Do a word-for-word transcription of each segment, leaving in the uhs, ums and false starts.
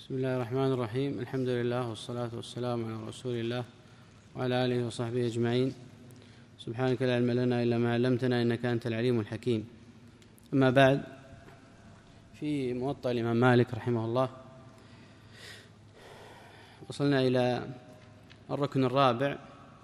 بسم الله الرحمن الرحيم. الحمد لله والصلاة والسلام على رسول الله وعلى آله وصحبه أجمعين. سبحانك لا علم لنا إلا ما علمتنا إنك أنت العليم الحكيم. أما بعد، في موطأ الإمام مالك رحمه الله وصلنا إلى الركن الرابع،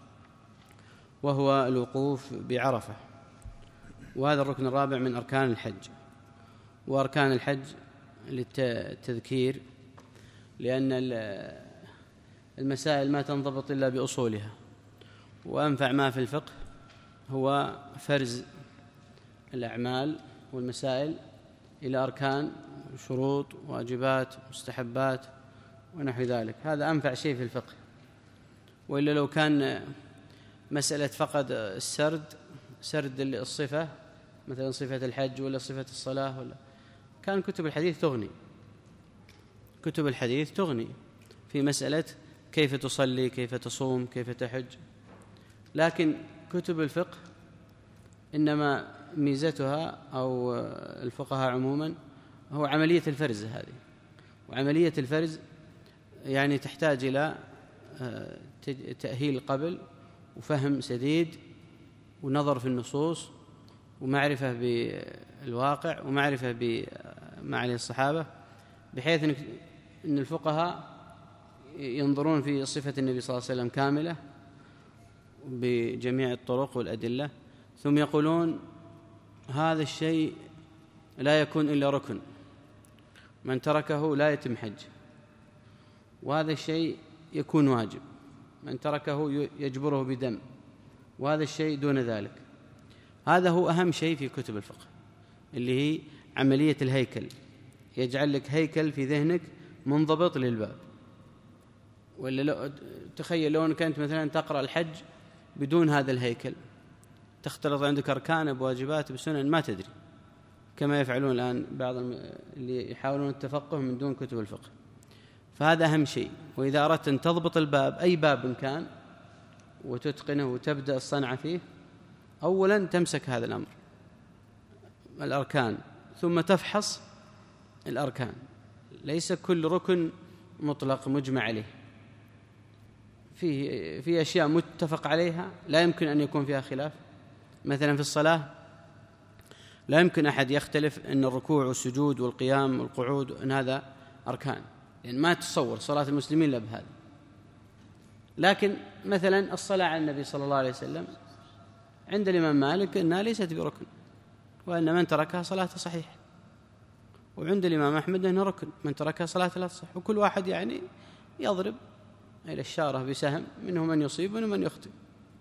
وهو الوقوف بعرفة. وهذا الركن الرابع من أركان الحج، وأركان الحج للتذكير، لأن المسائل ما تنضبط إلا بأصولها، وأنفع ما في الفقه هو فرز الأعمال والمسائل إلى أركان، شروط، واجبات، مستحبات ونحو ذلك. هذا أنفع شيء في الفقه. وإلا لو كان مسألة فقد السرد سرد الصفة، مثلا صفة الحج ولا صفة الصلاة، ولا كان كتب الحديث تغني كتب الحديث تغني في مسألة كيف تصلي، كيف تصوم، كيف تحج. لكن كتب الفقه إنما ميزتها أو الفقهاء عموما هو عملية الفرز هذه، وعملية الفرز يعني تحتاج إلى تأهيل قبل، وفهم سديد، ونظر في النصوص، ومعرفة بالواقع، ومعرفة بما عليه الصحابة، بحيث أن الفقهاء ينظرون في صفة النبي صلى الله عليه وسلم كاملة بجميع الطرق والأدلة، ثم يقولون هذا الشيء لا يكون إلا ركن، من تركه لا يتم حج، وهذا الشيء يكون واجب، من تركه يجبره بدم، وهذا الشيء دون ذلك. هذا هو أهم شيء في كتب الفقه، اللي هي عملية الهيكل، يجعل لك هيكل في ذهنك منضبط للباب. ولا لو تخيل لو أنك أنت مثلا تقرأ الحج بدون هذا الهيكل، تختلط عندك أركان بواجبات بسنن ما تدري، كما يفعلون الآن بعض اللي يحاولون التفقه من دون كتب الفقه. فهذا أهم شيء. وإذا أردت أن تضبط الباب، أي باب كان، وتتقنه وتبدأ الصنعة فيه، أولا تمسك هذا الأمر الأركان، ثم تفحص الأركان. ليس كل ركن مطلق مجمع عليه، في في أشياء متفق عليها لا يمكن أن يكون فيها خلاف. مثلا في الصلاة لا يمكن أحد يختلف أن الركوع والسجود والقيام والقعود أن هذا أركان، لأن يعني ما تصور صلاة المسلمين إلا بهذا. لكن مثلا الصلاة على النبي صلى الله عليه وسلم عند الإمام مالك أنها ليست بركن، وأن من تركها صلاته صحيح. وعند الإمام أحمد أنه ركن، من تركها صلاته لا تصح. وكل واحد يعني يضرب إلى الشارة بسهم، منهم من يصيب ومنهم من يخطئ.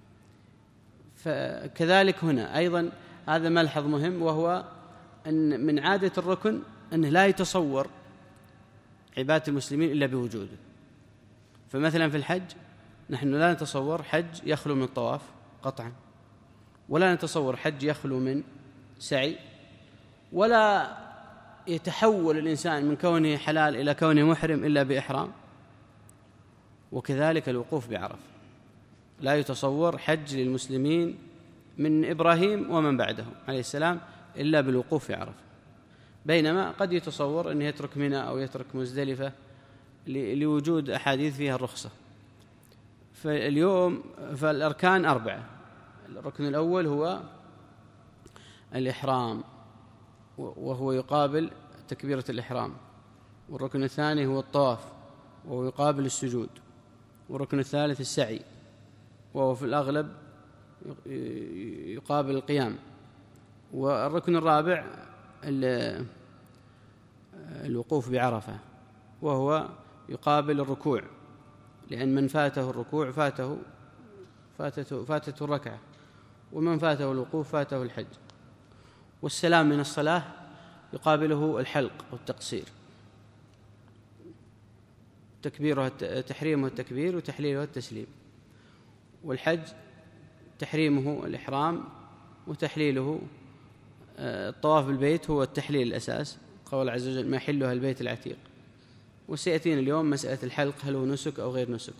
فكذلك هنا أيضا هذا ملحظ مهم، وهو أن من عادة الركن أنه لا يتصور عبادة المسلمين إلا بوجوده. فمثلا في الحج نحن لا نتصور حج يخلو من الطواف قطعا، ولا نتصور حج يخلو من سعي، ولا يتحول الإنسان من كونه حلال إلى كونه محرم إلا بإحرام. وكذلك الوقوف بعرفة لا يتصور حج للمسلمين من إبراهيم ومن بعده عليه السلام إلا بالوقوف في عرفة. بينما قد يتصور أن يترك منى أو يترك مزدلفة لوجود أحاديث فيها الرخصة. فاليوم فالأركان أربعة. الركن الأول هو الإحرام، وهو يقابل تكبيرة الإحرام. والركن الثاني هو الطواف، وهو يقابل السجود. والركن الثالث السعي، وهو في الأغلب يقابل القيام. والركن الرابع الوقوف بعرفة، وهو يقابل الركوع، لأن من فاته الركوع فاته فاتته, فاتته الركعة، ومن فاته الوقوف فاته الحج. والسلام من الصلاة يقابله الحلق والتقصير، تكبيره تحريمه التكبير وتحليله التسليم. والحج تحريمه الإحرام وتحليله الطواف بالبيت، هو التحليل الأساس، قول عز وجل ما يحلها البيت العتيق. وسيأتينا اليوم مسألة الحلق، هل هو نسك أو غير نسك.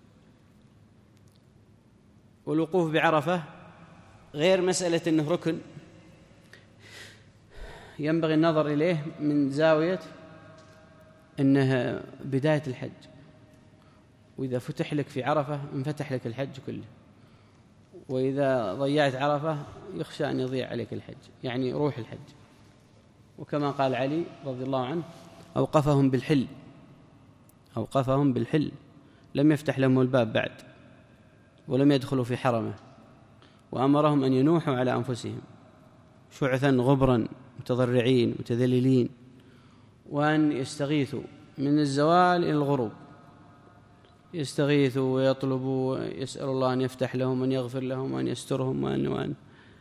والوقوف بعرفة غير مسألة أنه ركن، ينبغي النظر إليه من زاوية إنها بداية الحج، وإذا فتح لك في عرفة انفتح لك الحج كله، وإذا ضيعت عرفة يخشى أن يضيع عليك الحج، يعني روح الحج. وكما قال علي رضي الله عنه: أوقفهم بالحل، أوقفهم بالحل، لم يفتح لهم الباب بعد ولم يدخلوا في حرمه، وأمرهم أن ينوحوا على أنفسهم شعثا غبرا متضرعين متذللين، وأن يستغيثوا من الزوال إلى الغروب، يستغيثوا ويطلبوا ويسأل الله أن يفتح لهم وأن يغفر لهم وأن يسترهم وأن وأن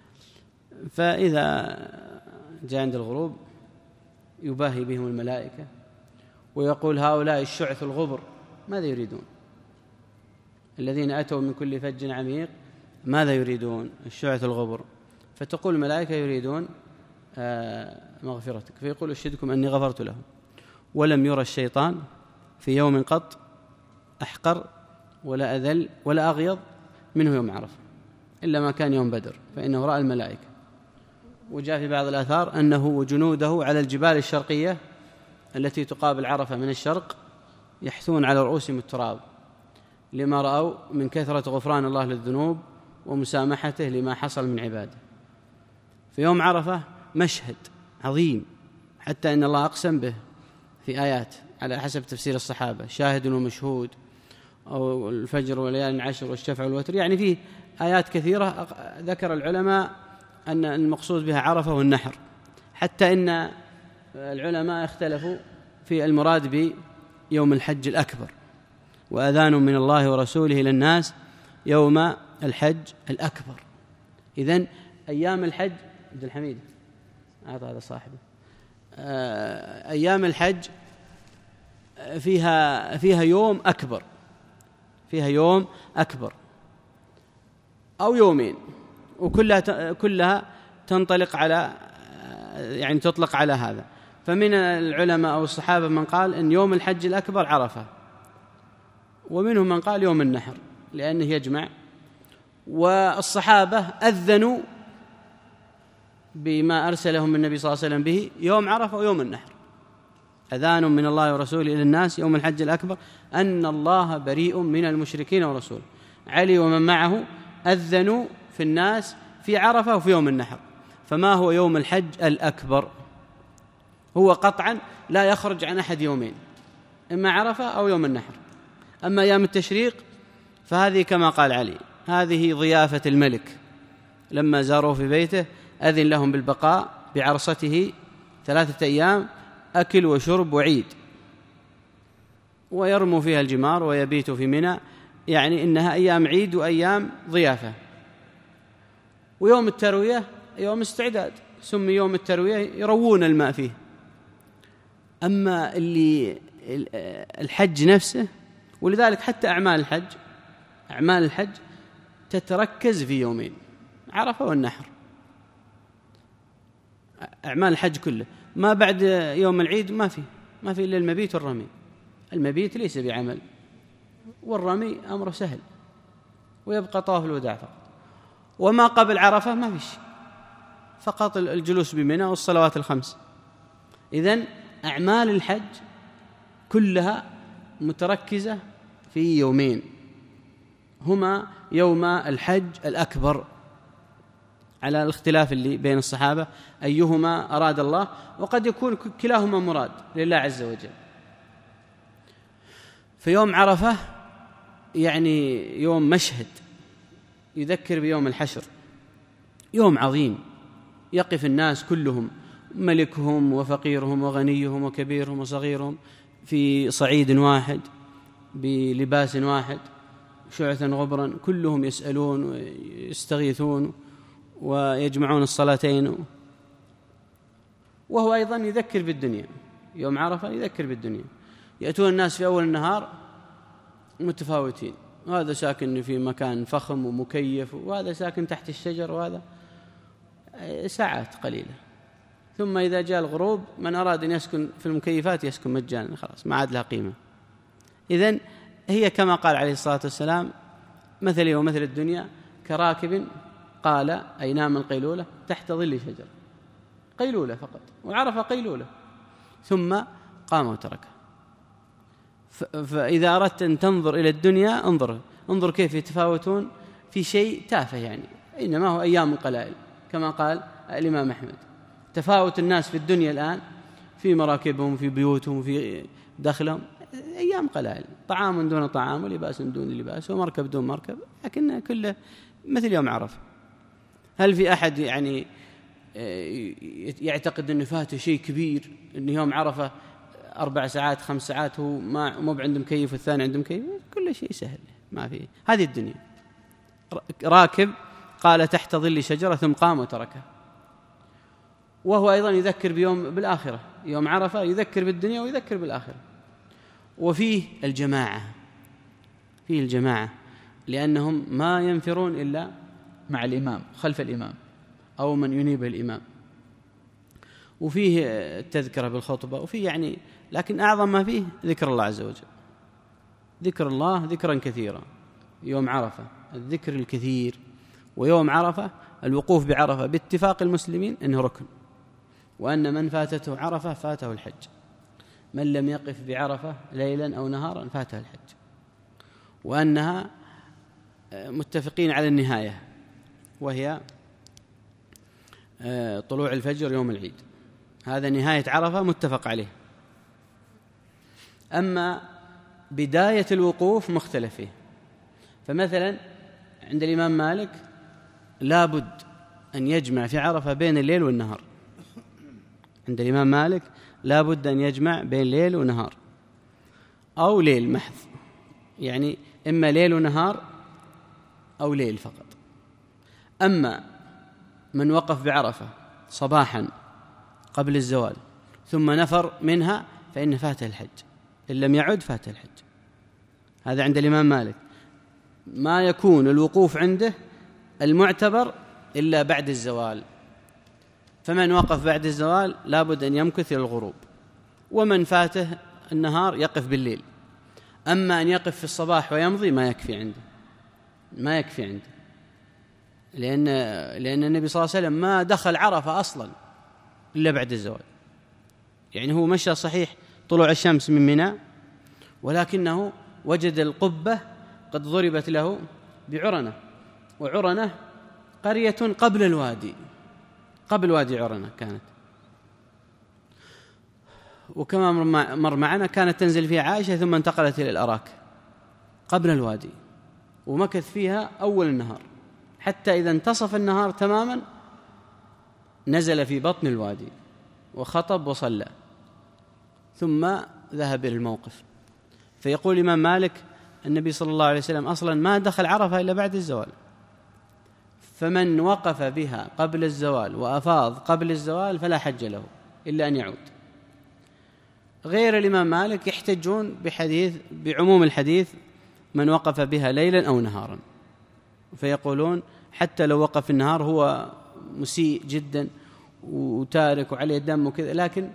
فإذا جاء عند الغروب يباهي بهم الملائكة ويقول: هؤلاء الشعث الغبر ماذا يريدون؟ الذين أتوا من كل فج عميق ماذا يريدون؟ الشعث الغبر. فتقول الملائكة: يريدون مغفرتك. فيقول: أشهدكم أني غفرت لهم. ولم يرى الشيطان في يوم قط أحقر ولا أذل ولا أغيض منه يوم عرفة، إلا ما كان يوم بدر، فإنه رأى الملائكة. وجاء في بعض الآثار أنه وجنوده على الجبال الشرقية التي تقابل عرفة من الشرق يحثون على رؤوسهم التراب لما رأوا من كثرة غفران الله للذنوب ومسامحته لما حصل من عباده. في يوم عرفة مشهد عظيم، حتى إن الله أقسم به في آيات على حسب تفسير الصحابة: شاهد ومشهود، أو الفجر وليال عشر والشفع والوتر. يعني فيه آيات كثيرة ذكر العلماء أن المقصود بها عرفة والنحر، حتى إن العلماء اختلفوا في المراد بيوم الحج الأكبر: وأذان من الله ورسوله إلى الناس يوم الحج الأكبر. إذن أيام الحج، عبد الحميد أعطى هذا صاحبه، أيام الحج فيها فيها يوم أكبر، فيها يوم أكبر أو يومين، وكلها كلها تنطلق على يعني تطلق على هذا. فمن العلماء أو الصحابة من قال إن يوم الحج الأكبر عرفة، ومنهم من قال يوم النحر لأنه يجمع. والصحابة أذنوا بما أرسلهم النبي صلى الله عليه وسلم به يوم عرفة ويوم النحر: أذان من الله ورسوله إلى الناس يوم الحج الأكبر أن الله بريء من المشركين ورسوله. علي ومن معه أذنوا في الناس في عرفة وفي يوم النحر. فما هو يوم الحج الأكبر؟ هو قطعا لا يخرج عن أحد يومين، إما عرفة أو يوم النحر. أما أيام التشريق فهذه كما قال علي: هذه ضيافة الملك، لما زاروه في بيته أذن لهم بالبقاء بعرصته ثلاثة أيام، أكل وشرب وعيد، ويرموا فيها الجمار ويبيتوا في منى، يعني إنها أيام عيد وأيام ضيافة. ويوم التروية يوم استعداد، سمي يوم التروية، يروون الماء فيه. أما اللي الحج نفسه، ولذلك حتى أعمال الحج أعمال الحج تتركز في يومين: عرفة والنحر. أعمال الحج كله ما بعد يوم العيد ما في ما في إلا المبيت والرمي. المبيت ليس بعمل، والرمي أمره سهل، ويبقى طواف الوداع فقط. وما قبل عرفة ما في شيء، فقط الجلوس بمنى والصلوات الخمس. إذن أعمال الحج كلها متركزة في يومين، هما يوم الحج الأكبر، على الاختلاف اللي بين الصحابة أيهما أراد الله، وقد يكون كلاهما مراد لله عز وجل. في يوم عرفة يعني يوم مشهد يذكر بيوم الحشر، يوم عظيم يقف الناس كلهم، ملكهم وفقيرهم وغنيهم وكبيرهم وصغيرهم، في صعيد واحد بلباس واحد شعثا غبرا، كلهم يسألون ويستغيثون ويجمعون الصلاتين. وهو أيضا يذكر بالدنيا، يوم عرفة يذكر بالدنيا. يأتون الناس في أول النهار متفاوتين، وهذا ساكن في مكان فخم ومكيف، وهذا ساكن تحت الشجر، وهذا ساعات قليلة. ثم إذا جاء الغروب من أراد أن يسكن في المكيفات يسكن مجانا، خلاص ما عاد لها قيمة. إذن هي كما قال عليه الصلاة والسلام: مثلي ومثل الدنيا كراكب قال أي نام القيلولة تحت ظل شجر، قيلولة فقط، وعرف قيلولة، ثم قام وتركه. فإذا أردت أن تنظر إلى الدنيا انظر انظر كيف يتفاوتون في شيء تافه، يعني إنما هو أيام قلائل كما قال الإمام أحمد. تفاوت الناس في الدنيا الآن في مراكبهم في بيوتهم في دخلهم أيام قلائل، طعام دون طعام ولباس دون لباس ومركب دون مركب، لكن كله مثل يوم عرفة. هل في أحد يعني يعتقد أنه فاته شيء كبير، أن يوم عرفة أربع ساعات خمس ساعات هو ما مو عنده مكيف والثاني عنده مكيف؟ كل شيء سهل، ما في. هذه الدنيا. راكب قال تحت ظل شجرة ثم قام وتركها، وهو أيضا يذكر بيوم بالآخرة، يوم عرفة يذكر بالدنيا ويذكر بالآخرة. وفيه الجماعة، فيه الجماعة لأنهم ما ينفرون إلا مع الإمام خلف الإمام أو من ينيب الإمام. وفيه التذكرة بالخطبة، وفيه يعني، لكن أعظم ما فيه ذكر الله عز وجل، ذكر الله ذكرا كثيرا. يوم عرفة الذكر الكثير، ويوم عرفة الوقوف بعرفة باتفاق المسلمين أنه ركن، وأن من فاتته عرفة فاته الحج، من لم يقف بعرفة ليلا أو نهارا فاته الحج، وأنها متفقين على النهاية وهي طلوع الفجر يوم العيد، هذا نهاية عرفة متفق عليه. أما بداية الوقوف مختلف فيه، فمثلا عند الإمام مالك لابد أن يجمع في عرفة بين الليل والنهار، عند الإمام مالك لابد أن يجمع بين ليل ونهار أو ليل محض، يعني إما ليل ونهار أو ليل فقط. أما من وقف بعرفة صباحا قبل الزوال ثم نفر منها فإن فات الحج، إن لم يعد فات الحج. هذا عند الإمام مالك، ما يكون الوقوف عنده المعتبر إلا بعد الزوال، فمن وقف بعد الزوال لابد أن يمكث إلى الغروب، ومن فاته النهار يقف بالليل. أما أن يقف في الصباح ويمضي ما يكفي عنده، ما يكفي عنده، لأن لأن النبي صلى الله عليه وسلم ما دخل عرفة أصلا إلا بعد الزوال، يعني هو مشى صحيح طلوع الشمس من منى، ولكنه وجد القبة قد ضربت له بعرنة، وعرنة قرية قبل الوادي، قبل وادي عرنة كانت، وكما مر معنا كانت تنزل فيها عائشة ثم انتقلت إلى الأراك قبل الوادي، ومكث فيها أول النهار حتى إذا انتصف النهار تماما نزل في بطن الوادي وخطب وصلى ثم ذهب إلى الموقف. فيقول الإمام مالك النبي صلى الله عليه وسلم أصلا ما دخل عرفة إلا بعد الزوال، فمن وقف بها قبل الزوال وأفاض قبل الزوال فلا حج له إلا أن يعود. غير الإمام مالك يحتجون بحديث بعموم الحديث من وقف بها ليلا أو نهارا، فيقولون حتى لو وقف في النهار هو مسيء جدا وتارك وعليه الدم وكذا، لكن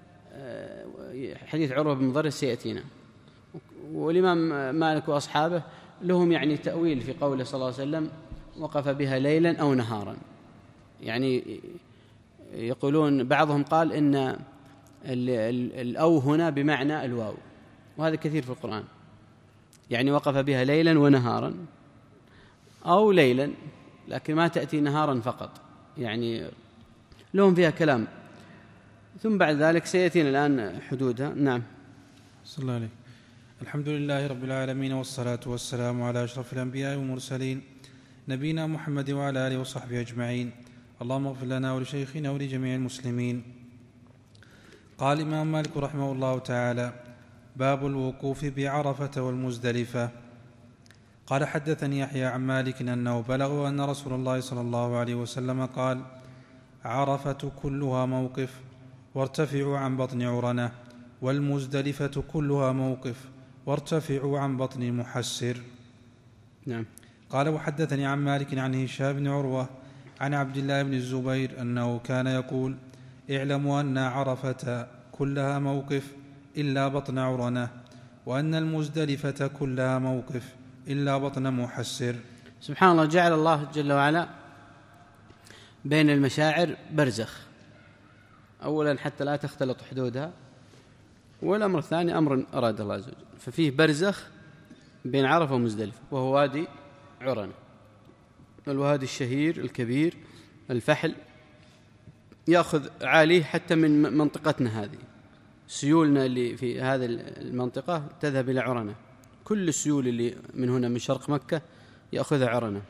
حديث عروة بن مضر سيأتينا. والإمام مالك وأصحابه لهم يعني تأويل في قوله صلى الله عليه وسلم وقف بها ليلا أو نهارا، يعني يقولون بعضهم قال إن الأو هنا بمعنى الواو، وهذا كثير في القرآن، يعني وقف بها ليلا ونهارا أو ليلا، لكن ما تأتي نهارا فقط، يعني لهم فيها كلام. ثم بعد ذلك سيأتينا الآن حدودها. نعم. صلى الله عليه. الحمد لله رب العالمين، والصلاة والسلام على أشرف الأنبياء والمرسلين نبينا محمد وعلى آله وصحبه أجمعين. اللهم اغفر لنا ولشيخنا ولجميع المسلمين. قال الإمام مالك رحمه الله تعالى: باب الوقوف بعرفة والمزدلفة. قال: حدثني يحيى عن مالك أنه بلغ أن رسول الله صلى الله عليه وسلم قال: عرفة كلها موقف، وارتفعوا عن بطن عرنة، والمزدلفة كلها موقف، وارتفعوا عن بطن محسر. نعم. قال: وحدثني عن مالك عن هشام بن عروة عن عبد الله بن الزبير أنه كان يقول: اعلموا أن عرفة كلها موقف إلا بطن عرنة، وأن المزدلفة كلها موقف إلا بطن محسر. سبحان الله، جعل الله جل وعلا بين المشاعر برزخ، أولا حتى لا تختلط حدودها، والأمر الثاني أمر أراد الله عز وجل، ففيه برزخ بين عرفة ومزدلفة، وهو وادي عرنة، الوادي الشهير الكبير الفحل، يأخذ عاليه حتى من منطقتنا هذه. سيولنا اللي في هذه المنطقة تذهب إلى عرنة، كل السيول اللي من هنا من شرق مكة يأخذها عرنة،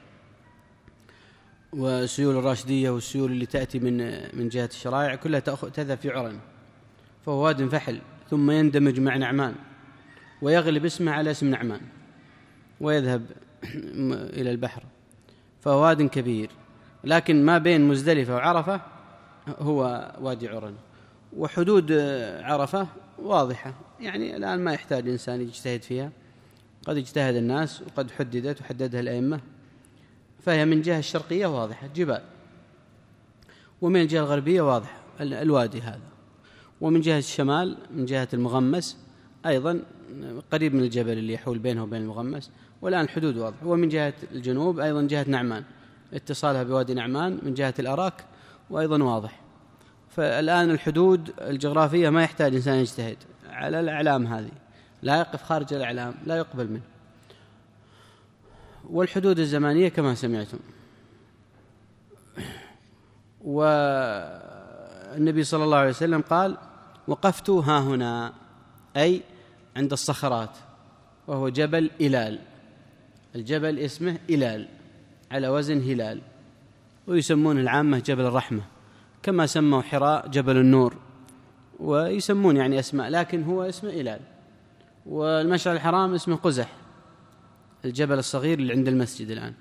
وسيول الراشدية والسيول اللي تأتي من من جهة الشرائع كلها تذهب في عرنة. فهو واد فحل ثم يندمج مع نعمان ويغلب اسمه على اسم نعمان ويذهب إلى البحر، فهو واد كبير. لكن ما بين مزدلفة وعرفة هو وادي عرنة، وحدود عرفة واضحة، يعني الآن ما يحتاج إنسان يجتهد فيها، قد اجتهد الناس وقد حددت وحددها الأئمة. فهي من جهة الشرقية واضحة جبال، ومن الجهة الغربية واضح الوادي هذا، ومن جهة الشمال من جهة المغمس أيضا قريب من الجبل اللي يحول بينه وبين المغمس، والآن الحدود واضحة. ومن جهة الجنوب أيضا جهة نعمان، اتصالها بوادي نعمان من جهة الأراك وأيضا واضح. فالآن الحدود الجغرافية ما يحتاج إنسان يجتهد على الأعلام هذه، لا يقف خارج الأعلام لا يقبل منه. والحدود الزمانية كما سمعتم. والنبي صلى الله عليه وسلم قال: وقفت ها هنا، أي عند الصخرات، وهو جبل إلال. الجبل اسمه إلال على وزن هلال، ويسمون العامة جبل الرحمة، كما سموا حراء جبل النور، ويسمون يعني أسماء، لكن هو اسمه إلال. والمشعر الحرام اسمه قزح، الجبل الصغير اللي عند المسجد الآن.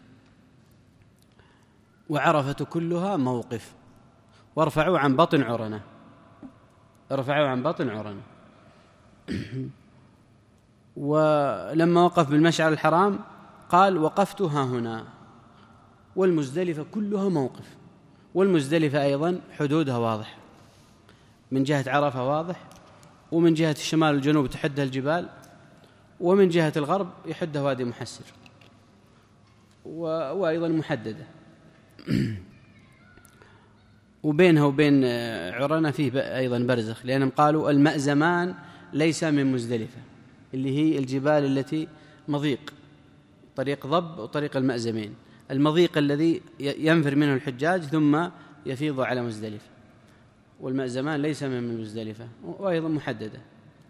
وعرفة كلها موقف، وارفعوا عن بطن عرنة، ارفعوا عن بطن عرنة. ولما وقف بالمشعر الحرام قال: وقفت ها هنا. والمزدلفة كلها موقف، والمزدلفة أيضا حدودها واضح، من جهة عرفة واضح، ومن جهة الشمال والجنوب تحدها الجبال، ومن جهة الغرب يحدها وادي محسر، وأيضا محددة. وبينها وبين عرنة فيه أيضا برزخ، لأنهم قالوا المأزمان ليس من مزدلفة، اللي هي الجبال التي مضيق، طريق ضب وطريق المأزمين، المضيق الذي ينفر منه الحجاج ثم يفيض على مزدلفة، والمأزمان ليس من مزدلفة، وأيضا محددة.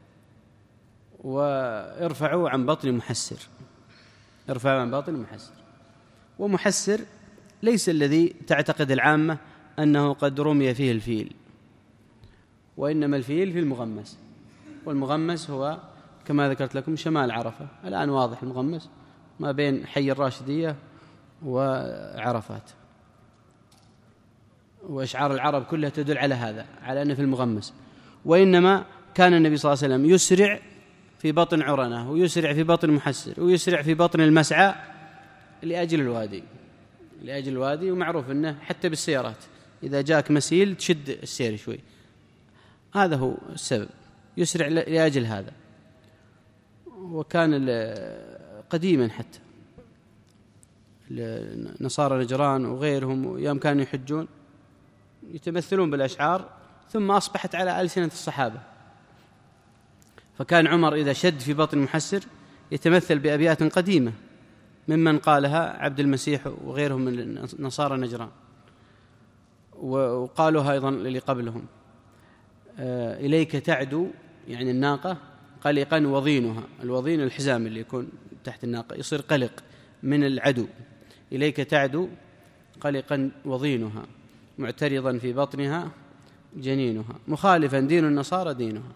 وارفعوا عن بطن محسر، ارفعوا عن بطن محسر. ومحسر ليس الذي تعتقد العامة أنه قد رمي فيه الفيل، وإنما الفيل في المغمس، والمغمس هو كما ذكرت لكم شمال عرفة. الآن واضح المغمس ما بين حي الراشدية وعرفات، وإشعار العرب كلها تدل على هذا، على أنه في المغمس. وإنما كان النبي صلى الله عليه وسلم يسرع في بطن عرنة، ويسرع في بطن محسر، ويسرع في بطن المسعى لأجل الوادي، لأجل الوادي. ومعروف أنه حتى بالسيارات إذا جاءك مسيل تشد السير شوي، هذا هو السبب، يسرع لأجل هذا. وكان قديما حتى نصارى نجران وغيرهم يوم كانوا يحجون يتمثلون بالأشعار، ثم أصبحت على ألسنة الصحابة. فكان عمر إذا شد في بطن محسر يتمثل بأبيات قديمة ممن قالها عبد المسيح وغيرهم من نصارى نجران، وقالوها أيضا اللي قبلهم: إليك تعدو، يعني الناقة، قلقا وضينها. الوضين الحزام اللي يكون تحت الناقة يصير قلق من العدو. إليك تعدو قلقا وضينها، معترضا في بطنها جنينها، مخالفا دين النصارى دينها.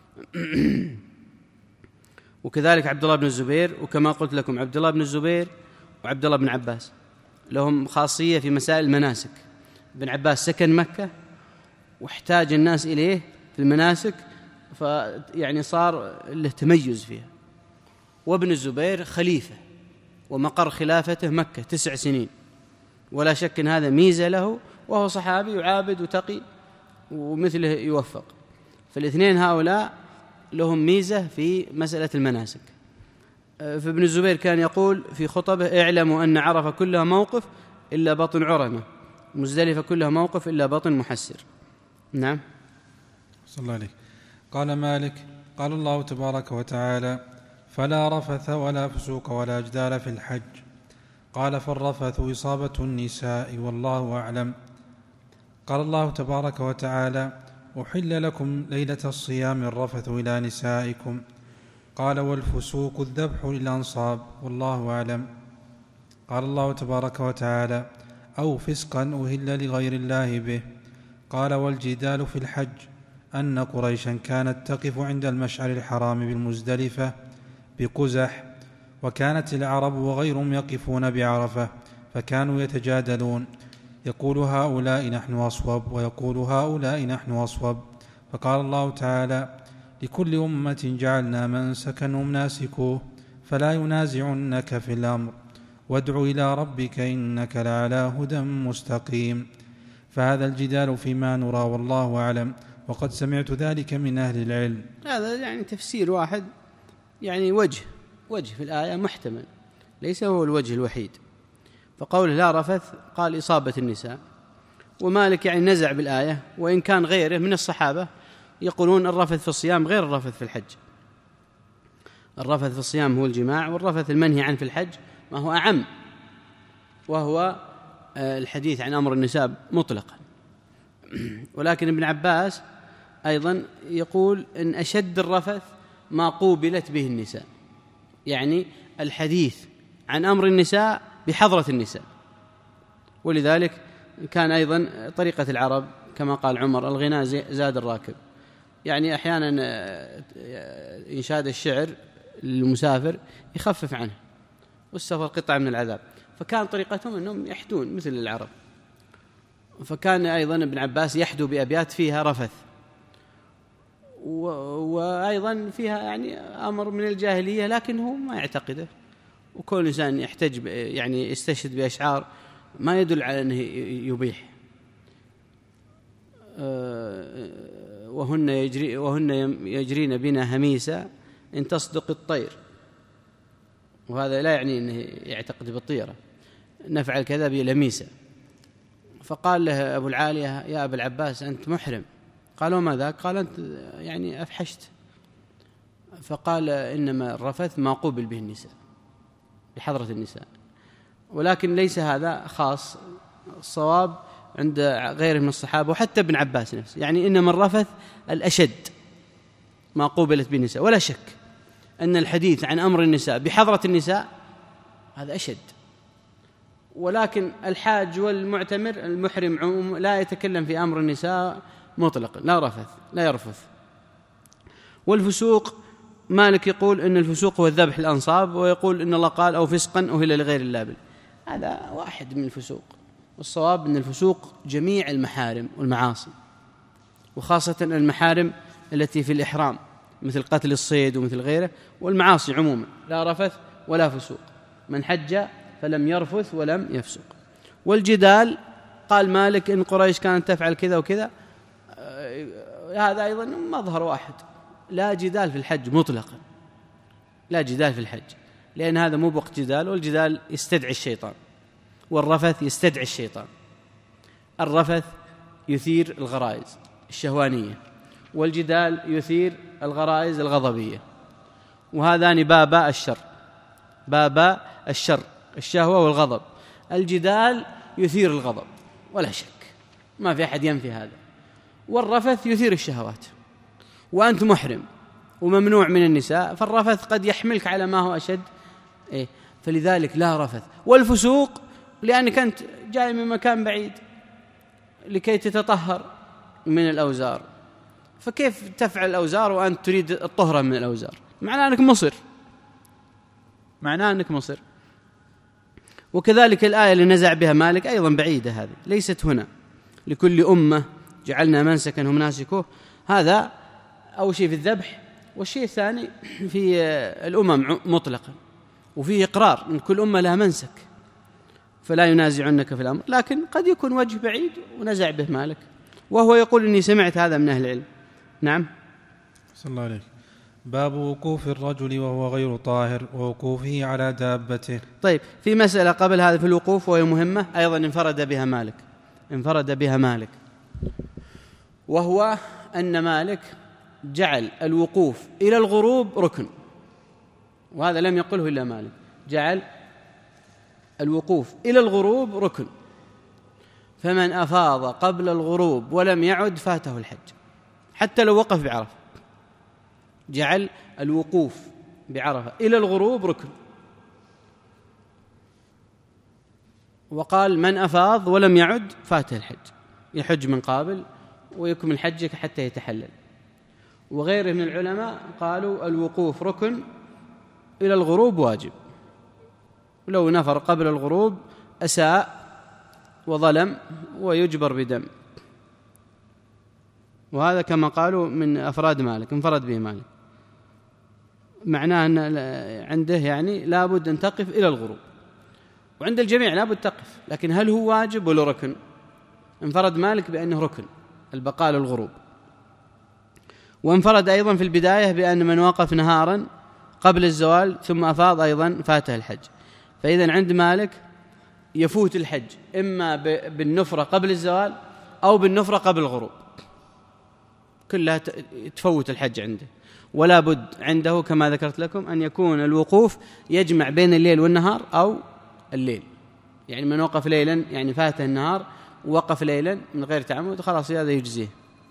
وكذلك عبد الله بن الزبير، وكما قلت لكم عبد الله بن الزبير وعبد الله بن عباس لهم خاصية في مسائل المناسك. ابن عباس سكن مكة واحتاج الناس إليه في المناسك، فيعني صار له تميز فيها. وابن الزبير خليفة ومقر خلافته مكة تسع سنين، ولا شك أن هذا ميزة له، وهو صحابي وعابد وتقي ومثله يوفق. فالاثنين هؤلاء لهم ميزة في مسألة المناسك. فابن الزبير كان يقول في خطبه: اعلموا أن عرفة كلها موقف إلا بطن عرنة، مزدلفة كلها موقف إلا بطن محسر. نعم. صلى الله عليه. قال مالك: قال الله تبارك وتعالى: فلا رفث ولا فسوق ولا جدال في الحج. قال: فالرفث إصابة النساء والله أعلم. قال الله تبارك وتعالى: أحل لكم ليلة الصيام الرفث إلى نسائكم. قال: والفسوق الذبح للأنصاب والله أعلم. قال الله تبارك وتعالى: أو فسقا أهل لغير الله به. قال: والجدال في الحج أن قريشا كانت تقف عند المشعر الحرام بالمزدلفة بقزح، وكانت العرب وغيرهم يقفون بعرفة، فكانوا يتجادلون، يقول هؤلاء نحن أصوب ويقول هؤلاء نحن أصوب. فقال الله تعالى: لكل أمة جعلنا منسكا هم ناسكوه فلا ينازعنك في الأمر وادع إلى ربك إنك لعلى هدى مستقيم. فهذا الجدال فيما نرى والله أعلم، وقد سمعت ذلك من أهل العلم. هذا يعني تفسير واحد، يعني وجه وجه في الآية محتمل، ليس هو الوجه الوحيد. فقوله لا رفث قال إصابة النساء، ومالك يعني نزع بالآية، وإن كان غيره من الصحابة يقولون الرفث في الصيام غير الرفث في الحج. الرفث في الصيام هو الجماع، والرفث المنهي عنه في الحج ما هو أعم، وهو الحديث عن أمر النساء مطلقا. ولكن ابن عباس أيضا يقول إن أشد الرفث ما قوبلت به النساء، يعني الحديث عن أمر النساء بحضرة النساء. ولذلك كان أيضا طريقة العرب كما قال عمر: الغناء زاد الراكب. يعني أحيانا إنشاد الشعر للمسافر يخفف عنه، والسفر قطعة من العذاب، فكان طريقتهم أنهم يحدون مثل العرب. فكان أيضا ابن عباس يحدو بأبيات فيها رفث، وأيضا فيها يعني أمر من الجاهلية لكنه ما يعتقده. وكل إنسان يحتج يعني يستشهد بأشعار ما يدل على أنه يبيح. وهن يجري وهن يجرين بنا هميسة إن تصدق الطير، وهذا لا يعني أنه يعتقد بالطيرة، نفعل كذا بلميسة. فقال له أبو العالية: يا أبا العباس أنت محرم. قالوا: ما ذاك؟ قال: أنت يعني أفحشت. فقال: إنما الرفث ما قوبل به النساء، بحضرة النساء. ولكن ليس هذا خاص، الصواب عند غيره من الصحابة وحتى ابن عباس نفسه، يعني إنما الرفث الأشد ما قوبلت به النساء. ولا شك أن الحديث عن أمر النساء بحضرة النساء هذا أشد. ولكن الحاج والمعتمر المحرم عموم لا يتكلم في أمر النساء مطلقا، لا رفث، لا يرفث. والفسوق مالك يقول إن الفسوق هو الذبح الأنصاب، ويقول إن الله قال: أو فسقا أهل لغير الله به. هذا واحد من الفسوق، والصواب أن الفسوق جميع المحارم والمعاصي، وخاصة المحارم التي في الإحرام مثل قتل الصيد ومثل غيره، والمعاصي عموما لا رفث ولا فسوق. من حج فلم يرفث ولم يفسق. والجدال قال مالك إن قريش كانت تفعل كذا وكذا، هذا أيضا مظهر واحد، لا جدال في الحج مطلقا، لا جدال في الحج، لأن هذا مو بوقت جدال، والجدال يستدعي الشيطان، والرفث يستدعي الشيطان. الرفث يثير الغرائز الشهوانية، والجدال يثير الغرائز الغضبية، وهذان بابا الشر، بابا الشر، الشهوة والغضب. الجدال يثير الغضب ولا شك، ما في أحد ينفي هذا. والرفث يثير الشهوات، وأنت محرم وممنوع من النساء، فالرفث قد يحملك على ما هو أشد. إيه؟ فلذلك لا رفث. والفسوق لأنك أنت جاي من مكان بعيد لكي تتطهر من الأوزار، فكيف تفعل الأوزار وأنت تريد الطهرة من الأوزار؟ معناه أنك مصر، معناه أنك مصر. وكذلك الآية اللي نزع بها مالك أيضا بعيدة، هذه ليست هنا. لكل أمة جعلنا منسكا هم ناسكوه، هذا أول شيء في الذبح. والشيء الثاني في الأمم مطلقا، وفيه إقرار أن كل أمة لها منسك فلا ينازعنك في الأمر، لكن قد يكون وجه بعيد ونزع به مالك، وهو يقول إني سمعت هذا من أهل العلم. نعم. صلى الله عليه. باب وقوف الرجل وهو غير طاهر ووقوفه على دابته. طيب، في مسألة قبل هذا في الوقوف وهي مهمة أيضا انفرد بها مالك، انفرد بها مالك وهو أن مالك جعل الوقوف إلى الغروب ركن، وهذا لم يقله إلا مالك، جعل الوقوف إلى الغروب ركن، فمن أفاض قبل الغروب ولم يعد فاته الحج حتى لو وقف بعرفة. جعل الوقوف بعرفة إلى الغروب ركن، وقال من أفاض ولم يعد فاته الحج، يحج من قابل ويكمل حجك حتى يتحلل. وغيره من العلماء قالوا الوقوف ركن إلى الغروب واجب، ولو نفر قبل الغروب أساء وظلم ويجبر بدم، وهذا كما قالوا من أفراد مالك، انفرد به مالك، معناه أن عنده يعني لابد أن تقف إلى الغروب، وعند الجميع لابد تقف، لكن هل هو واجب ولا ركن؟ انفرد مالك بأنه ركن البقاء للغروب، وانفرد أيضا في البداية بأن من وقف نهارا قبل الزوال ثم أفاض أيضا فاته الحج. فإذا عند مالك يفوت الحج إما بالنفرة قبل الزوال أو بالنفرة قبل الغروب، كلها تفوت الحج عنده، ولا بد عنده كما ذكرت لكم أن يكون الوقوف يجمع بين الليل والنهار أو الليل، يعني من وقف ليلا يعني فاته النهار ووقف ليلا من غير تعمد خلاص هذا يجزيه.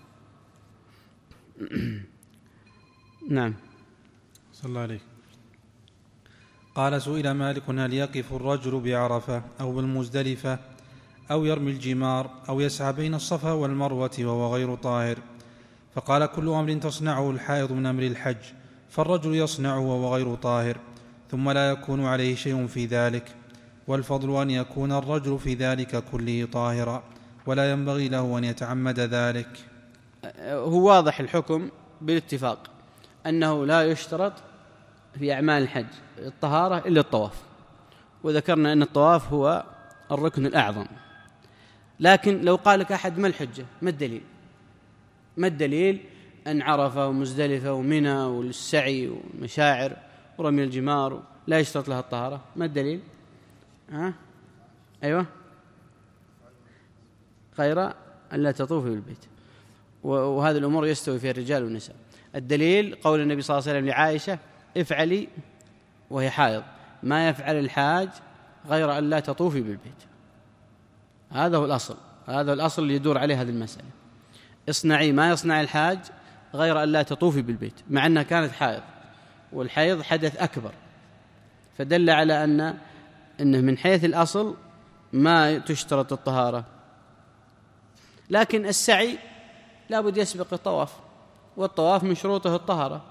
نعم. صلى الله عليه. قال سئل مالك هل يقف الرجل بعرفة أو بالمزدلفة أو يرمي الجمار أو يسعى بين الصفا والمروة وهو غير طاهر؟ فقال كل أمر تصنعه الحائض من أمر الحج فالرجل يصنعه وهو غير طاهر، ثم لا يكون عليه شيء في ذلك، والفضل أن يكون الرجل في ذلك كله طاهرا، ولا ينبغي له أن يتعمد ذلك. هو واضح الحكم بالاتفاق أنه لا يشترط في أعمال الحج الطهارة إلا الطواف، وذكرنا أن الطواف هو الركن الأعظم. لكن لو قال لك أحد ما الحجة، ما الدليل؟ ما الدليل أن عرفة ومزدلفة ومنى والسعي ومشاعر ورمي الجمار لا يشترط لها الطهارة؟ ما الدليل؟ ها؟ أيوة، غير ألا تطوفي بالبيت، وهذه الأمور يستوي فيها الرجال والنساء. الدليل قول النبي صلى الله عليه وسلم لعائشة افعلي وهي حائض ما يفعل الحاج غير أن لا تطوفي بالبيت. هذا هو الأصل، هذا الأصل اللي يدور عليه هذه المسألة، اصنعي ما يصنع الحاج غير أن لا تطوفي بالبيت، مع أنها كانت حائض، والحيض حدث أكبر، فدل على أن أنه من حيث الأصل ما تشترط الطهارة. لكن السعي لابد يسبق الطواف، والطواف من شروطه الطهارة،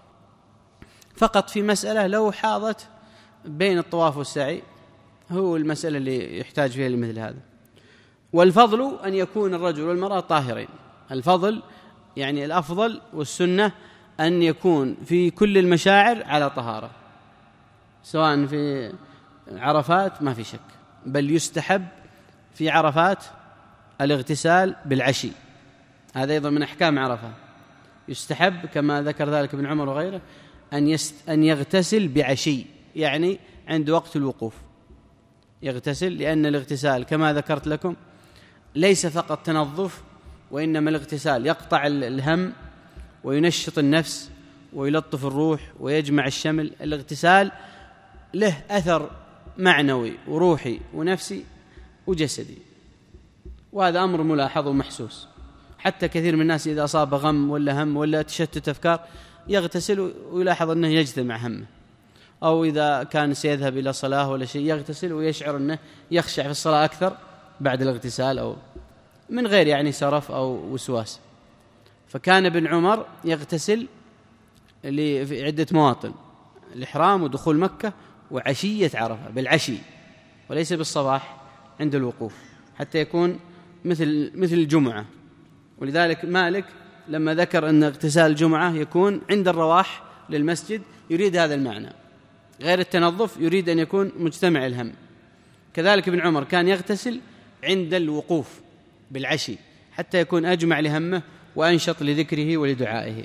فقط في مسألة لو حاضت بين الطواف والسعي هو المسألة اللي يحتاج فيها لمثل هذا. والفضل أن يكون الرجل والمرأة طاهرين، الفضل يعني الأفضل والسنة أن يكون في كل المشاعر على طهارة، سواء في عرفات ما في شك، بل يستحب في عرفات الاغتسال بالعشي، هذا أيضا من أحكام عرفة، يستحب كما ذكر ذلك ابن عمر وغيره أن, يست أن يغتسل بعشي، يعني عند وقت الوقوف يغتسل، لأن الاغتسال كما ذكرت لكم ليس فقط تنظف، وإنما الاغتسال يقطع الهم وينشط النفس ويلطف الروح ويجمع الشمل. الاغتسال له أثر معنوي وروحي ونفسي وجسدي، وهذا أمر ملاحظ ومحسوس. حتى كثير من الناس إذا أصاب غم ولا هم ولا تشتت أفكار يغتسل ويلاحظ أنه يجتمع همه، أو إذا كان سيذهب إلى صلاة ولا شيء يغتسل ويشعر أنه يخشع في الصلاة أكثر بعد الاغتسال، أو من غير يعني سرف أو وسواس. فكان ابن عمر يغتسل لعدة مواطن، الإحرام ودخول مكة وعشية عرفة، بالعشي وليس بالصباح عند الوقوف، حتى يكون مثل مثل الجمعة. ولذلك مالك لما ذكر أن اغتسال الجمعة يكون عند الرواح للمسجد يريد هذا المعنى، غير التنظف، يريد أن يكون مجتمع الهم. كذلك ابن عمر كان يغتسل عند الوقوف بالعشي حتى يكون أجمع لهمه وأنشط لذكره ولدعائه.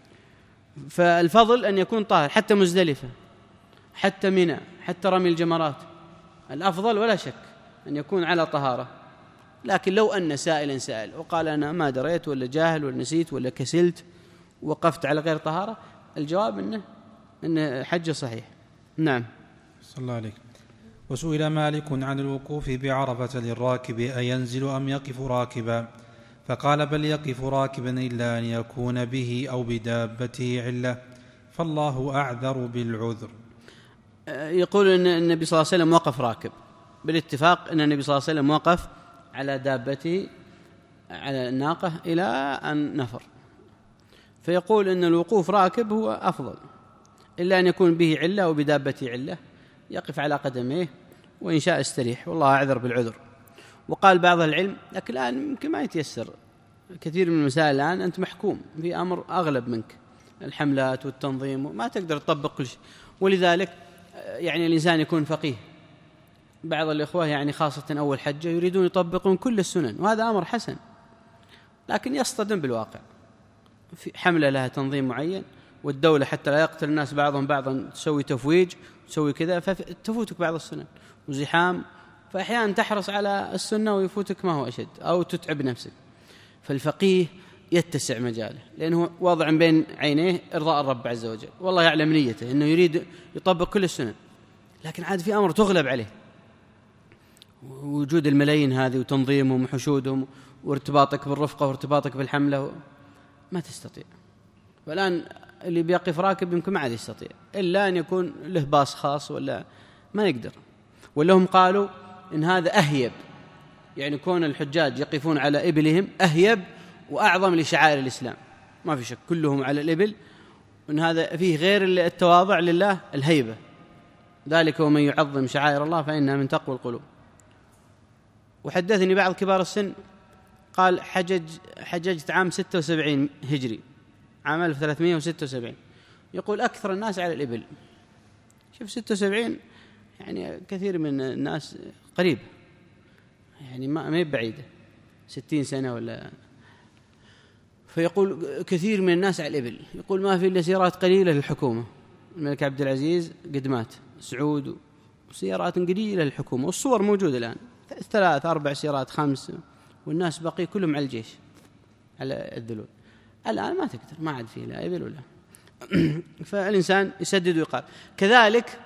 فالفضل أن يكون طاهر، حتى مزدلفة، حتى منى، حتى رمي الجمرات، الأفضل ولا شك أن يكون على طهارة. لكن لو أن سائلا سائل وقال أنا ما دريت ولا جاهل ولا نسيت ولا كسلت وقفت على غير طهارة، الجواب أنه أنه حج صحيح. نعم. صلى الله عليك. وسئل مالك عن الوقوف بعرفة للراكب أينزل أم يقف راكبا؟ فقال بل يقف راكبا إلا أن يكون به أو بدابته علة، فالله أعذر بالعذر. يقول أن النبي صلى الله عليه وسلم وقف راكب، بالاتفاق أن النبي صلى الله عليه وسلم وقف على دابته على الناقة إلى أن نفر، فيقول أن الوقوف راكب هو أفضل، إلا أن يكون به علة أو بدابته علة، يقف على قدميه وإن شاء استريح، والله أعذر بالعذر. وقال بعض العلم لكن الآن يمكن ما يتيسر كثير من المسائل، الآن أنت محكوم في أمر أغلب منك، الحملات والتنظيم، ما تقدر تطبق كل شيء، ولذلك يعني الإنسان يكون فقيه. بعض الإخوة يعني خاصة أول حجة يريدون يطبقون كل السنن، وهذا أمر حسن، لكن يصطدم بالواقع. في حملة لها تنظيم معين، والدولة حتى لا يقتل الناس بعضهم بعضا تسوي تفويج تسوي كذا، فتفوتك بعض السنن وزحام، فأحيانا تحرص على السنة ويفوتك ما هو أشد أو تتعب نفسك. فالفقيه يتسع مجاله، لأنه واضع بين عينيه إرضاء الرب عز وجل، والله يعلم نيته أنه يريد يطبق كل السنن، لكن عاد في أمر تغلب عليه، وجود الملايين هذه وتنظيمهم وحشودهم وارتباطك بالرفقة وارتباطك بالحملة ما تستطيع. والآن اللي بيقف راكب يمكن ما عاد يستطيع إلا أن يكون له باص خاص، ولا ما يقدر. ولهم قالوا إن هذا أهيب، يعني كون الحجاج يقفون على إبلهم أهيب وأعظم لشعائر الإسلام، ما في شك كلهم على الإبل، وإن هذا فيه غير التواضع لله الهيبة، ذلك ومن يعظم شعائر الله فإنها من تقوى القلوب. وحدثني بعض كبار السن قال حجج حججت عام ستة وسبعين هجري، عام ألف وثلاثمائة وستة وسبعين، يقول أكثر الناس على الإبل. شوف ستة وسبعين يعني كثير من الناس قريب، يعني ما ما بعيدة ستين سنة ولا. فيقول كثير من الناس على الإبل، يقول ما في إلا سيارات قليلة للحكومة، الملك عبد العزيز قد مات، سعود، وسيارات قليلة للحكومة، والصور موجودة الآن، ثلاث أربع سيارات خمس، والناس بقي كلهم على الجيش على الذلول. الآن ما تقدر، ما عاد فيه لا إبل ولا. فالإنسان يسدد ويقال. كذلك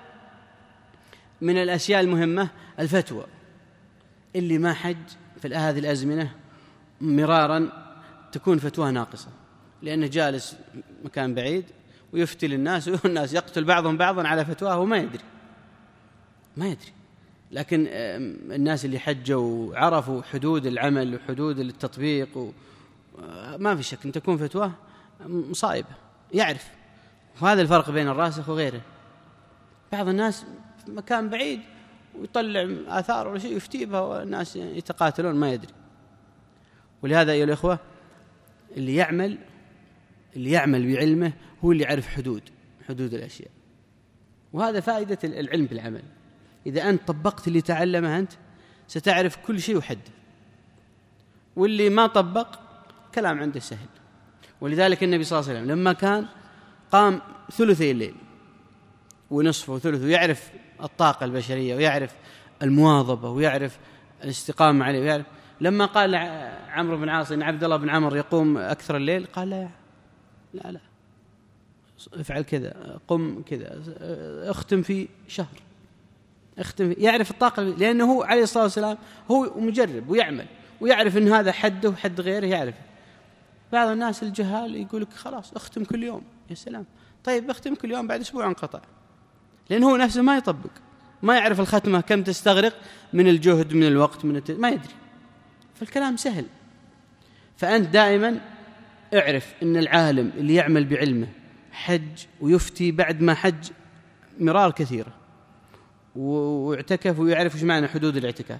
من الأشياء المهمة الفتوى، اللي ما حج في هذه الأزمنة مرارا تكون فتوى ناقصة، لأنه جالس مكان بعيد ويفتي للناس، والناس يقتل بعضهم بعضا على فتواه وما يدري ما يدري. لكن الناس اللي حجوا وعرفوا حدود العمل وحدود التطبيق، ما في شك أن تكون فتواه مصائبة، يعرف. وهذا الفرق بين الراسخ وغيره. بعض الناس في مكان بعيد ويطلع آثار ولا شيء يفتي بها، والناس يتقاتلون ما يدري. ولهذا أيها الأخوة، اللي يعمل اللي يعمل بعلمه هو اللي يعرف حدود حدود الأشياء، وهذا فائدة العلم بالعمل. إذا أنت طبقت اللي تعلمه أنت ستعرف كل شيء وحده، واللي ما طبق كلام عنده سهل. ولذلك النبي صلى الله عليه وسلم لما كان قام ثلثي الليل ونصفه وثلثه، يعرف الطاقة البشرية ويعرف المواظبة ويعرف الاستقامة عليه ويعرف. لما قال عمرو بن عاص إن عبد الله بن عمر يقوم أكثر الليل، قال لا لا لا افعل كذا، قم كذا، اختم في شهر، اختم في. يعرف الطاقة، لأنه هو عليه الصلاة والسلام هو مجرب ويعمل ويعرف إن هذا حده وحد غيره يعرف. بعض الناس الجهال يقول لك خلاص اختم كل يوم. يا سلام، طيب اختم كل يوم، بعد أسبوع انقطع، لأنه هو نفسه ما يطبق، ما يعرف الختمة كم تستغرق من الجهد من الوقت من الت... ما يدري. فالكلام سهل. فأنت دائما اعرف أن العالم اللي يعمل بعلمه حج ويفتي بعد ما حج مرار كثيرة، واعتكف ويعرف ايش معنى حدود الاعتكاف،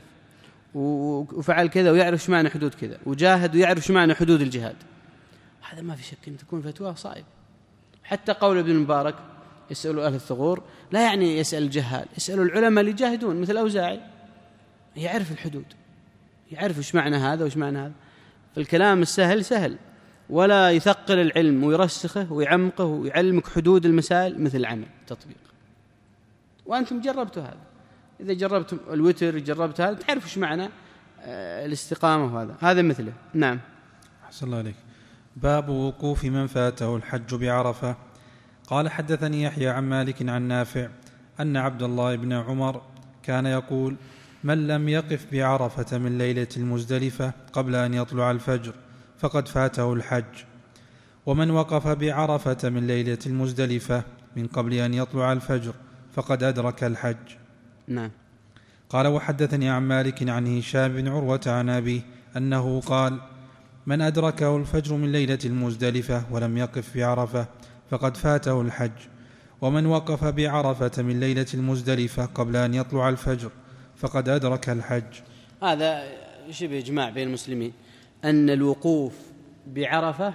وفعل كذا ويعرف ايش معنى حدود كذا، وجاهد ويعرف ايش معنى حدود الجهاد، هذا ما في شك ان تكون فتوى صائب. حتى قول ابن المبارك يسألوا أهل الثغور لا يعني يسأل الجهال، يسألوا العلماء اللي يجاهدون مثل الأوزاعي، يعرف الحدود، يعرف ايش معنى هذا وايش معنى هذا. فالكلام السهل سهل، ولا يثقل العلم ويرسخه ويعمقه ويعلمك حدود المسائل مثل العمل التطبيق. وأنتم جربتوا هذا، إذا جربتم الوتر جربت هذا تعرفوا ايش معنى الاستقامة، وهذا هذا مثله. نعم. أحسن الله عليك. باب وقوف من فاته الحج بعرفة. قال حدثني يحيى عن مالك عن نافع أن عبد الله بن عمر كان يقول: من لم يقف بعرفة من ليلة المزدلفة قبل أن يطلع الفجر فقد فاته الحج، ومن وقف بعرفة من ليلة المزدلفة من قبل أن يطلع الفجر فقد أدرك الحج. نعم. قال وحدثني عن مالك عن هشام بن عروة عن أبيه أنه قال: من أدركه الفجر من ليلة المزدلفة ولم يقف بعرفة فقد فاته الحج، ومن وقف بعرفة من ليلة المزدلفة قبل أن يطلع الفجر فقد أدرك الحج. هذا شبه إجماع بين المسلمين أن الوقوف بعرفة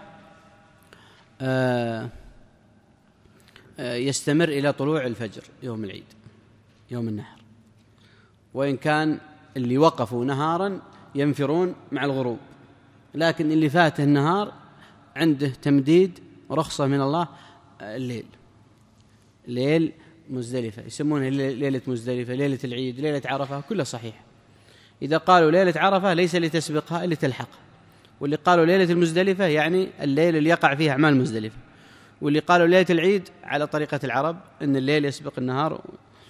يستمر إلى طلوع الفجر يوم العيد يوم النحر، وإن كان اللي وقفوا نهارا ينفرون مع الغروب، لكن اللي فاته النهار عنده تمديد رخصة من الله الليل ليل مزدلفة، يسمونها ليلة مزدلفة، ليلة العيد، ليلة عرفة، كلها صحيح. إذا قالوا ليلة عرفة ليس لتسبقها إلا تلحقها، واللي قالوا ليلة المزدلفة يعني الليل اللي يقع فيه أعمال مزدلفة، واللي قالوا ليلة العيد على طريقة العرب أن الليل يسبق النهار.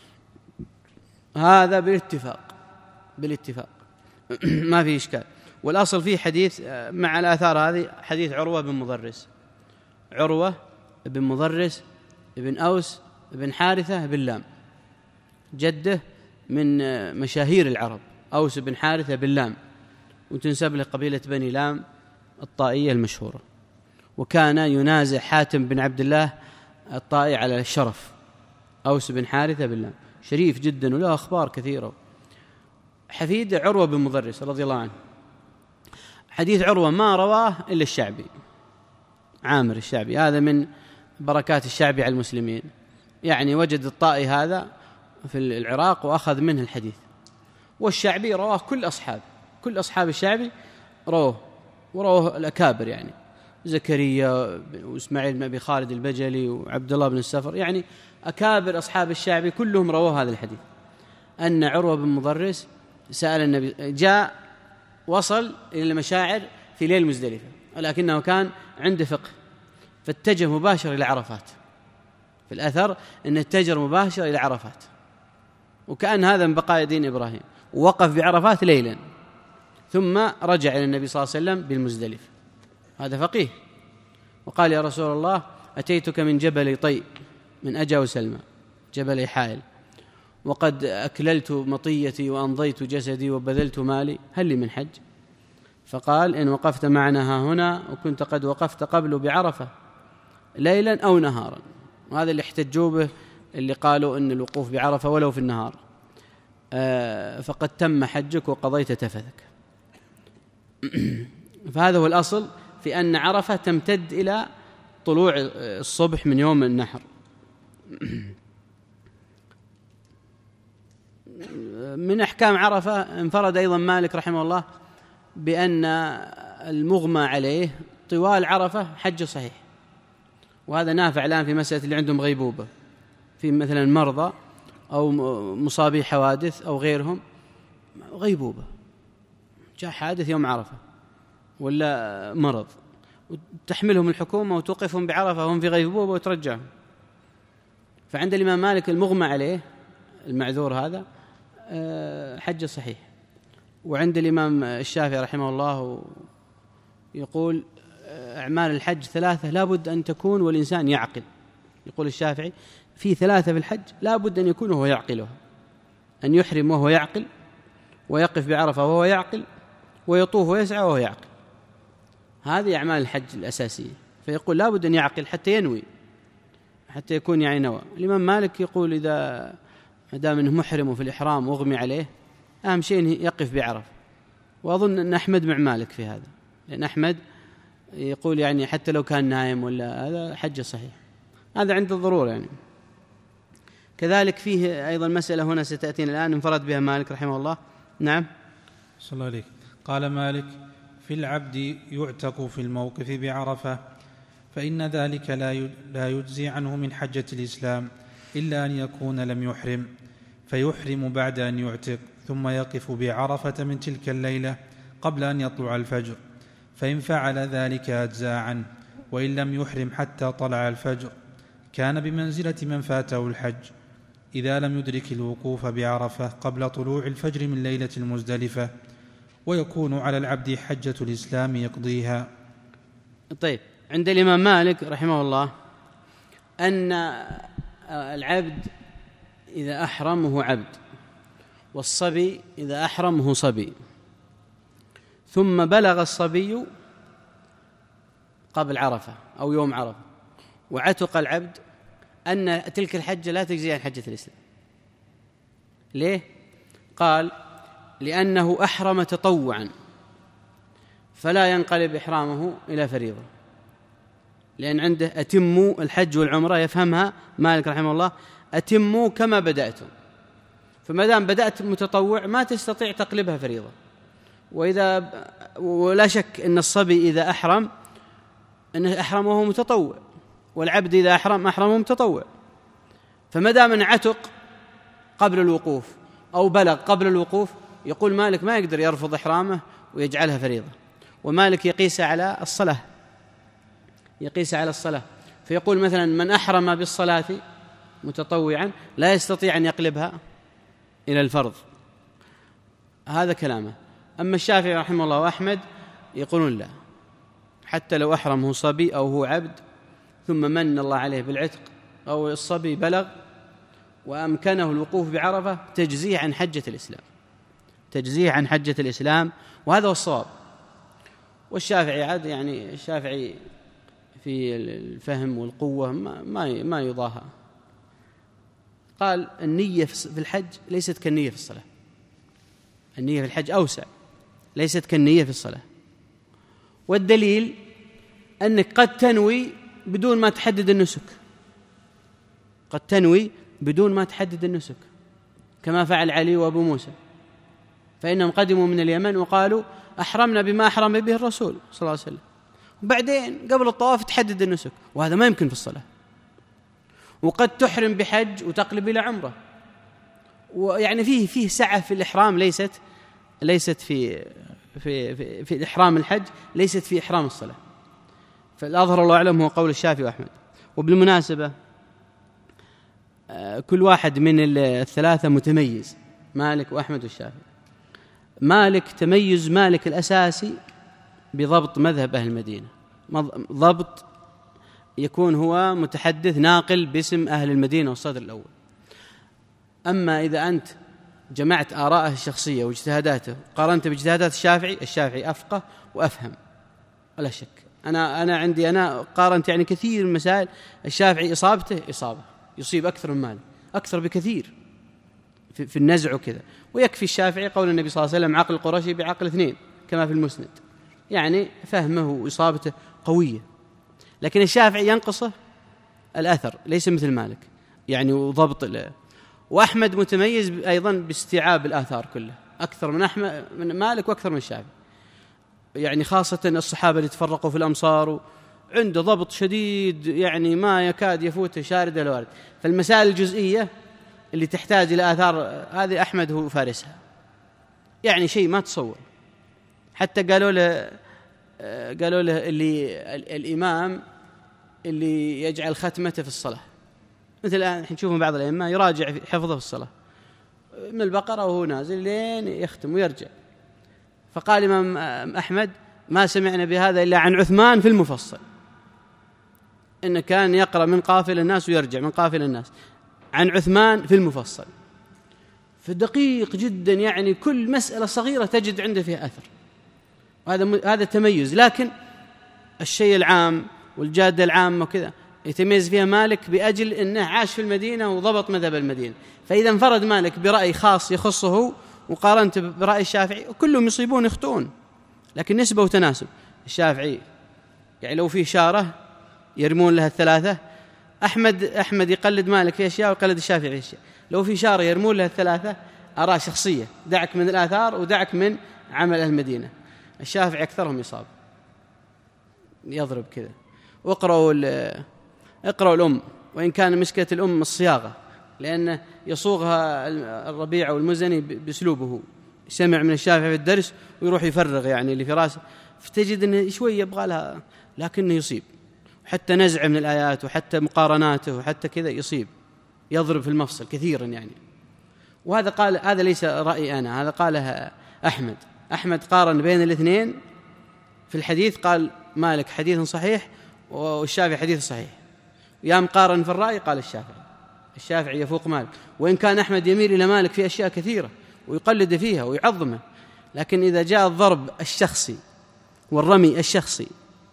هذا بالاتفاق بالاتفاق ما في إشكال. والأصل فيه حديث مع الآثار هذه، حديث عروة بن مضرس عروة بن مضرس بن أوس بن حارثة بن لام، جده من مشاهير العرب، أوس بن حارثة بن لام، وتنسب له قبيلة بني لام الطائية المشهورة، وكان ينازع حاتم بن عبد الله الطائي على الشرف. أوس بن حارثة بن لام شريف جدا وله أخبار كثيرة. حفيد عروة بن مضرس رضي الله عنه، حديث عروة ما رواه إلا الشعبي، عامر الشعبي، هذا من بركات الشعبي على المسلمين، يعني وجد الطائي هذا في العراق وأخذ منه الحديث، والشعبي رواه كل أصحاب كل أصحاب الشعبي رواه، ورواه الأكابر يعني زكريا وإسماعيل بن أبي خالد البجلي وعبد الله بن السفر، يعني أكابر أصحاب الشعبي كلهم رواه هذا الحديث، أن عروة بن مضرس سأل النبي، جاء وصل إلى المشاعر في ليل مزدلفة، ولكنه كان عنده فقه فاتجه مباشر إلى عرفات. في الأثر أنه اتجه مباشر إلى عرفات، وكأن هذا من بقايا دين إبراهيم، ووقف بعرفات ليلا ثم رجع إلى النبي صلى الله عليه وسلم بالمزدلف. هذا فقيه، وقال: يا رسول الله أتيتك من جبل طي من أجا وسلمى، جبل حائل، وقد أكللت مطيتي وأنضيت جسدي وبذلت مالي، هل لي من حج؟ فقال: إن وقفت معنا ها هنا وكنت قد وقفت قبل بعرفة ليلا أو نهارا. وهذا اللي احتجوا به اللي قالوا أن الوقوف بعرفة ولو في النهار آه فقد تم حجك وقضيت تفثك. فهذا هو الأصل في أن عرفة تمتد إلى طلوع الصبح من يوم النحر. من أحكام عرفة انفرد أيضا مالك رحمه الله بأن المغمى عليه طوال عرفة حج صحيح، وهذا نافع الآن في مسألة اللي عندهم غيبوبة، في مثلا مرضى أو مصابي حوادث أو غيرهم غيبوبة، جاء حادث يوم عرفة ولا مرض، وتحملهم الحكومة وتوقفهم بعرفة وهم في غيبوبة وترجعهم. فعند الإمام مالك المغمى عليه المعذور هذا حج صحيح. وعند الإمام الشافعي رحمه الله يقول أعمال الحج ثلاثة لا بد أن تكون والإنسان يعقل. يقول الشافعي في ثلاثة في الحج لا بد أن يكون وهو يعقلها: أن يحرم وهو يعقل، ويقف بعرفة وهو يعقل، ويطوف ويسعى وهو يعقل. هذه أعمال الحج الأساسية. فيقول لا بد أن يعقل حتى ينوي، حتى يكون يعني نوى. الإمام مالك يقول إذا دام أنه محرم في الإحرام وأغمي عليه أهم شيء يقف بعرفة. وأظن أن أحمد مع مالك في هذا، لأن أحمد يقول يعني حتى لو كان نايم ولا هذا حج صحيح. هذا عند الضرورة يعني. كذلك فيه أيضا مسألة هنا ستأتينا الآن انفرد بها مالك رحمه الله. نعم. صلى الله عليه. قال مالك: في العبد يعتق في الموقف بعرفة، فإن ذلك لا يجزي عنه من حجة الإسلام إلا أن يكون لم يحرم، فيحرم بعد أن يعتق، ثم يقف بعرفة من تلك الليلة قبل أن يطلع الفجر، فإن فعل ذلك أجزى عنه، وإن لم يحرم حتى طلع الفجر كان بمنزلة من فاته الحج إذا لم يدرك الوقوف بعرفة قبل طلوع الفجر من ليلة المزدلفة، ويكون على العبد حجة الإسلام يقضيها. طيب، عند الإمام مالك رحمه الله أن العبد إذا أحرم هو عبد، والصبي إذا أحرم هو صبي، ثم بلغ الصبي قبل عرفة أو يوم عرفة وعتق العبد، أن تلك الحجة لا تجزي عن حجة الإسلام. ليه؟ قال لأنه أحرم تطوعا فلا ينقلب إحرامه إلى فريضة، لأن عنده أتموا الحج والعمرة، يفهمها مالك رحمه الله أتموا كما بدأتم، فما دام بدأت متطوع ما تستطيع تقلبها فريضة. وإذا ولا شك أن الصبي إذا أحرم أنه أحرم وهو متطوع، والعبد إذا أحرم أحرم متطوع، فما دام أن عتق قبل الوقوف أو بلغ قبل الوقوف، يقول مالك ما يقدر يرفض إحرامه ويجعلها فريضة. ومالك يقيس على الصلاة، يقيس على الصلاة، فيقول مثلا من أحرم بالصلاة متطوعا لا يستطيع أن يقلبها إلى الفرض، هذا كلامه. أما الشافعي رحمه الله وأحمد يقولون لا، حتى لو أحرم هو صبي أو هو عبد ثم من الله عليه بالعتق، أو الصبي بلغ وأمكنه الوقوف بعرفة، تجزيه عن حجة الإسلام، تجزيه عن حجة الإسلام، وهذا هو الصواب. والشافعي عاد يعني الشافعي في الفهم والقوة ما ما يضاهى. قال النية في الحج ليست كالنية في الصلاة، النية في الحج أوسع، ليست كالنية في الصلاة. والدليل أنك قد تنوي بدون ما تحدد النسك، قد تنوي بدون ما تحدد النسك، كما فعل علي وأبو موسى، فإنهم قدموا من اليمن وقالوا أحرمنا بما أحرم به الرسول صلى الله عليه وسلم، وبعدين قبل الطواف تحدد النسك، وهذا ما يمكن في الصلاة. وقد تحرم بحج وتقلب إلى عمرة، ويعني فيه فيه سعة في الإحرام، ليست ليست في في في, في إحرام الحج، ليست في إحرام الصلاة. فالأظهر الله أعلم هو قول الشافعي وأحمد. وبالمناسبة كل واحد من الثلاثة متميز، مالك وأحمد والشافعي. مالك تميز مالك الأساسي بضبط مذهب أهل المدينة، ضبط يكون هو متحدث ناقل باسم أهل المدينة والصدر الأول. أما إذا أنت جمعت آراءه الشخصية واجتهاداته قارنت باجتهادات الشافعي، الشافعي أفقه وأفهم ولا شك. أنا أنا عندي أنا قارنت يعني كثير من مسائل، الشافعي إصابته إصابة، يصيب أكثر من مالك، أكثر بكثير في, في النزع وكذا. ويكفي الشافعي قول النبي صلى الله عليه وسلم عقل القرشي بعقل اثنين كما في المسند، يعني فهمه وإصابته قوية. لكن الشافعي ينقصه الأثر، ليس مثل مالك يعني وضبط له. وأحمد متميز أيضا باستيعاب الآثار كلها، أكثر من أحمد من مالك وأكثر من الشافعي، يعني خاصة الصحابة اللي تفرقوا في الأمصار، عنده ضبط شديد يعني ما يكاد يفوت شارد ولا وارد. فالمسائل الجزئية اللي تحتاج إلى آثار هذه أحمد هو فارسها، يعني شيء ما تصور. حتى قالوا له قالوا له اللي الإمام اللي يجعل ختمته في الصلاة، مثل الآن نشوف بعض الأئمة يراجع حفظه في الصلاة من البقرة وهو نازل لين يختم ويرجع. فقال الإمام أحمد ما سمعنا بهذا إلا عن عثمان في المفصل، إنه كان يقرأ من قافل الناس ويرجع من قافل الناس، عن عثمان في المفصل. فدقيق جدا، يعني كل مسألة صغيرة تجد عنده فيها أثر، وهذا هذا تميز. لكن الشيء العام والجادة العامة وكذا يتميز فيها مالك بأجل أنه عاش في المدينة وضبط مذهب المدينة. فإذا انفرد مالك برأي خاص يخصه وقارنت برأي الشافعي، كلهم يصيبون يخطئون، لكن نسبة وتناسب. الشافعي يعني لو فيه شارة يرمون لها الثلاثة، أحمد أحمد يقلد مالك في أشياء ويقلد الشافعي في أشياء. لو في شارة يرمون لها الثلاثة، آراء شخصية، دعك من الآثار ودعك من عمل أهل المدينة. الشافعي أكثرهم يصاب، يضرب كذا. واقرأوا اقرأوا الأم، وإن كان مشكلة الأم الصياغة، لأنه يصوغها الربيع والمزني بأسلوبه، سمع من الشافعي في الدرس ويروح يفرغ يعني اللي في راسه. فتجد أنه شوي يبغى لها لكنه يصيب، حتى نزع من الآيات وحتى مقارناته وحتى كذا يصيب، يضرب في المفصل كثيرا يعني. وهذا قال هذا ليس رأيي أنا، هذا قاله أحمد. أحمد قارن بين الاثنين في الحديث، قال مالك حديث صحيح والشافعي حديث صحيح. يا مقارن في الرأي قال الشافعي الشافعي يفوق مالك، وإن كان أحمد يميل إلى مالك في أشياء كثيرة ويقلد فيها ويعظمه، لكن إذا جاء الضرب الشخصي والرمي الشخصي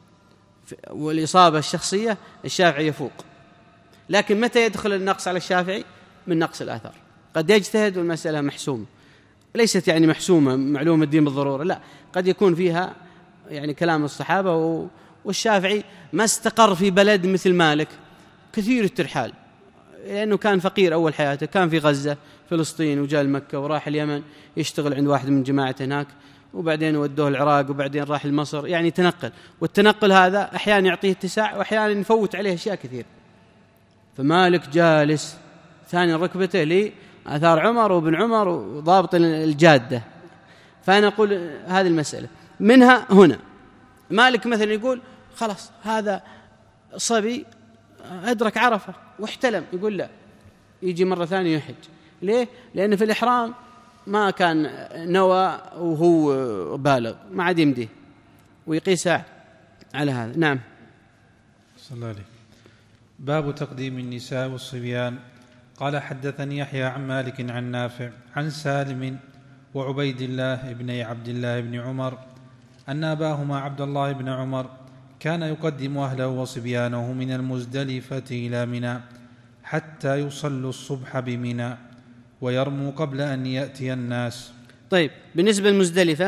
والإصابة الشخصية الشافعي يفوق. لكن متى يدخل النقص على الشافعي؟ من نقص الآثار. قد يجتهد والمسألة محسومة، ليست يعني محسومة معلومة الدين بالضرورة، لا، قد يكون فيها يعني كلام الصحابة. والشافعي ما استقر في بلد مثل مالك، كثير الترحال، لأنه كان فقير أول حياته، كان في غزة فلسطين وجاء لمكة وراح اليمن يشتغل عند واحد من جماعة هناك، وبعدين ودوه العراق وبعدين راح لمصر، يعني تنقل. والتنقل هذا أحيانا يعطيه اتساع وأحيانا يفوت عليه أشياء كثير. فمالك جالس ثاني ركبته لآثار عمر وابن عمر وضابط الجادة. فأنا أقول هذه المسألة منها هنا. مالك مثلا يقول خلاص هذا صبي أدرك عرفة واحتلم، يقول لا، يجي مرة ثانية يحج. ليه؟ لأن في الإحرام ما كان نوى وهو بالغ، ما عاد يمديه، ويقيسها على هذا. نعم. صلى الله عليه. باب تقديم النساء والصبيان. قال حدثني يحيى عن مالك عن نافع عن سالم وعبيد الله ابني عبد الله بن عمر أن أباهما عبد الله بن عمر كان يقدم أهله وصبيانه من المزدلفة إلى منى حتى يصلوا الصبح بمنى ويرموا قبل أن يأتي الناس. طيب، بالنسبة للمزدلفة،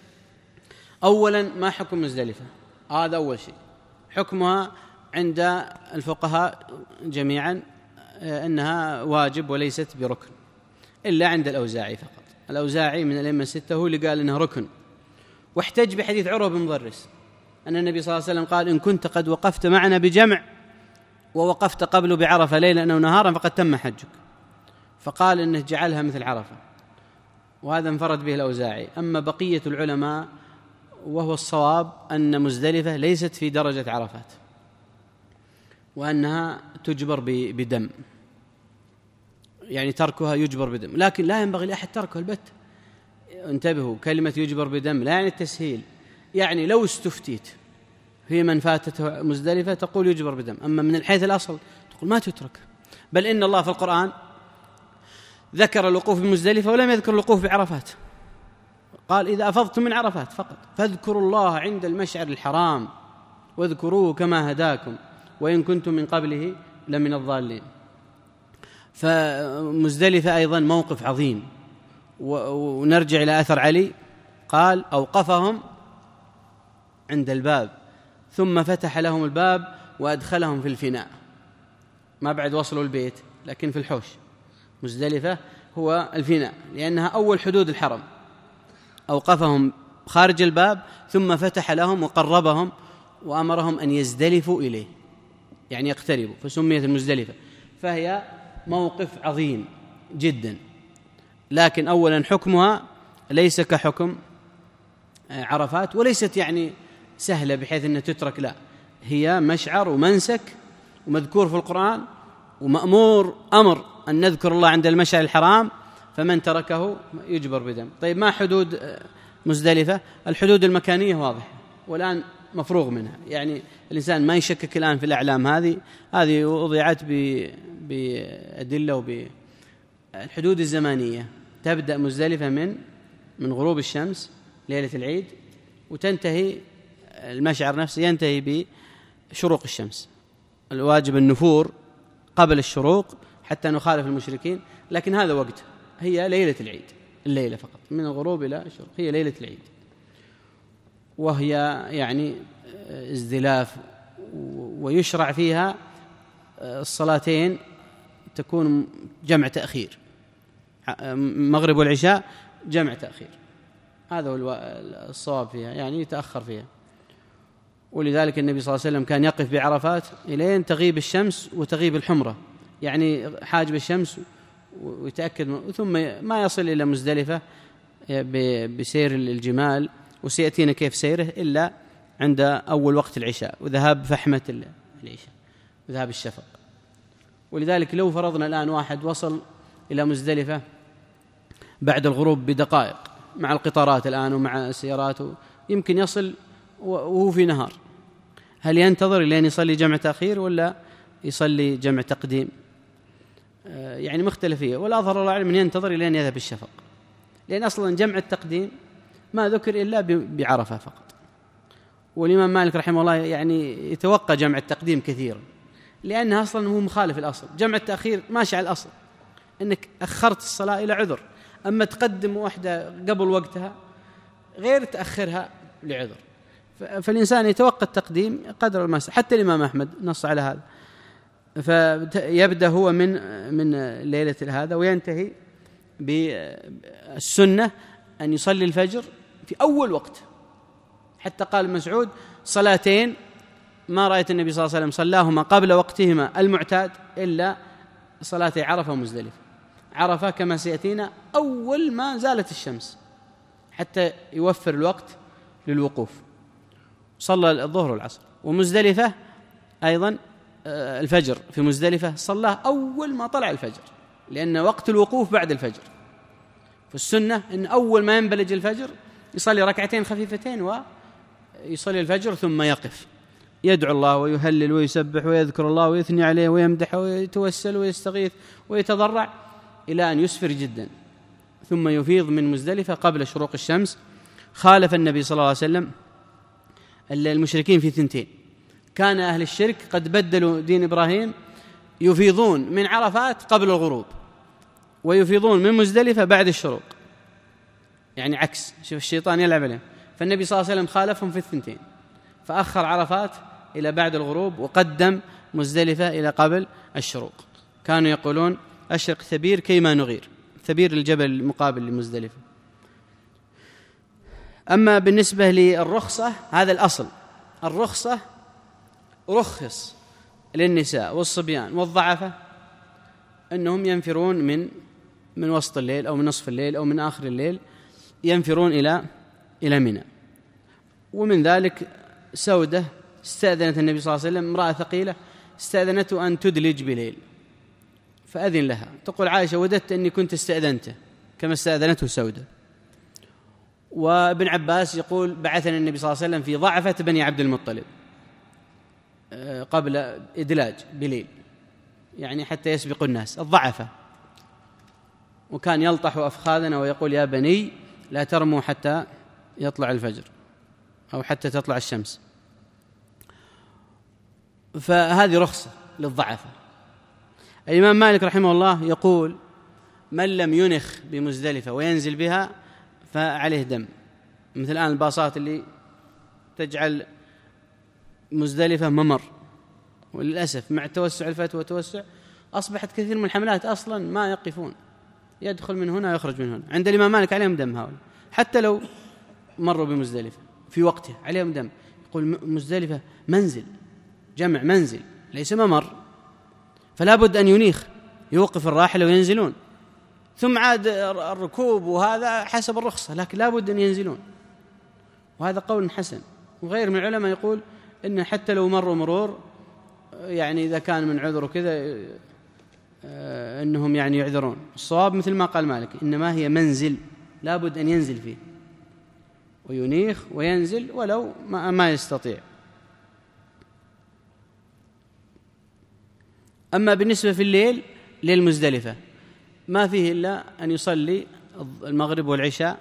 أولا ما حكم مزدلفة؟ هذا أول شيء. حكمها عند الفقهاء جميعا أنها واجب وليست بركن، إلا عند الأوزاعي فقط. الأوزاعي من الأئمة الستة هو اللي قال إنها ركن، واحتج بحديث عروة بن مضرس أن النبي صلى الله عليه وسلم قال إن كنت قد وقفت معنا بجمع ووقفت قبل بعرفة ليلا أو نهارا فقد تم حجك، فقال إنه جعلها مثل عرفة، وهذا انفرد به الأوزاعي. أما بقية العلماء وهو الصواب أن مزدلفة ليست في درجة عرفات، وأنها تجبر بدم، يعني تركها يجبر بدم، لكن لا ينبغي لأحد تركها البت. انتبهوا، كلمة يجبر بدم لا يعني التسهيل، يعني لو استفتيت في من فاتته مزدلفة تقول يجبر بدم، أما من الحيث الأصل تقول ما تترك. بل إن الله في القرآن ذكر الوقوف بمزدلفة ولم يذكر الوقوف بعرفات، قال إذا أفضتم من عرفات فقط فاذكروا الله عند المشعر الحرام واذكروه كما هداكم وإن كنتم من قبله لمن الضالين. فمزدلفة أيضا موقف عظيم. ونرجع إلى أثر علي، قال أوقفهم عند الباب ثم فتح لهم الباب وأدخلهم في الفناء، ما بعد وصلوا البيت لكن في الحوش. مزدلفة هو الفناء لأنها أول حدود الحرم. أوقفهم خارج الباب ثم فتح لهم وقربهم وأمرهم أن يزدلفوا إليه، يعني يقتربوا، فسميت المزدلفة. فهي موقف عظيم جدا، لكن أولا حكمها ليس كحكم عرفات، وليست يعني سهلة بحيث أنها تترك، لا، هي مشعر ومنسك ومذكور في القرآن ومأمور أمر أن نذكر الله عند المشعر الحرام، فمن تركه يجبر بدم. طيب، ما حدود مزدلفة؟ الحدود المكانية واضحة والآن مفروغ منها، يعني الإنسان ما يشكك الآن في الأعلام هذه هذه وضعت بأدلة وبالحدود الزمانية. تبدأ مزدلفة من من غروب الشمس ليلة العيد، وتنتهي المشعر نفسه ينتهي بشروق الشمس. الواجب النفور قبل الشروق حتى نخالف المشركين، لكن هذا وقت، هي ليلة العيد، الليلة فقط من الغروب إلى الشروق هي ليلة العيد، وهي يعني ازدلاف، ويشرع فيها الصلاتين تكون جمع تأخير، مغرب والعشاء جمع تأخير، هذا هو الصواب فيها، يعني يتأخر فيها. ولذلك النبي صلى الله عليه وسلم كان يقف بعرفات إلين تغيب الشمس وتغيب الحمرة، يعني حاجب الشمس ويتأكد، ثم ما يصل إلى مزدلفة بسير الجمال وسيأتينا كيف سيره إلا عند أول وقت العشاء وذهاب فحمة العشاء وذهاب الشفق. ولذلك لو فرضنا الآن واحد وصل إلى مزدلفة بعد الغروب بدقائق مع القطارات الآن ومع السيارات يمكن يصل وهو في نهار، هل ينتظر لين يصلي جمع تأخير ولا يصلي جمع تقديم؟ يعني مختلفية، والأظهر الله أعلم أن ينتظر لين يذهب الشفق، لأن أصلا جمع التقديم ما ذكر إلا بعرفة فقط. والإمام مالك رحمه الله يعني يتوقع جمع التقديم كثيرا، لأنها أصلا هو مخالف الأصل. جمع التأخير ماشي على الأصل أنك أخرت الصلاة إلى عذر، أما تقدم واحدة قبل وقتها غير تأخرها لعذر، فالإنسان يتوقع التقديم قدر ما. حتى الإمام أحمد نص على هذا، فيبدأ هو من من ليلة هذا وينتهي بالسنة أن يصلي الفجر في أول وقت. حتى قال مسعود صلاتين ما رأيت النبي صلى الله عليه وسلم صلاهما قبل وقتهما المعتاد إلا صلاتي عرفة ومزدلفة. عرفة كما سيأتينا أول ما زالت الشمس حتى يوفر الوقت للوقوف، صلى الظهر والعصر. ومزدلفة أيضا الفجر في مزدلفة صلاه أول ما طلع الفجر، لأن وقت الوقوف بعد الفجر. فالسنة أن أول ما ينبلج الفجر يصلي ركعتين خفيفتين ويصلي الفجر ثم يقف يدعو الله ويهلل ويسبح ويذكر الله ويثني عليه ويمدح ويتوسل ويستغيث ويتضرع إلى أن يسفر جدا، ثم يفيض من مزدلفة قبل شروق الشمس. خالف النبي صلى الله عليه وسلم المشركين في ثنتين: كان أهل الشرك قد بدلوا دين إبراهيم يفيضون من عرفات قبل الغروب ويفيضون من مزدلفة بعد الشروق، يعني عكس. شوف الشيطان يلعب عليهم. فالنبي صلى الله عليه وسلم خالفهم في الثنتين، فأخر عرفات إلى بعد الغروب وقدم مزدلفة إلى قبل الشروق. كانوا يقولون أشرق ثبير كيما نغير، ثبير الجبل المقابل لمزدلفة. أما بالنسبة للرخصة هذا الأصل، الرخصة رخص للنساء والصبيان والضعفة أنهم ينفرون من من وسط الليل أو من نصف الليل أو من آخر الليل، ينفرون إلى إلى منى. ومن ذلك سودة استأذنت النبي صلى الله عليه وسلم، امرأة ثقيلة استأذنته أن تدلج بليل فأذن لها. تقول عائشة: وددت أني كنت استأذنته كما استأذنته سودة. وابن عباس يقول: بعثنا النبي صلى الله عليه وسلم في ضعفة بني عبد المطلب قبل إدلاج بليل، يعني حتى يسبق الناس الضعفة. وكان يلطح أفخاذنا ويقول: يا بني لا ترموا حتى يطلع الفجر أو حتى تطلع الشمس. فهذه رخصة للضعفة. الإمام مالك رحمه الله يقول: من لم ينخ بمزدلفة وينزل بها فعليه دم. مثل الآن الباصات اللي تجعل مزدلفة ممر، وللأسف مع توسع الفتوى وتوسع أصبحت كثير من الحملات أصلا ما يقفون، يدخل من هنا ويخرج من هنا. عند الإمام مالك عليهم دم هؤلاء، حتى لو مروا بمزدلفة في وقته عليهم دم. يقول مزدلفة منزل، جمع منزل ليس ممر، فلا بد أن ينيخ، يوقف الراحلة وينزلون، ثم عاد الركوب وهذا حسب الرخصة، لكن لا بد أن ينزلون. وهذا قول حسن. وغير من العلماء يقول إن حتى لو مروا مرور، يعني إذا كان من عذر وكذا أنهم يعني يعذرون. الصواب مثل ما قال مالك: إنما هي منزل لا بد أن ينزل فيه وينيخ وينزل ولو ما, ما يستطيع. أما بالنسبة في الليل للمزدلفة ما فيه إلا أن يصلي المغرب والعشاء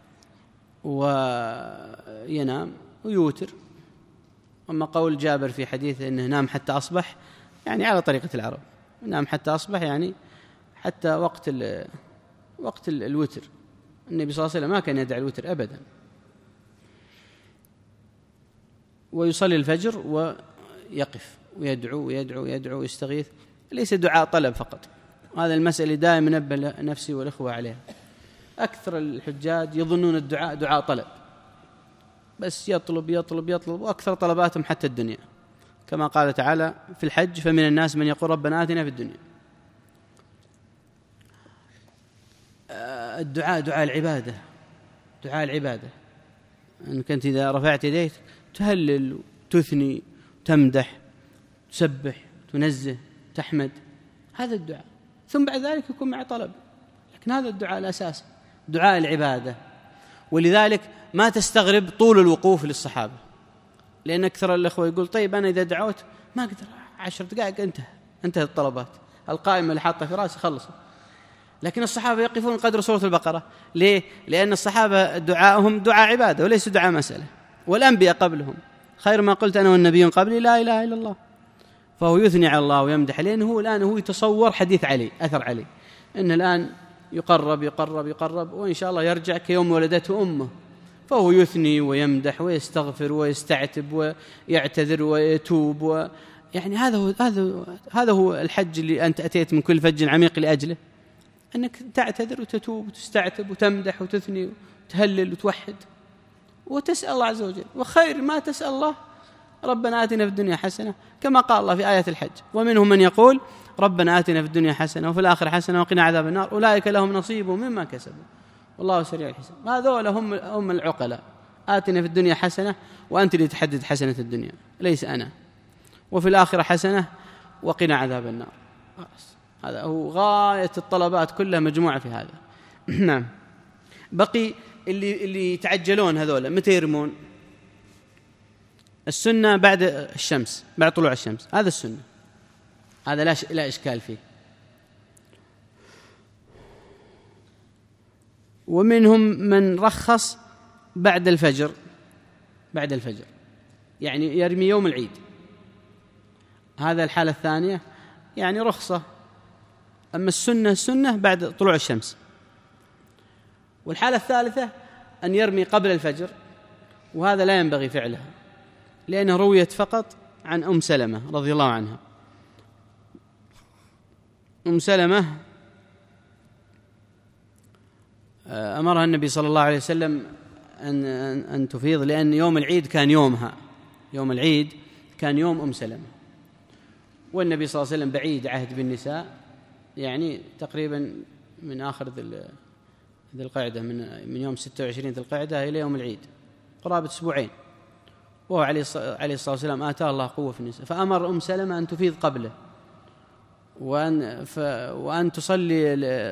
وينام ويوتر. أما قول جابر في حديث أنه نام حتى أصبح، يعني على طريقة العرب، نام حتى أصبح يعني حتى وقت ال وقت ال الوتر. النبي صلى الله عليه وسلم ما كان يدع الوتر أبدا. ويصلي الفجر ويقف ويدعو ويدعو ويدعو ويستغيث، ليس دعاء طلب فقط. هذا المسألة دائما نبه نفسي والإخوة عليها. أكثر الحجاج يظنون الدعاء دعاء طلب، بس يطلب يطلب يطلب، وأكثر طلباتهم حتى الدنيا، كما قال تعالى في الحج: فمن الناس من يقول ربنا آتنا في الدنيا. الدعاء دعاء العبادة، دعاء العبادة. أنك أنت إذا رفعت يديك تهلل وتثني تمدح تسبح تنزه تحمد، هذا الدعاء. ثم بعد ذلك يكون مع طلب، لكن هذا الدعاء الأساس، دعاء العبادة. ولذلك ما تستغرب طول الوقوف للصحابة، لأن أكثر الأخوة يقول طيب أنا إذا دعوت ما أقدر عشر دقائق انتهى انتهى الطلبات، القائمة اللي حاطة في رأسي خلص. لكن الصحابة يقفون قدر سورة البقرة. ليه؟ لأن الصحابة دعاءهم دعاء عبادة وليس دعاء مسألة. والأنبياء قبلهم خير ما قلت أنا والنبي قبلي لا إله إلا الله، فهو يثني على الله ويمدح، لأنه هو الآن هو يتصور حديث علي أثر علي إن الآن يقرب يقرب يقرب وإن شاء الله يرجع كيوم ولدته أمه، فهو يثني ويمدح ويستغفر ويستعتب ويعتذر ويتوب و... يعني هذا هو هذا هذا هو الحج اللي أنت أتيت من كل فج عميق لأجله، أنك تعتذر وتتوب وتستعتب وتمدح وتثني وتهلل وتوحد وتسأل الله عز وجل. وخير ما تسأل الله ربنا آتنا في الدنيا حسنة، كما قال الله في آية الحج ومنهم من يقول ربنا آتنا في الدنيا حسنة وفي الآخرة حسنة وقنا عذاب النار أولئك لهم نصيب مما كسبوا والله سريع الحساب. هذول هم هم العقلاء. آتنا في الدنيا حسنة وأنت اللي تحدد حسنة الدنيا ليس أنا، وفي الآخرة حسنة وقنا عذاب النار. هذا هو غاية الطلبات كلها مجموعة في هذا. نعم. بقي اللي اللي يتعجلون هذول متى يرمون؟ السنة بعد الشمس، بعد طلوع الشمس، هذا السنة، هذا لا لا إشكال فيه. ومنهم من رخص بعد الفجر، بعد الفجر يعني يرمي يوم العيد، هذا الحالة الثانية يعني رخصة. أما السنة السنة بعد طلوع الشمس. والحالة الثالثة أن يرمي قبل الفجر، وهذا لا ينبغي فعلها، لأنه رويت فقط عن أم سلمة رضي الله عنها. أم سلمة أمرها النبي صلى الله عليه وسلم أن أن تفيض، لأن يوم العيد كان يومها، يوم العيد كان يوم أم سلمة، والنبي صلى الله عليه وسلم بعيد عهد بالنساء، يعني تقريبا من آخر ذي القعدة، من من يوم ستة وعشرين ذي القعدة إلى يوم العيد قرابة أسبوعين، وهو عليه الصلاة والسلام آتاه الله قوة في النساء، فأمر أم سلمة أن تفيض قبله، وأن ف وأن تصلي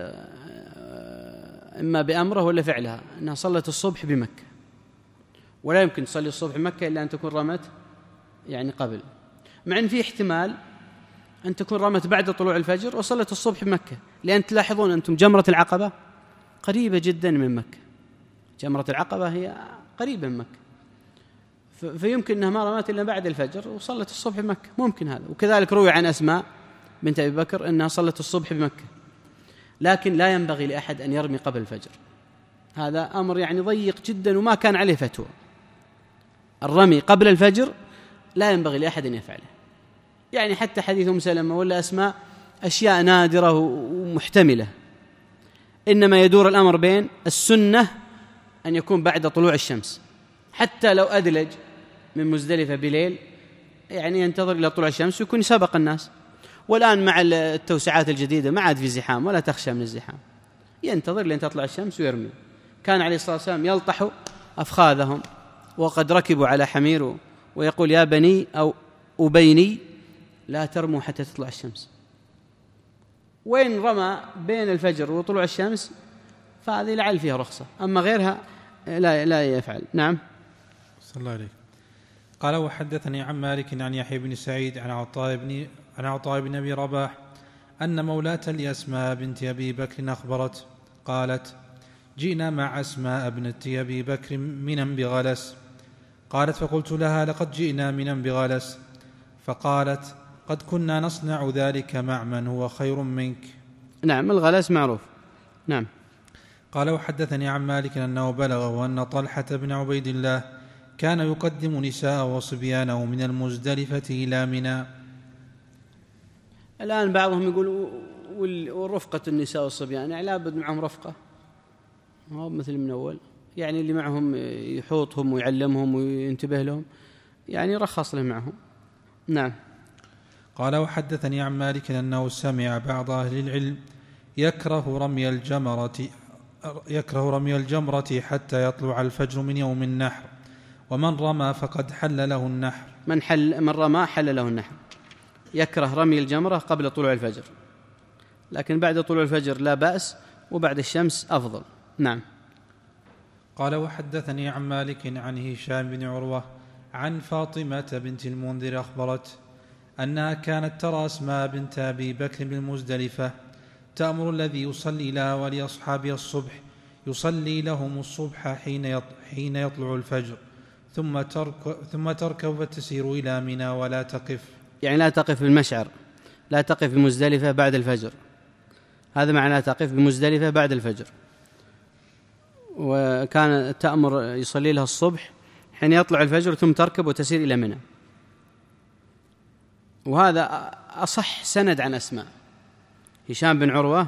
إما بأمره ولا فعلها، أنها صلت الصبح بمكة، ولا يمكن تصلي الصبح بمكة إلا أن تكون رمت يعني قبل، مع أن في احتمال أن تكون رمت بعد طلوع الفجر وصلت الصبح بمكة، لأن تلاحظون أنتم جمرة العقبة قريبة جدا من مكة، جمرة العقبة هي قريبة من مكة، فيمكن أنها ما رمت إلا بعد الفجر وصلت الصبح بمكة، ممكن هذا. وكذلك روي عن أسماء بنت أبي بكر أنها صلت الصبح بمكة، لكن لا ينبغي لأحد أن يرمي قبل الفجر، هذا أمر يعني ضيق جدا وما كان عليه فتوى. الرمي قبل الفجر لا ينبغي لأحد أن يفعله، يعني حتى حديث أم سلمة ولا أسماء أشياء نادرة ومحتملة، إنما يدور الأمر بين السنة أن يكون بعد طلوع الشمس، حتى لو أدلج من مزدلفة بليل يعني ينتظر إلى طلوع الشمس ويكون سبق الناس. والآن مع التوسعات الجديدة ما عاد في زحام ولا تخشى من الزحام، ينتظر لين تطلع الشمس ويرمي. كان عليه الصلاة والسلام يلطح أفخاذهم وقد ركبوا على حمير ويقول يا بني أو أبيني لا ترموا حتى تطلع الشمس. وين رمى بين الفجر وطلوع الشمس فهذه لعل فيها رخصة، أما غيرها لا لا يفعل. نعم. صلى الله عليه. قال وحدثني عن مالك عن يحيى بن سعيد عن عطاء بن عن عطاء بن أبي رباح أن مولاة لأسماء بنت أبي بكر أخبرت قالت جئنا مع أسماء بنت أبي بكر منا بغلس، قالت فقلت لها لقد جئنا منا بغلس، فقالت قد كنا نصنع ذلك مع من هو خير منك. نعم الغلس معروف. نعم. قال وحدثني عن مالك أنه بلغه أن طلحة بن عبيد الله كان يقدم نساء وصبيانه من المزدلفة إلى منى. الآن بعضهم يقول ورفقة النساء والصبيان، يعني لابد معهم رفقة، ما هو مثل من أول، يعني اللي معهم يحوطهم ويعلمهم وينتبه لهم، يعني رخص له معهم. نعم. قال وحدثني عن مالك أنه سمع بعض أهل العلم يكره رمي الجمرة يكره رمي الجمرة حتى يطلع الفجر من يوم النحر، ومن رمى فقد حل له النحر. من, حل من رمى حل له النحر. يكره رمي الجمرة قبل طلوع الفجر، لكن بعد طلوع الفجر لا بأس، وبعد الشمس أفضل. نعم. قال وحدثني عن مالك عن هشام بن عروة عن فاطمة بنت المنذر أخبرت أنها كانت ترى أسماء بنت أبي بكر بالمزدلفة تأمر الذي يصلي لها ولأصحابها الصبح يصلي لهم الصبح حين يطلع الفجر ثم ترك ثم تركب فتسير إلى منى ولا تقف. يعني لا تقف بالمشعر، لا تقف بمزدلفة بعد الفجر، هذا معنى لا تقف بمزدلفة بعد الفجر. وكان تأمر يصلي لها الصبح حين يطلع الفجر ثم تركب وتسير إلى منى. وهذا أصح سند عن أسماء. هشام بن عروة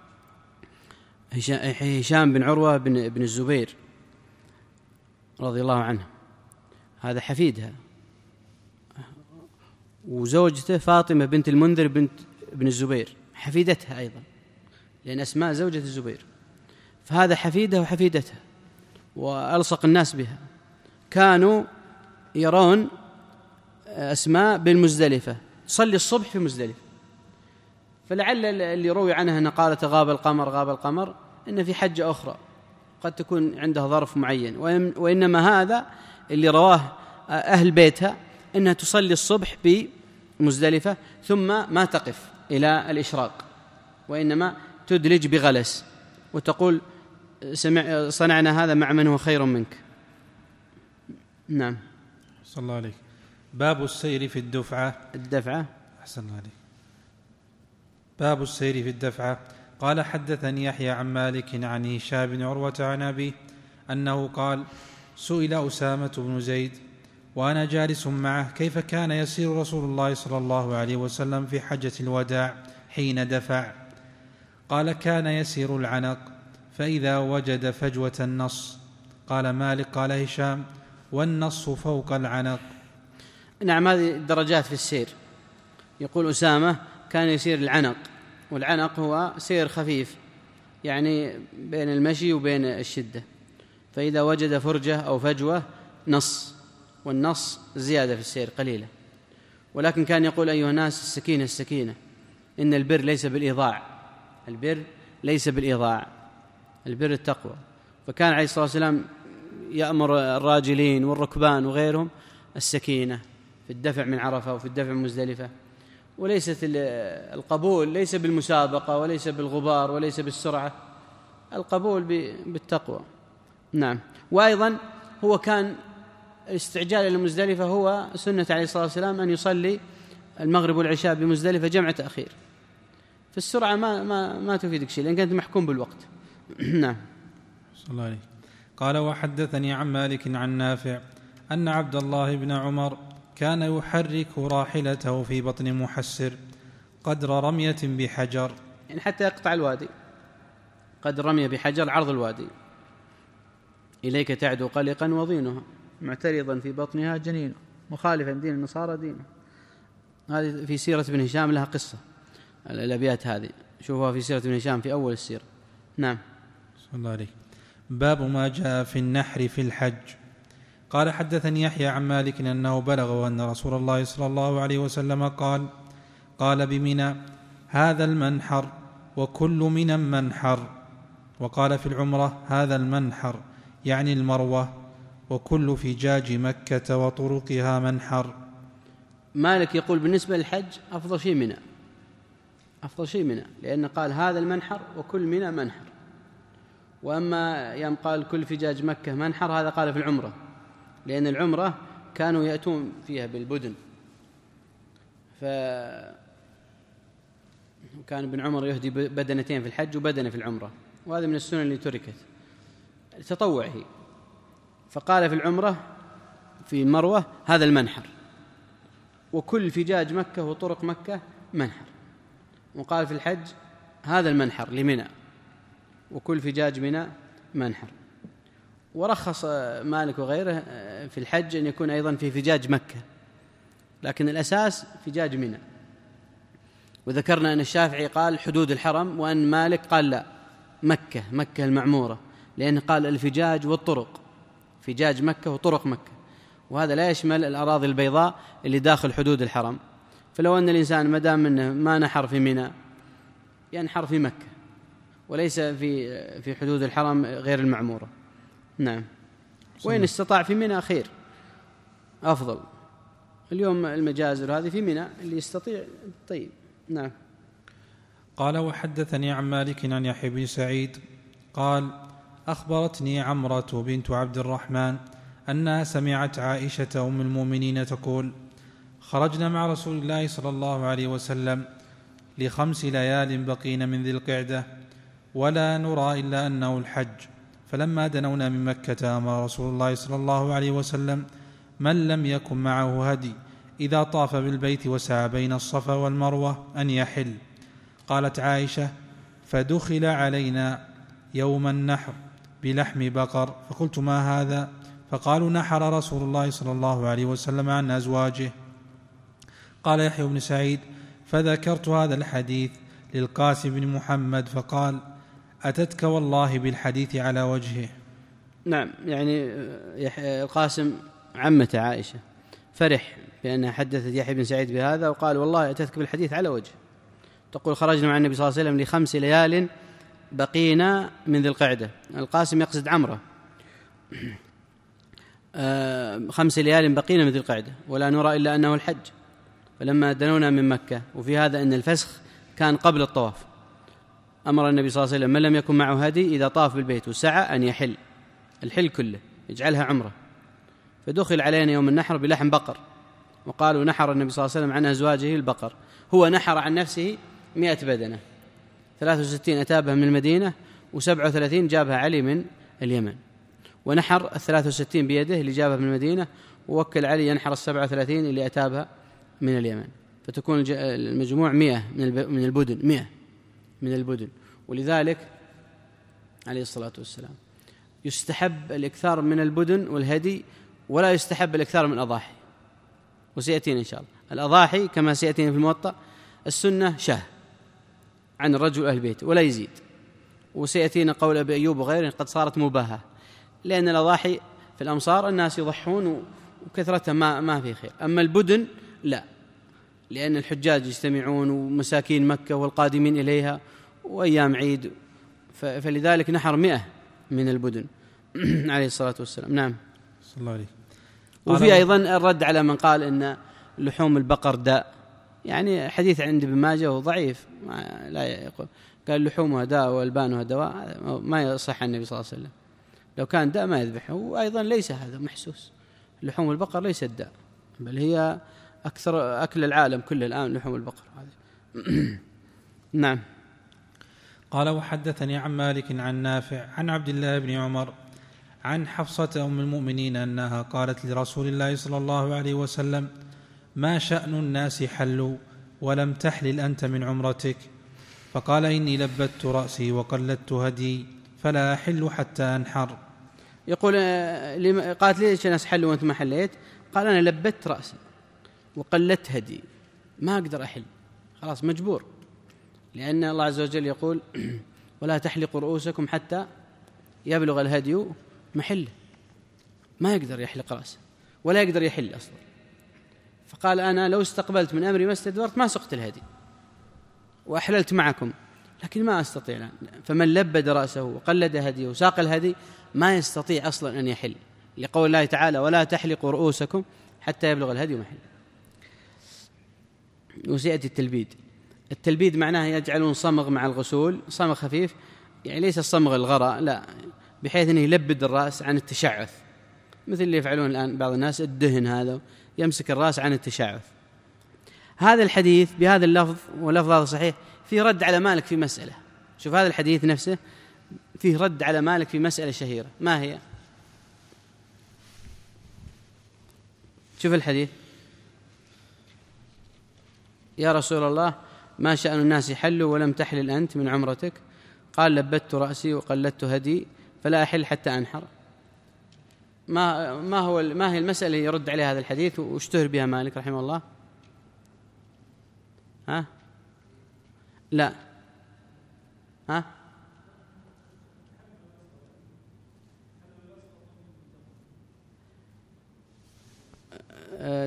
هشام بن عروة بن, بن الزبير رضي الله عنه، هذا حفيدها، وزوجته فاطمة بنت المنذر بنت بن الزبير حفيدتها أيضا، لأن أسماء زوجة الزبير، فهذا حفيدها وحفيدتها وألصق الناس بها. كانوا يرون أسماء بالمزدلفة تصلي الصبح في مزدلفة، فلعل اللي روي عنها أن قالت غاب القمر غاب القمر إن في حجة أخرى قد تكون عندها ظرف معين، وإنما هذا اللي رواه أهل بيتها أنها تصلي الصبح بمزدلفة ثم ما تقف إلى الإشراق، وإنما تدلج بغلس وتقول سمع صنعنا هذا مع من هو خير منك. نعم. صلى الله عليك. باب السير في الدفعة. الدفعة. أحسن الله عليك. باب السير في الدفعة. قال حدثني يحيى عن مالك عن هشام بن عروة عن أبيه أنه قال سئل أسامة بن زيد وأنا جالس معه كيف كان يسير رسول الله صلى الله عليه وسلم في حجة الوداع حين دفع؟ قال كان يسير العنق فإذا وجد فجوة النص. قال مالك قال هشام والنص فوق العنق. نعم، هذه درجات في السير. يقول أسامة كان يسير العنق، والعنق هو سير خفيف يعني بين المشي وبين الشدة، فإذا وجد فرجة أو فجوة نص، والنص زيادة في السير قليلة. ولكن كان يقول أيها الناس السكينة السكينة، إن البر ليس بالإيضاع، البر ليس بالإيضاع، البر التقوى. فكان عليه الصلاة والسلام يأمر الراجلين والركبان وغيرهم السكينة في الدفع من عرفة وفي الدفع من مزدلفة. وليست القبول ليس بالمسابقة وليس بالغبار وليس بالسرعة، القبول بالتقوى. نعم. وأيضا هو كان استعجال إلى مزدلفة هو سنة عليه الصلاة والسلام أن يصلي المغرب والعشاء بمزدلفة جمع تأخير، في السرعة ما, ما, ما تفيدك شيء لأن كانت محكوم بالوقت. نعم. صلى الله عليه. قال وحدثني عن مالك عن نافع أن عبد الله بن عمر كان يحرك راحلته في بطن محسر قدر رمية بحجر، يعني حتى يقطع الوادي، قدر رمية بحجر عرض الوادي. إليك تعدو قلقا وضينها معترضا في بطنها جنينه مخالفا دين النصارى دينه. هذه في سيرة ابن هشام لها قصة، الأبيات هذه شوفوها في سيرة ابن هشام في أول السيرة. نعم. صلى الله عليه. باب ما جاء في النحر في الحج. قال حدثني يحيى عن مالك أنه بلغ أن رسول الله صلى الله عليه وسلم قال قال بمنى هذا المنحر وكل من منحر، وقال في العمرة هذا المنحر يعني المروة، وكل فجاج مكة وطرقها منحر. مالك يقول بالنسبة للحج أفضل شيء منى، أفضل شيء منى، لأن قال هذا المنحر وكل منى منحر. وأما يوم قال كل فجاج مكة منحر هذا قال في العمرة، لأن العمرة كانوا يأتون فيها بالبدن، فكان ابن عمر يهدي بدنتين في الحج وبدنة في العمرة، وهذا من السنن اللي تركت تطوعه. فقال في العمرة في مروة هذا المنحر، وكل فجاج مكة وطرق مكة منحر. وقال في الحج هذا المنحر لمنى وكل فجاج منى منحر. ورخص مالك وغيره في الحج أن يكون أيضا في فجاج مكة، لكن الأساس فجاج منى. وذكرنا أن الشافعي قال حدود الحرم، وأن مالك قال لا، مكة، مكة المعمورة، لأنه قال الفجاج والطرق، فجاج مكة وطرق مكة، وهذا لا يشمل الأراضي البيضاء اللي داخل حدود الحرم. فلو أن الإنسان ما دام منه ما نحر في منى ينحر في مكة وليس في في حدود الحرم غير المعمورة. نعم. وإن استطاع في منى خير أفضل. اليوم المجازر هذه في منى اللي يستطيع. طيب. نعم. قال وحدثني عن مالك عن يحيى بن سعيد قال أخبرتني عمرة بنت عبد الرحمن أنها سمعت عائشة أم المؤمنين تقول خرجنا مع رسول الله صلى الله عليه وسلم لخمس ليال بقين من ذي القعدة ولا نرى إلا أنه الحج، فلما دنونا من مكة أمر رسول الله صلى الله عليه وسلم من لم يكن معه هدي إذا طاف بالبيت وسعى بين الصفا والمروة أن يحل. قالت عائشة فدخل علينا يوم النحر بلحم بقر فقلت ما هذا؟ فقالوا نحر رسول الله صلى الله عليه وسلم عن أزواجه. قال يحيى بن سعيد فذكرت هذا الحديث للقاسم بن محمد فقال أتتك والله بالحديث على وجهه. نعم. يعني القاسم عمة عائشة فرح بأنها حدثت يحيى بن سعيد بهذا وقال والله أتتك بالحديث على وجه. تقول خرجنا مع النبي صلى الله عليه وسلم لخمس ليال بقينا من ذي القعدة. القاسم يقصد عمرة. آه خمس ليال بقينا من ذي القعدة ولا نرى إلا أنه الحج، فلما دنونا من مكة. وفي هذا أن الفسخ كان قبل الطواف. أمر النبي صلى الله عليه وسلم من لم يكن معه هدي إذا طاف بالبيت وسعى أن يحل الحل كله يجعلها عمرة. فدخل علينا يوم النحر بلحم بقر وقالوا نحر النبي صلى الله عليه وسلم عن أزواجه البقر. هو نحر عن نفسه مئة بدنة، ثلاثة وستين أتابها من المدينة وسبعة وثلاثين جابها علي من اليمن، ونحر الثلاثة وستين بيده اللي جابها من المدينة ووكل علي ينحر السبعة وثلاثين اللي أتابها من اليمن، فتكون المجموع مئة من البدن، مئة من البدن. ولذلك عليه الصلاة والسلام يستحب الإكثار من البدن والهدي ولا يستحب الإكثار من الأضاحي، وسيأتينا إن شاء الله. الأضاحي كما سيأتينا في الموطأ السنة شاه عن الرجل أهل البيت ولا يزيد، وسيأتينا قول أبي أيوب وغيره قد صارت مباهة، لأن الأضاحي في الأمصار الناس يضحون وكثرتها ما, ما في خير. أما البدن لا، لأن الحجاج يجتمعون ومساكين مكة والقادمين إليها وأيام عيد، فلذلك نحر مئة من البدن عليه الصلاة والسلام. نعم. صلى الله عليه. وفي أيضا الرد على من قال إن لحوم البقر داء، يعني حديث عند ابن ماجه ضعيف، ما لا يقول قال لحومها داء والبانها دواء، ما يصح عن النبي صلى الله عليه وسلم. لو كان داء ما يذبحه. وأيضا ليس هذا محسوس، لحوم البقر ليست داء، بل هي أكثر أكل العالم كله الآن لحوم البقر هذه. نعم. قال وحدثني عن مالك عن نافع عن عبد الله بن عمر عن حفصة أم المؤمنين أنها قالت لرسول الله صلى الله عليه وسلم ما شأن الناس حلوا ولم تحلل أنت من عمرتك؟ فقال إني لبت رأسي وقلدت هدي فلا أحل حتى أنحر. يقول قالت ليش الناس حلوا وأنت ما حليت؟ قال أنا لبت رأسي وقلدت هدي، ما أقدر أحل، خلاص مجبور، لأن الله عز وجل يقول ولا تحلقوا رؤوسكم حتى يبلغ الهدي محله، ما يقدر يحلق رأسه ولا يقدر يحل أصلا. فقال أنا لو استقبلت من أمري ما استدبرت ما سقت الهدي وأحللت معكم، لكن ما أستطيع الآن. فمن لبد رأسه وقلد هديه وساق الهدي ما يستطيع أصلا أن يحل، لقول الله تعالى ولا تحلقوا رؤوسكم حتى يبلغ الهدي محله. وسيأتي التلبيد. التلبيد معناه يجعلون صمغ مع الغسول، صمغ خفيف، يعني ليس الصمغ الغراء، لا، بحيث أنه يلبد الرأس عن التشعث، مثل اللي يفعلون الآن بعض الناس الدهن هذا، يمسك الرأس عن التشعث. هذا الحديث بهذا اللفظ، واللفظ هذا صحيح، فيه رد على مالك في مسألة. شوف هذا الحديث نفسه فيه رد على مالك في مسألة شهيرة. ما هي؟ شوف الحديث: يا رسول الله ما شأن الناس حلوا ولم تحلل أنت من عمرتك؟ قال لبت رأسي وقلدت هدي فلا أحل حتى أنحر. ما ما هو ما هي المسألة يرد عليها هذا الحديث واشتهر بها مالك رحمه الله؟ ها؟ لا. ها؟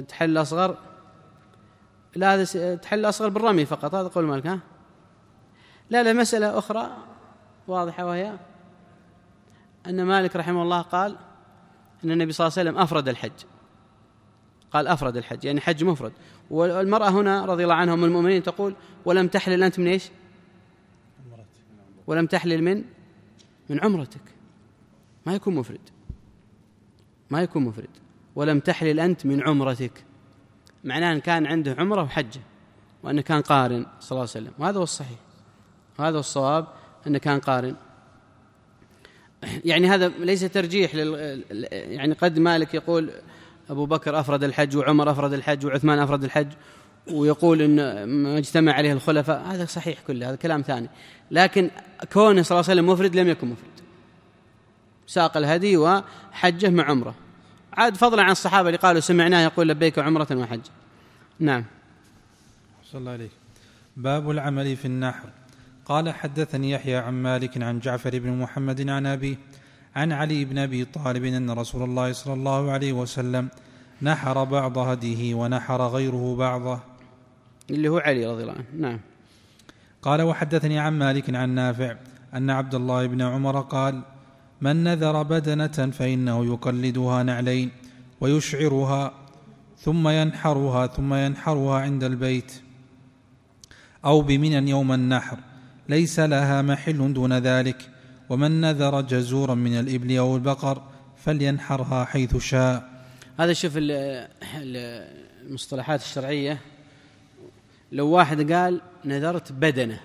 تحل الأصغر، لا هذا تحل الأصغر بالرمي فقط، هذا قول مالك. ها لا لا مسألة أخرى واضحة، وهي أن مالك رحمه الله قال أن النبي صلى الله عليه وسلم أفرد الحج، قال أفرد الحج يعني حج مفرد. والمرأة هنا رضي الله عنها أم المؤمنين تقول ولم تحلل أنت من إيش؟ ولم تحلل من من عمرتك، ما يكون مفرد، ما يكون مفرد. ولم تحلل أنت من عمرتك معناه أن كان عنده عمرة وحجة، وأنه كان قارن صلى الله عليه وسلم، وهذا هو الصحيح، وهذا هو الصواب أنه كان قارن. يعني هذا ليس ترجيح لل... يعني قد مالك يقول أبو بكر أفرد الحج وعمر أفرد الحج وعثمان أفرد الحج، ويقول إن ما اجتمع عليه الخلفاء، هذا صحيح كله، هذا كلام ثاني. لكن كونه صلى الله عليه وسلم مفرد لم يكن مفرد، ساق الهدي وحجه مع عمره، عاد فضلا عن الصحابة اللي قالوا سمعناه يقول لبيك عمرة وحج. نعم. صلى الله عليه. باب العمل في النحر. قال حدثني يحيى عن مالك عن جعفر بن محمد عن أبيه عن علي بن أبي طالب أن رسول الله صلى الله عليه وسلم نحر بعض هديه ونحر غيره بعضه، اللي هو علي رضي الله عنه. نعم. قال وحدثني عن مالك عن نافع أن عبد الله بن عمر قال من نذر بدنة فإنه يقلدها نعلين ويشعرها ثم ينحرها ثم ينحرها عند البيت أو بمنى يوم النحر، ليس لها محل دون ذلك. ومن نذر جزورا من الإبل أو البقر فلينحرها حيث شاء. هذا شوف المصطلحات الشرعية. لو واحد قال نذرت بدنة،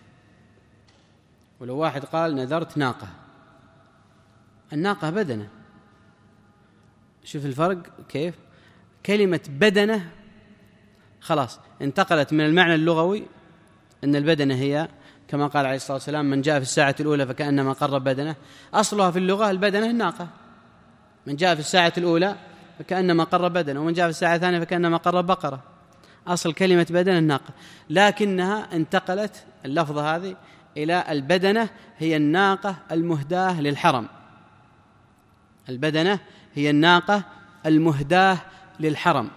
ولو واحد قال نذرت ناقة، الناقة بدنة، شوف الفرق كيف. كلمة بدنة خلاص انتقلت من المعنى اللغوي أن البدنة هي كما قال عليه الصلاة والسلام من جاء في الساعة الأولى فكأنما قرب بدنة. أصلها في اللغة البدنة الناقة، من جاء في الساعة الأولى فكأنما قرب بدنة، ومن جاء في الساعة الثانية فكأنما قرب بقرة. أصل كلمة بدنة الناقة، لكنها انتقلت اللفظة هذه إلى البدنة هي الناقة المهداة للحرم. البدنة هي الناقة المهداة للحرم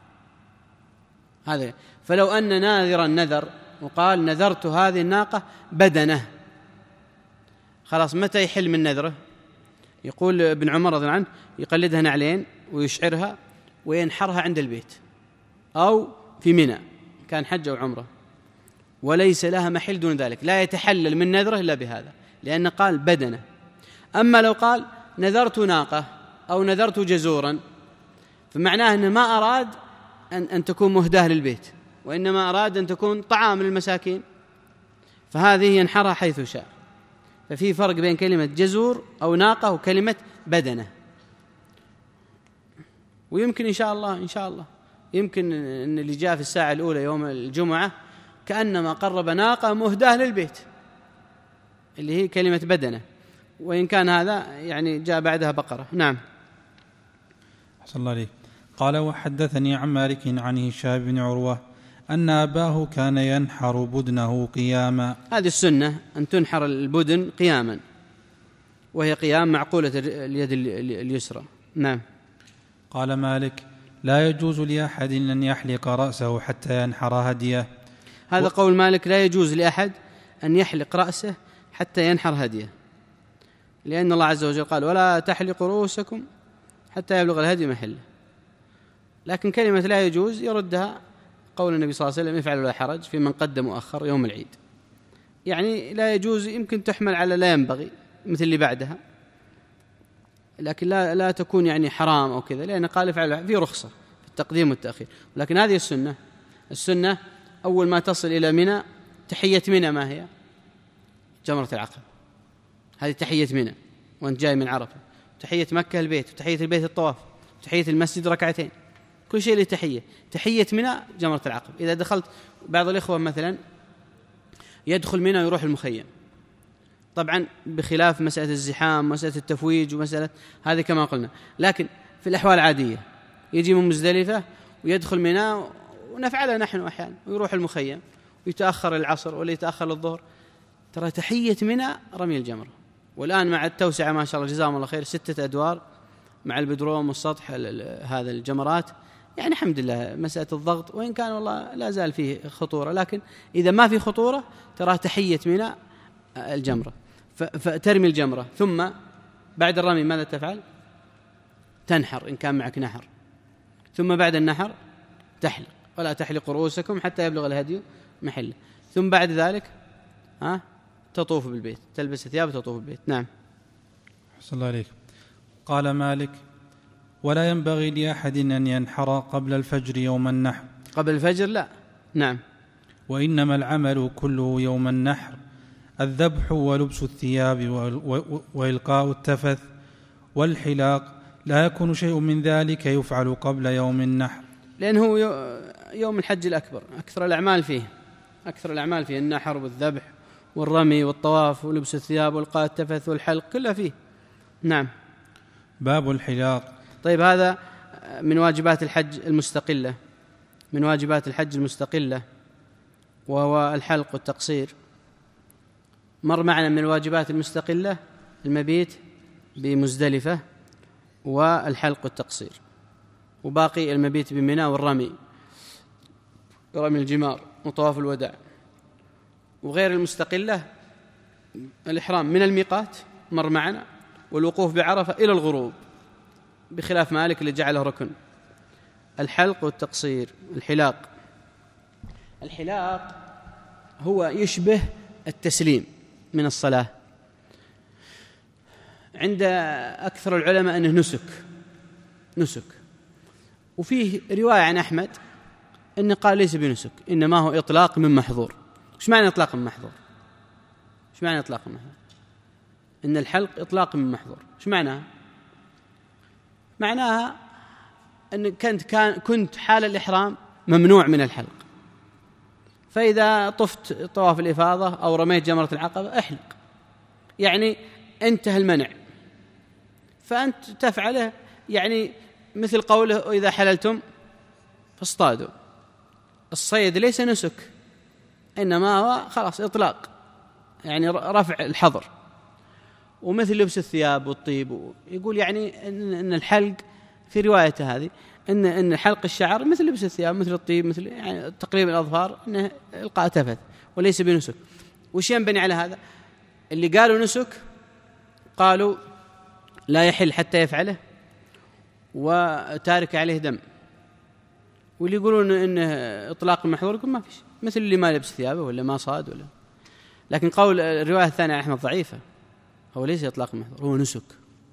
هذا. فلو أن ناذرا نذر وقال نذرت هذه الناقة بدنة، خلاص متى يحل من نذره؟ يقول ابن عمر رضي الله عنه يقلدها نعلين ويشعرها وينحرها عند البيت أو في منى، كان حج أو عمره، وليس لها محل دون ذلك، لا يتحلل من نذره إلا بهذا، لأن قال بدنة. أما لو قال نذرت ناقة أو نذرت جزورا فمعناه أنه ما أراد أن, أن تكون مهداة للبيت، وإنما أراد أن تكون طعام للمساكين، فهذه ينحرها حيث شاء. ففي فرق بين كلمة جزور أو ناقة وكلمة بدنة. ويمكن إن شاء الله إن شاء الله يمكن أن اللي جاء في الساعة الأولى يوم الجمعة كأنما قرب ناقة مهداة للبيت اللي هي كلمة بدنة، وإن كان هذا يعني جاء بعدها بقرة. نعم. أحسن الله عليك. قال وحدثني عن مالك عن هشام بن عروة أن أباه كان ينحر بدنه قياما. هذه السنة أن تنحر البدن قياما، وهي قيام معقولة اليد اليسرى. نعم. قال مالك لا يجوز لأحد أن يحلق رأسه حتى ينحر هديه. هذا و... قول مالك، لا يجوز لأحد أن يحلق رأسه حتى ينحر هديه، لأن الله عز وجل قال ولا تحلقوا رؤوسكم حتى يبلغ الهدي محله. لكن كلمة لا يجوز يردها قول النبي صلى الله عليه وسلم افعل ولا حرج في من قدم وأخر يوم العيد. يعني لا يجوز يمكن تحمل على لا ينبغي مثل اللي بعدها، لكن لا لا تكون يعني حرام أو كذا، لأن قال افعل في رخصة في التقديم والتأخير. ولكن هذه السنة السنة أول ما تصل إلى منى تحية منى، ما هي؟ جمرة العقبة، هذه تحية منى وأنت جاي من عرفة. تحية مكة البيت، وتحية البيت الطواف، وتحية المسجد ركعتين، كل شيء له تحية. تحية منى جمرة العقبة. إذا دخلت بعض الإخوة مثلا يدخل منى ويروح المخيم، طبعا بخلاف مسألة الزحام ومسألة التفويج ومسألة هذه كما قلنا، لكن في الأحوال العادية يجي من مزدلفة ويدخل منى، ونفعلها نحن أحيانا، ويروح المخيم ويتأخر العصر ولا يتأخر الظهر. ترى تحية منى رمي الجمرة. والآن مع التوسعة ما شاء الله جزاهم الله خير، ستة أدوار مع البدروم والسطح هذا الجمرات يعني الحمد لله مسألة الضغط وإن كان والله لا زال فيه خطورة، لكن إذا ما في خطورة ترى تحية من الجمرة، فترمي الجمرة ثم بعد الرمي ماذا تفعل؟ تنحر إن كان معك نحر، ثم بعد النحر تحلق، ولا تحلق رؤوسكم حتى يبلغ الهدي محله، ثم بعد ذلك ها تطوف بالبيت، تلبس ثياب وتطوف بالبيت. نعم. أحسن الله عليك. قال مالك: ولا ينبغي لأحد أن ينحر قبل الفجر يوم النحر. قبل الفجر لا. نعم. وإنما العمل كله يوم النحر، الذبح ولبس الثياب وإلقاء التفث والحلاق، لا يكون شيء من ذلك يفعل قبل يوم النحر، لأنه يوم الحج الأكبر أكثر الأعمال فيه، أكثر الأعمال فيه النحر والذبح والرمي والطواف ولبس الثياب والقاء التفث والحلق كلها فيه. نعم. باب الحلاق. طيب هذا من واجبات الحج المستقلة، من واجبات الحج المستقلة وهو الحلق والتقصير. مر معنا من الواجبات المستقلة المبيت بمزدلفة والحلق والتقصير، وباقي المبيت بمنى والرمي، رمي الجمار وطواف الوداع. وغير المستقلة الإحرام من الميقات مر معنا، والوقوف بعرفة إلى الغروب، بخلاف مالك اللي جعله ركن. الحلق والتقصير. الحلاق، الحلاق هو يشبه التسليم من الصلاة عند أكثر العلماء أنه نسك نسك وفيه رواية عن أحمد أنه قال ليس بنسك، إنما هو إطلاق من محظور. إيش معنى إطلاق من محظور؟ إيش معنى إطلاق من محظور؟ إن الحلق إطلاق من محظور. إيش معناها؟ معناها أن كنت كان كنت حال الإحرام ممنوع من الحلق، فإذا طفت طواف الإفاضة أو رميت جمرة العقبة احلق، يعني انتهى المنع، فأنت تفعله، يعني مثل قوله إذا حللتم فاصطادوا. الصيد ليس نسك، إنما هو خلاص إطلاق، يعني رفع الحظر. ومثل لبس الثياب والطيب، يقول يعني إن الحلق في روايته هذه إن إن حلق الشعر مثل لبس الثياب مثل الطيب مثل يعني تقريب الأظفار، إنه إلقاء تفث وليس بنسك. وش ينبني على هذا؟ اللي قالوا نسك قالوا لا يحل حتى يفعله وتارك عليه دم، واللي يقولون إنه إطلاق المحظور يقول ما فيش، مثل اللي ما لبس ثيابه ولا ما صاد ولا. لكن قول الرواية الثانية عن أحمد ضعيفة، هو ليس إطلاق المحظور، هو نسك،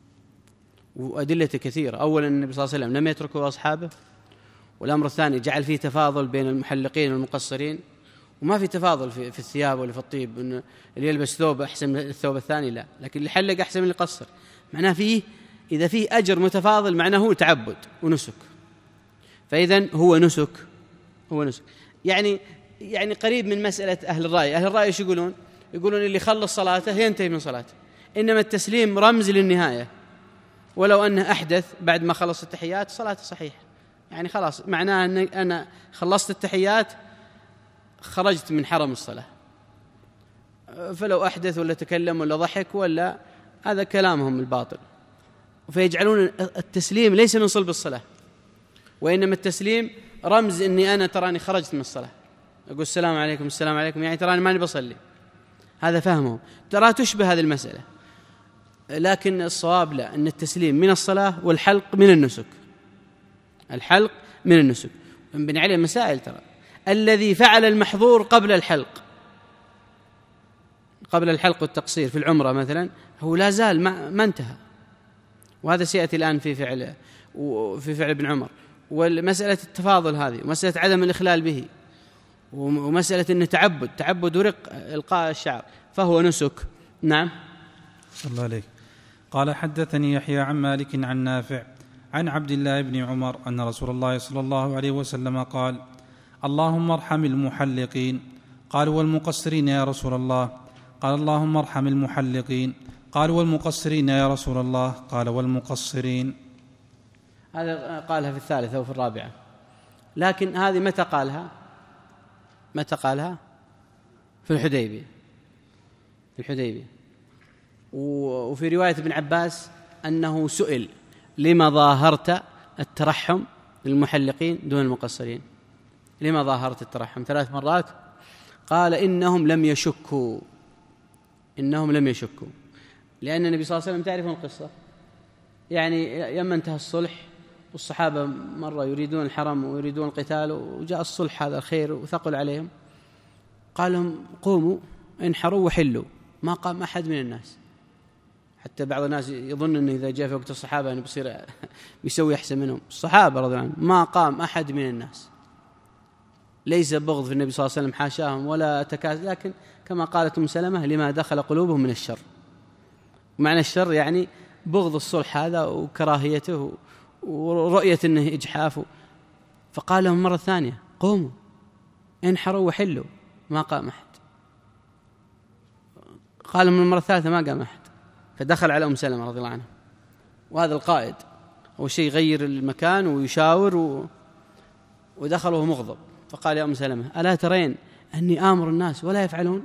وأدلته كثيرة. أولا النبي صلى الله عليه وسلم لم يتركه أصحابه، والأمر الثاني جعل فيه تفاضل بين المحلقين والمقصرين، وما في تفاضل في, في الثياب ولا في الطيب، إن اللي يلبس ثوب أحسن من الثوب الثاني لا، لكن اللي حلق أحسن من اللي قصر. معناه فيه إذا فيه أجر متفاضل معناه هو تعبد ونسك، فإذن هو نسك، هو نسك يعني يعني قريب من مسألة أهل الرأي. أهل الرأي ايش يقولون؟ يقولون اللي خلص صلاته ينتهي من صلاته، إنما التسليم رمز للنهاية، ولو أنه أحدث بعد ما خلص التحيات صلاته صحيحة، يعني خلاص معناه أن أنا خلصت التحيات خرجت من حرم الصلاة. فلو أحدث ولا تكلم ولا ضحك ولا، هذا كلامهم الباطل. فيجعلون التسليم ليس من صلب الصلاة، وإنما التسليم رمز إني أنا تراني خرجت من الصلاة، أقول السلام عليكم السلام عليكم، يعني تراني ماني بصلي. هذا فهمهم، ترى تشبه هذه المسألة. لكن الصواب لا، أن التسليم من الصلاة والحلق من النسك، الحلق من النسك. بني عليه مسائل، ترى الذي فعل المحظور قبل الحلق، قبل الحلق والتقصير في العمرة مثلا، هو لا زال ما, ما انتهى، وهذا سيأتي الآن في فعل وفي فعل ابن عمر. والمسألة التفاضل هذه، ومسألة عدم الإخلال به، ومسألة أنه تعبد تعبد ورق إلقاء الشعر، فهو نسك. نعم. صلى الله عليه. قال حدثني يحيى عن مالك عن نافع عن عبد الله بن عمر أن رسول الله صلى الله عليه وسلم قال: اللهم ارحم المحلقين. قالوا: والمقصرين يا رسول الله؟ قال: اللهم ارحم المحلقين. قالوا: والمقصرين يا رسول الله؟ قال: والمقصرين. هذا قالها في الثالثة وفي الرابعة، لكن هذه متى قالها؟ متى قالها؟ في الحديبية، في الحديبية. وفي رواية ابن عباس أنه سئل: لما ظاهرت الترحم للمحلقين دون المقصرين. لما ظاهرة الترحم ثلاث مرات؟ قال إنهم لم يشكوا، إنهم لم يشكوا، لأن النبي صلى الله عليه وسلم تعرفون القصة، يعني لما انتهى الصلح والصحابة مرة يريدون الحرم ويريدون القتال، وجاء الصلح هذا الخير وثقل عليهم، قال لهم قوموا انحروا وحلوا. ما قام أحد من الناس، حتى بعض الناس يظن أنه إذا جاء في وقت الصحابة أنه بيصير بيسوي أحسن منهم. الصحابة رضي الله عنهم ما قام أحد من الناس، ليس بغض في النبي صلى الله عليه وسلم حاشاهم ولا تكاس، لكن كما قالت أم سلمة لما دخل قلوبهم من الشر. معنى الشر يعني بغض الصلح هذا وكراهيته ورؤية أنه إجحافه. فقال لهم مرة ثانية قوموا انحروا وحلوا، ما قام أحد. قال من المرة الثالثة ما قام أحد، فدخل على أم سلمة رضي الله عنها، وهذا القائد أول شيء يغير المكان ويشاور و... ودخل وهو مغضب. فقال يا أم سلمة ألا ترين أني آمر الناس ولا يفعلون؟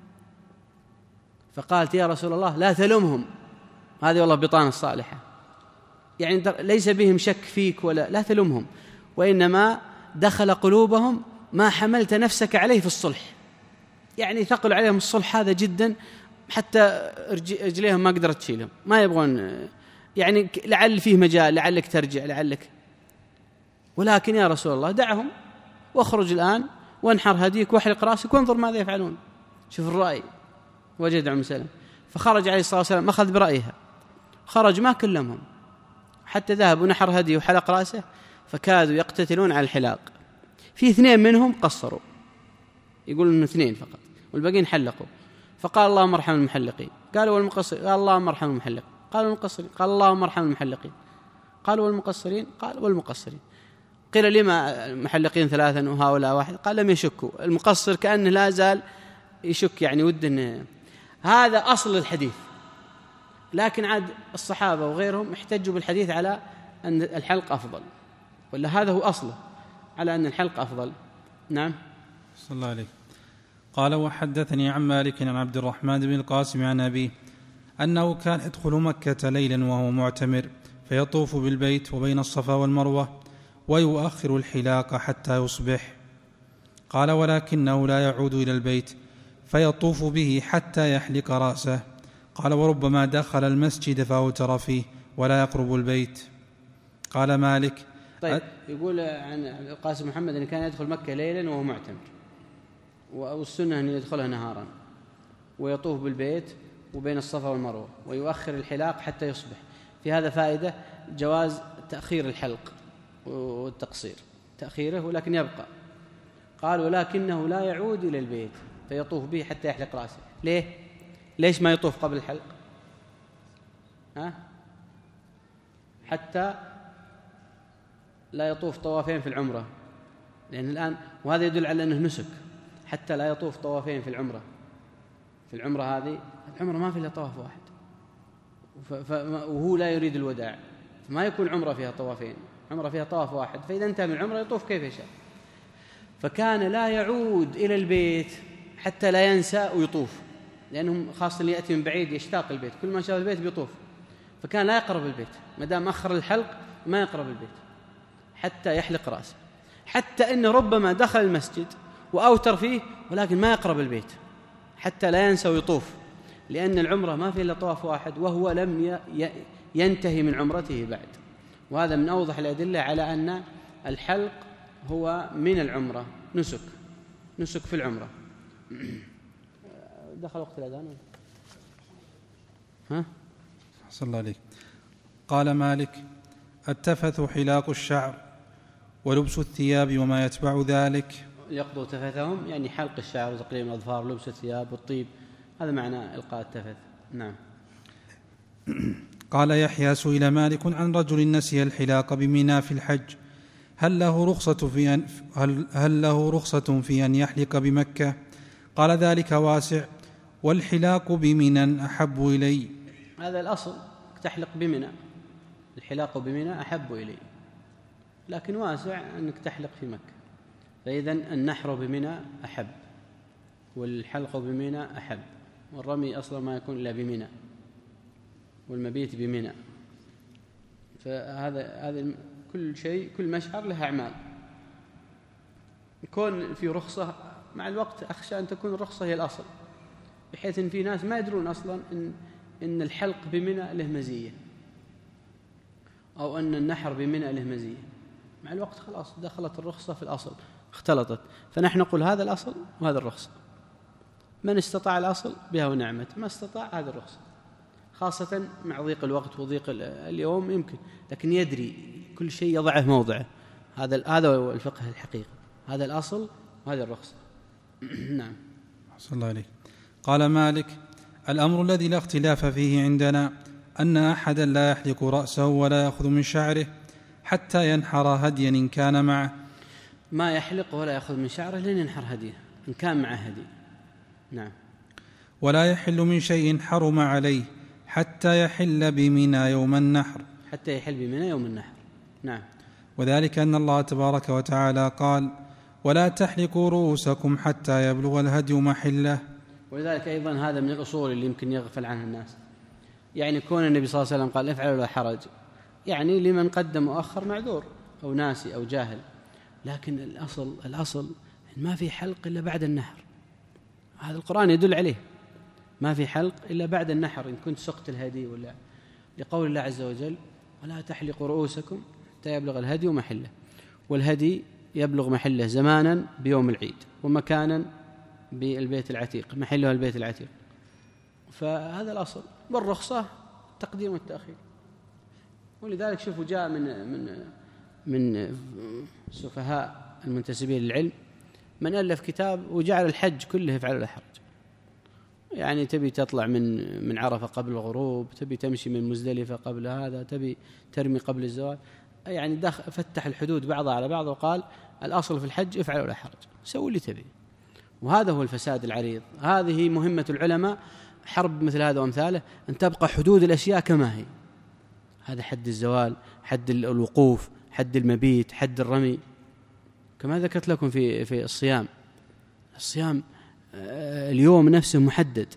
فقالت يا رسول الله لا تلومهم، هذه والله بطانة الصالحة، يعني ليس بهم شك فيك ولا لا تلومهم، وإنما دخل قلوبهم ما حملت نفسك عليه في الصلح، يعني ثقل عليهم الصلح هذا جدا حتى رجليهم ما قدرت تشيلهم، ما يبغون، يعني لعل فيه مجال، لعلك ترجع، لعلك. ولكن يا رسول الله دعهم واخرج الآن وانحر هديك واحلق راسك وانظر ماذا يفعلون. شوف الرأي وجد أم سلمة. فخرج عليه الصلاة والسلام أخذ برأيها، خرج ما كلمهم حتى ذهب ونحر هديه وحلق راسه، فكادوا يقتتلون على الحلاق. في اثنين منهم قصروا، يقول إنه اثنين فقط والباقين حلقوا. فقال اللهم ارحم المحلقين، قالوا والمقصرين، قال اللهم ارحم المحلق، قالوا المقصرين، قال اللهم ارحم المحلقين، قالوا والمقصرين، قال والمقصرين. قيل لما المحلقين ثلاثا وهؤلاء واحد؟ قال لم يشكوا. المقصر كأنه لا زال يشك، يعني ود إنه هذا أصل الحديث، لكن عاد الصحابة وغيرهم احتجوا بالحديث على أن الحلق أفضل، ولا هذا هو أصله على أن الحلق أفضل. نعم. صلى الله عليه. قال وحدثني عن مالك عن عبد الرحمن بن القاسم عن أبيه أنه كان يدخل مكة ليلا وهو معتمر فيطوف بالبيت وبين الصفا والمروة ويؤخر الحلاق حتى يصبح. قال ولكنه لا يعود إلى البيت فيطوف به حتى يحلق رأسه. قال وربما دخل المسجد فأوتر فيه ولا يقرب البيت. قال مالك. طيب يقول عن القاسم محمد أنه كان يدخل مكة ليلا وهو معتمر، والسنة أن يدخلها نهارا ويطوف بالبيت وبين الصفا والمروة ويؤخر الحلاق حتى يصبح. في هذا فائدة جواز تأخير الحلق والتقصير، تأخيره ولكن يبقى. قال ولكنه لا يعود إلى البيت فيطوف به حتى يحلق رأسه. ليه؟ ليش ما يطوف قبل الحلق؟ ها؟ حتى لا يطوف طوافين في العمرة، لأن الآن وهذا يدل على أنه نسك، حتى لا يطوف طوافين في العمرة. في العمرة هذه العمرة ما فيها طواف واحد، وهو لا يريد الوداع، فما يكون عمرة فيها طوافين، عمرة فيها طواف واحد، فإذا انتهى من العمرة يطوف كيف يشاء. فكان لا يعود إلى البيت حتى لا ينسى ويطوف، لأنهم خاصة اللي يأتي من بعيد يشتاق البيت، كل ما شاف البيت بيطوف. فكان لا يقرب البيت، ما دام أخر الحلق ما يقرب البيت حتى يحلق رأسه، حتى إن ربما دخل المسجد وأوتر فيه ولكن ما يقرب البيت حتى لا ينسى ويطوف، لأن العمرة ما فيه إلا طواف واحد وهو لم ينتهي من عمرته بعد. وهذا من أوضح الأدلة على أن الحلق هو من العمرة، نسك نسك في العمرة. دخل وقت الأذان. ها؟ صلى الله عليه. قال مالك التفث حلاق الشعر ولبس الثياب وما يتبع ذلك. يقضوا تفثهم يعني حلق الشعر وتقليم الأظفار، لبس الثياب والطيب، هذا معنى إلقاء التفث. نعم. قال يحيى سئل مالك عن رجل نسي الحلاق بمنى في الحج هل له رخصة في أن هل, هل له رخصة في أن يحلق بمكة؟ قال ذلك واسع والحلاق بمنى أحب إلي. هذا الأصل، تحلق بمنى، الحلاق بمنى أحب إلي، لكن واسع أنك تحلق في مكة. فإذا النحر بمنى أحب والحلق بمنى أحب، والرمي أصلا ما يكون إلا بمنى والمبيت بمنى. فهذا هذا كل شيء كل مشعر له أعمال. يكون في رخصة مع الوقت أخشى أن تكون الرخصة هي الأصل، بحيث أن في ناس ما يدرون أصلا إن إن الحلق بمنى له مزية، أو أن النحر بمنى له مزية. مع الوقت خلاص دخلت الرخصة في الأصل، اختلطت. فنحن نقول هذا الأصل وهذا الرخصة، من استطاع الأصل بها ونعمت، ما استطاع هذا الرخصة، خاصة مع ضيق الوقت وضيق اليوم يمكن، لكن يدري كل شيء يضعه موضعه. هذا هذا هو الفقه الحقيقي، هذا الأصل وهذا الرخصة. نعم. صلى الله عليه. قال مالك: الأمر الذي لا اختلاف فيه عندنا أن أحدا لا يحلق رأسه ولا يأخذ من شعره حتى ينحر هديا إن كان معه. ما يحلق ولا يأخذ من شعره لن ينحر هديه إن كان معه هدي. نعم. ولا يحل من شيء حرم عليه حتى يحل بمنى يوم النحر. حتى يحل بمنى يوم النحر. نعم. وذلك أن الله تبارك وتعالى قال: ولا تحلقوا رؤوسكم حتى يبلغ الهدي محله. ولذلك أيضا هذا من الأصول اللي يمكن يغفل عنها الناس. يعني كون النبي صلى الله عليه وسلم قال افعلوا ولا حرج، يعني لمن قدم وأخر معذور أو ناسي أو جاهل، لكن الأصل الأصل ما في حلق إلا بعد النحر. هذا القرآن يدل عليه، ما في حلق إلا بعد النحر إن كنت سقت الهدي، ولا لقول الله عز وجل: ولا تحلقوا رؤوسكم حتى يبلغ الهدي محله. والهدي يبلغ محله زمانا بيوم العيد، ومكانا بالبيت العتيق، محله البيت العتيق. فهذا الأصل. والرخصة تقديم والتأخير. ولذلك شوفوا جاء من من من سفهاء المنتسبين للعلم من ألف كتاب وجعل الحج كله يفعل ولا حرج. يعني تبي تطلع من من عرفة قبل الغروب، تبي تمشي من مزدلفة قبل هذا، تبي ترمي قبل الزوال، يعني دخل فتح الحدود بعضها على بعض وقال الأصل في الحج افعل ولا حرج، سوي اللي تبي. وهذا هو الفساد العريض. هذه مهمة العلماء، حرب مثل هذا وامثاله، أن تبقى حدود الأشياء كما هي. هذا حد الزوال، حد الوقوف، حد المبيت، حد الرمي، كما ذكرت لكم في في الصيام. الصيام اليوم نفسه محدد.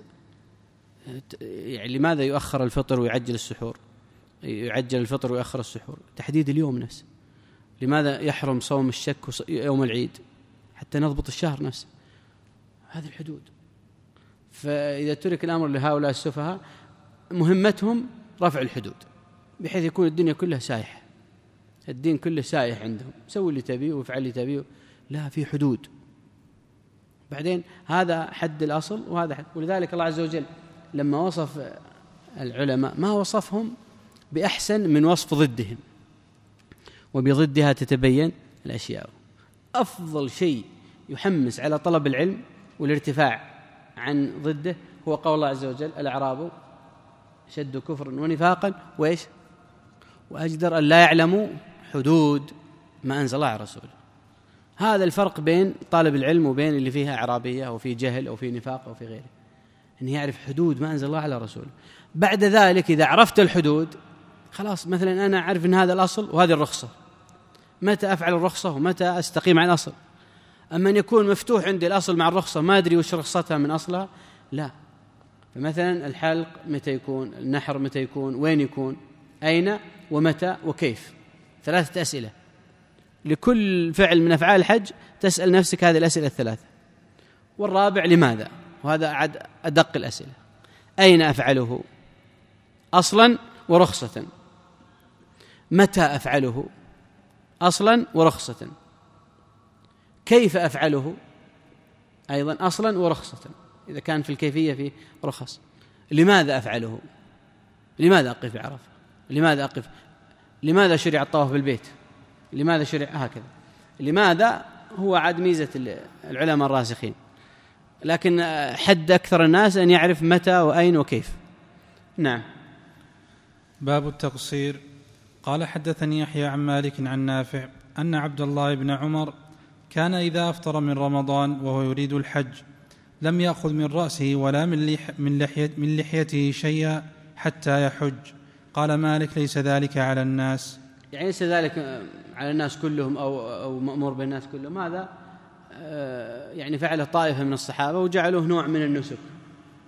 يعني لماذا يؤخر الفطر ويعجل السحور؟ يعجل الفطر ويؤخر السحور، تحديد اليوم نفسه. لماذا يحرم صوم الشك يوم العيد؟ حتى نضبط الشهر نفسه. هذه الحدود. فإذا ترك الأمر لهؤلاء السفهاء مهمتهم رفع الحدود، بحيث يكون الدنيا كلها سايحة، الدين كله سايح عندهم، سوي اللي تبيه وافعل اللي تبيه، لا، في حدود. بعدين هذا حد الأصل وهذا حد. ولذلك الله عز وجل لما وصف العلماء ما وصفهم بأحسن من وصف ضدهم، وبضدها تتبين الأشياء. أفضل شيء يحمس على طلب العلم والارتفاع عن ضده هو قول الله عز وجل: الأعراب شد كفرا ونفاقا وإيش وأجدر أن لا يعلموا حدود ما أنزل الله على رسوله. هذا الفرق بين طالب العلم وبين اللي فيها أعرابية أو في جهل أو في نفاق أو في غيره، أن يعرف حدود ما أنزل الله على رسوله. بعد ذلك إذا عرفت الحدود خلاص، مثلا أنا أعرف أن هذا الأصل وهذه الرخصة، متى أفعل الرخصة ومتى أستقيم على الأصل. أما أن يكون مفتوح عندي الأصل مع الرخصة ما أدري وش رخصتها من أصلها، لا. فمثلا الحلق متى يكون، النحر متى يكون، وين يكون، أين ومتى وكيف، ثلاثة أسئلة لكل فعل من أفعال الحج، تسأل نفسك هذه الأسئلة الثلاثة. والرابع لماذا، وهذا عد أدق الأسئلة: أين أفعله أصلا ورخصة، متى أفعله أصلا ورخصة، كيف أفعله أيضا أصلا ورخصة، إذا كان في الكيفية في رخص، لماذا أفعله، لماذا أقف بعرفة، لماذا أقف، لماذا شرع الطواف بالبيت، لماذا شرع هكذا. لماذا هو عاد ميزة العلماء الراسخين، لكن حد أكثر الناس أن يعرف متى وأين وكيف. نعم. باب التقصير. قال: حدثني يحيى عن مالك عن نافع أن عبد الله بن عمر كان إذا أفطر من رمضان وهو يريد الحج لم يأخذ من رأسه ولا من, لح من, لحية من لحيته شيئا حتى يحج. قال مالك: ليس ذلك على الناس. يعني ليس ذلك على الناس كلهم أو, أو مأمور بالناس كلهم، هذا يعني فعله طائفة من الصحابة وجعلوه نوع من النسك،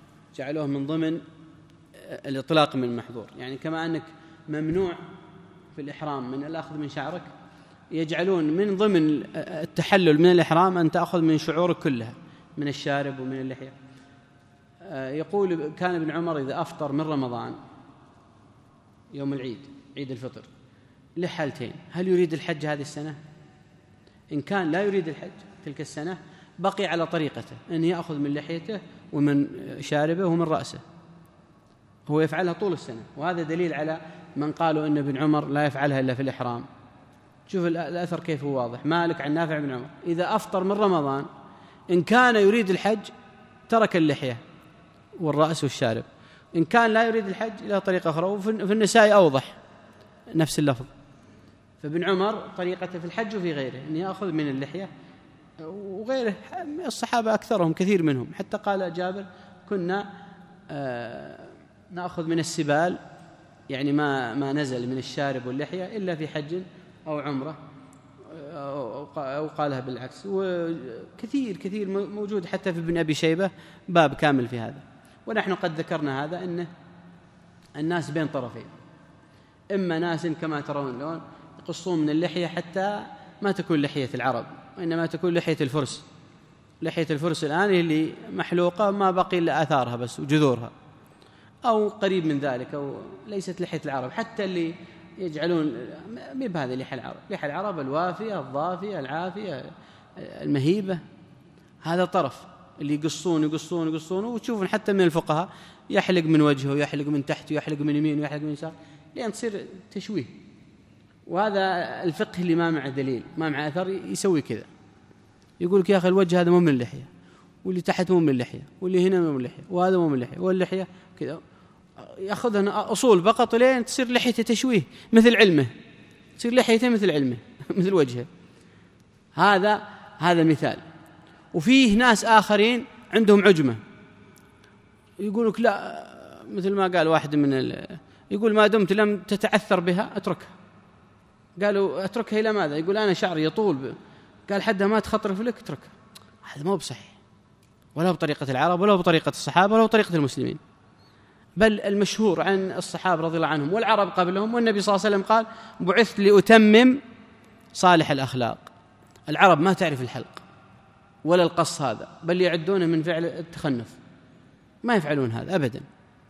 جعلوه من ضمن الإطلاق من المحظور. يعني كما أنك ممنوع في الإحرام من الأخذ من شعرك، يجعلون من ضمن التحلل من الإحرام أن تأخذ من شعورك كلها، من الشارب ومن اللحية. يقول كان ابن عمر إذا أفطر من رمضان يوم العيد، عيد الفطر، له حالتين: هل يريد الحج هذه السنة؟ إن كان لا يريد الحج تلك السنة بقي على طريقته أن يأخذ من لحيته ومن شاربه ومن رأسه، هو يفعلها طول السنة. وهذا دليل على من قالوا أن ابن عمر لا يفعلها إلا في الإحرام. شوف الأثر كيف هو واضح. مالك عن نافع بن عمر إذا أفطر من رمضان إن كان يريد الحج ترك اللحية والرأس والشارب، إن كان لا يريد الحج إلى طريقة أخرى. وفي النساء أوضح نفس اللفظ. فابن عمر طريقته في الحج وفي غيره أن يأخذ من اللحية وغيره. الصحابة أكثرهم كثير منهم، حتى قال جابر كنا آه نأخذ من السبال، يعني ما ما نزل من الشارب واللحية إلا في حج أو عمرة، أو قالها بالعكس. وكثير كثير موجود حتى في ابن أبي شيبة باب كامل في هذا. ونحن قد ذكرنا هذا، أن الناس بين طرفين: إما ناس كما ترون الآن يقصون من اللحية حتى ما تكون لحية العرب، وإنما تكون لحية الفرس. لحية الفرس الآن اللي محلوقة ما بقي إلا آثارها بس وجذورها، أو قريب من ذلك، أو ليست لحية العرب. حتى اللي يجعلون مي بهذه لحية العرب، لحية العرب الوافية الضافية العافية المهيبة، هذا طرف اللي يقصون يقصون يقصون. وتشوفون حتى من الفقهاء يحلق من وجهه ويحلق من تحت ويحلق من يمين ويحلق من يسار، لأن تصير تشويه. وهذا الفقه اللي ما مع دليل ما مع أثر يسوي كذا، يقولك يا أخي الوجه هذا مو من اللحية، واللي تحت مو من اللحية، واللي هنا مو من اللحية، وهذا مو من اللحية، واللحية كذا، يأخذها أصول فقط لين تصير لحيته تشويه مثل علمه، تصير لحيته مثل علمه مثل وجهه. هذا هذا مثال. وفيه ناس آخرين عندهم عجمة، يقولك لا، مثل ما قال واحد من ال... يقول ما دمت لم تتعثر بها اتركها. قالوا اتركها إلى ماذا؟ يقول أنا شعري يطول ب... قال حدها ما تخطر في لك اتركها. هذا مو بصحيح، ولا بطريقة العرب ولا بطريقة الصحابة ولا بطريقة المسلمين. بل المشهور عن الصحابة رضي الله عنهم والعرب قبلهم، والنبي صلى الله عليه وسلم قال بعثت لأتمم صالح الأخلاق. العرب ما تعرف الحلق ولا القص هذا، بل يعدونه من فعل التخنف، ما يفعلون هذا أبدا.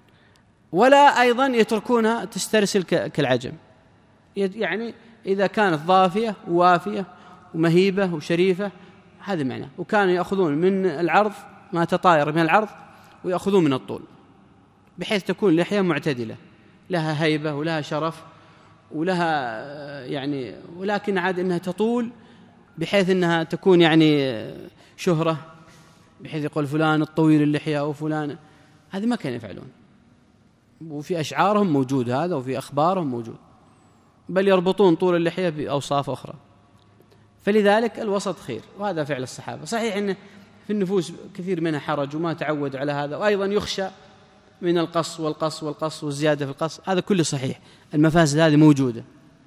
ولا أيضا يتركونها تسترسل كالعجم، يعني إذا كانت ضافية ووافية ومهيبة وشريفة هذا معناه. وكانوا يأخذون من العرض ما تطاير من العرض ويأخذون من الطول، بحيث تكون لحية معتدلة لها هيبة ولها شرف ولها يعني، ولكن عاد إنها تطول بحيث إنها تكون يعني شهرة، بحيث يقول فلان الطويل اللحية أو فلان. هذه ما كانوا يفعلون، وفي أشعارهم موجود هذا، وفي أخبارهم موجود، بل يربطون طول اللحية بأوصاف أخرى. فلذلك الوسط خير، وهذا فعل الصحابة. صحيح أن في النفوس كثير منها حرج وما تعود على هذا، وأيضا يخشى من القص والقص والقص والزيادة في القص، هذا كله صحيح، المفاسد هذه موجودة.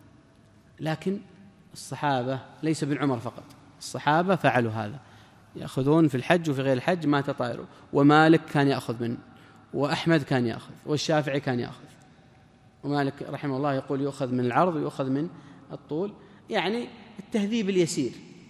لكن الصحابة ليس ابن عمر فقط، الصحابة فعلوا هذا، يأخذون في الحج وفي غير الحج ما تطايروا. ومالك كان يأخذ منه، وأحمد كان يأخذ، والشافعي كان يأخذ. ومالك رحمه الله يقول يؤخذ من العرض ويؤخذ من الطول، يعني التهذيب اليسير.